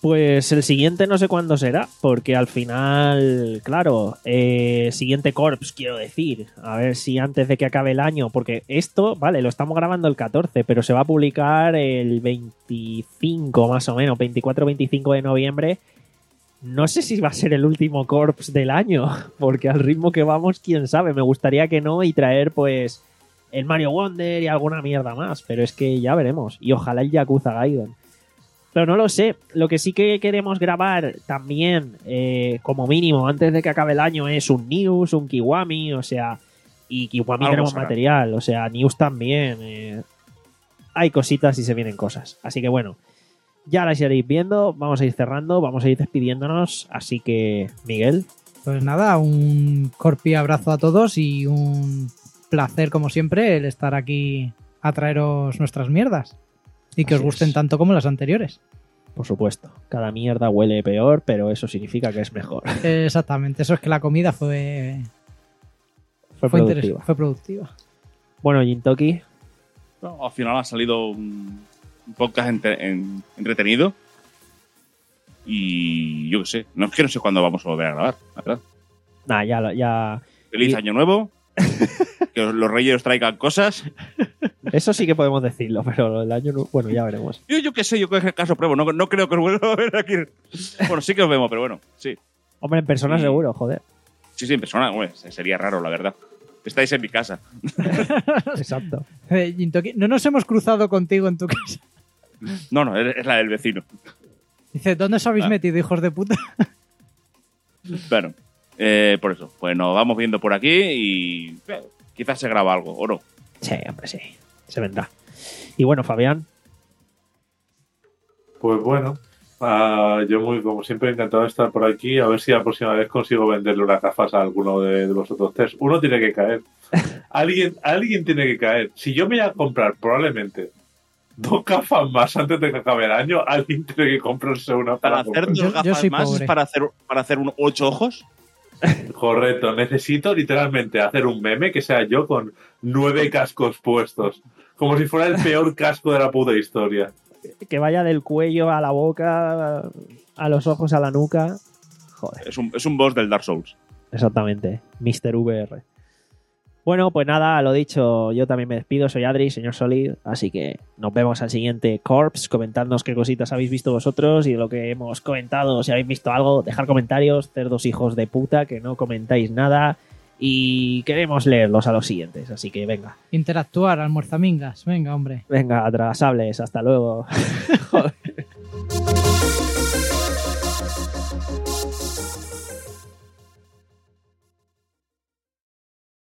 Pues el siguiente no sé cuándo será, porque al final, claro, eh, siguiente Corps, quiero decir, a ver si antes de que acabe el año, porque esto, vale, lo estamos grabando el catorce, pero se va a publicar el veinticinco más o menos, veinticuatro veinticinco de noviembre. No sé si va a ser el último Corps del año, porque al ritmo que vamos, quién sabe, me gustaría que no y traer pues el Mario Wonder y alguna mierda más, pero es que ya veremos, y ojalá el Yakuza Gaiden. Pero no lo sé. Lo que sí que queremos grabar también, eh, como mínimo, antes de que acabe el año, es un News, un Kiwami, o sea, y Kiwami Algo tenemos sacar. material, o sea, News también. Eh, hay cositas y se vienen cosas. Así que bueno, ya las iréis viendo, vamos a ir cerrando, vamos a ir despidiéndonos. Así que, Miguel. Pues nada, un corpi abrazo a todos y un placer, como siempre, el estar aquí a traeros nuestras mierdas. Y que Así os gusten es. tanto como las anteriores. Por supuesto, cada mierda huele peor, pero eso significa que es mejor. Exactamente, eso es que la comida fue, Fue fue, productiva. interes- fue productiva. Bueno, Jintoki, No, al final ha salido un, un podcast entre- en- entretenido. Y yo qué sé, no es que no sé cuándo vamos a volver a grabar, la verdad. nada, ya, lo- ya. Feliz Y- año nuevo. Que os- los reyes os traigan cosas. Eso sí que podemos decirlo, pero el año no- bueno, ya veremos. Yo, yo qué sé, yo qué caso pruebo. No, no creo que os vuelva a ver aquí. Bueno, sí que os vemos, pero bueno, sí. Hombre, en persona Sí. seguro, joder. Sí, sí, en persona, bueno, sería raro, la verdad. Estáis en mi casa. Exacto. Eh, Jintoki, no nos hemos cruzado contigo en tu casa. No, no, es es la del vecino. Dice, ¿dónde os habéis Ah. metido, hijos de puta? Bueno, eh, por eso, pues nos vamos viendo por aquí y eh, quizás se graba algo, o no. Sí, hombre, sí. Se vendrá. Y bueno, Fabián, Pues bueno, ah, yo muy, como siempre, encantado de estar por aquí. A ver si la próxima vez consigo venderle unas gafas a alguno de, de vosotros tres. Uno tiene que caer. Alguien, alguien tiene que caer. Si yo me voy a comprar probablemente dos gafas más antes de que acabe el año, alguien tiene que comprarse una Para para hacer comprar. Yo- dos yo gafas soy más, pobre. para hacer, para hacer un ocho ojos. Correcto, necesito literalmente hacer un meme que sea yo con nueve cascos puestos. Como si fuera el peor casco de la puta historia. que vaya del cuello a la boca, a los ojos, a la nuca. Joder, Es un, es un boss del Dark Souls. exactamente. mister V R. Bueno, pues nada, lo dicho, yo también me despido. Soy Adri, señor Solid. Así que nos vemos al siguiente Corps. Comentadnos qué cositas habéis visto vosotros y de lo que hemos comentado. Si habéis visto algo, dejar comentarios. Cerdos hijos de puta, que no comentáis nada. Y queremos leerlos a los siguientes. Así que venga. Interactuar, almuerzamingas. Venga, hombre. Venga, atrasables. Hasta luego. Joder.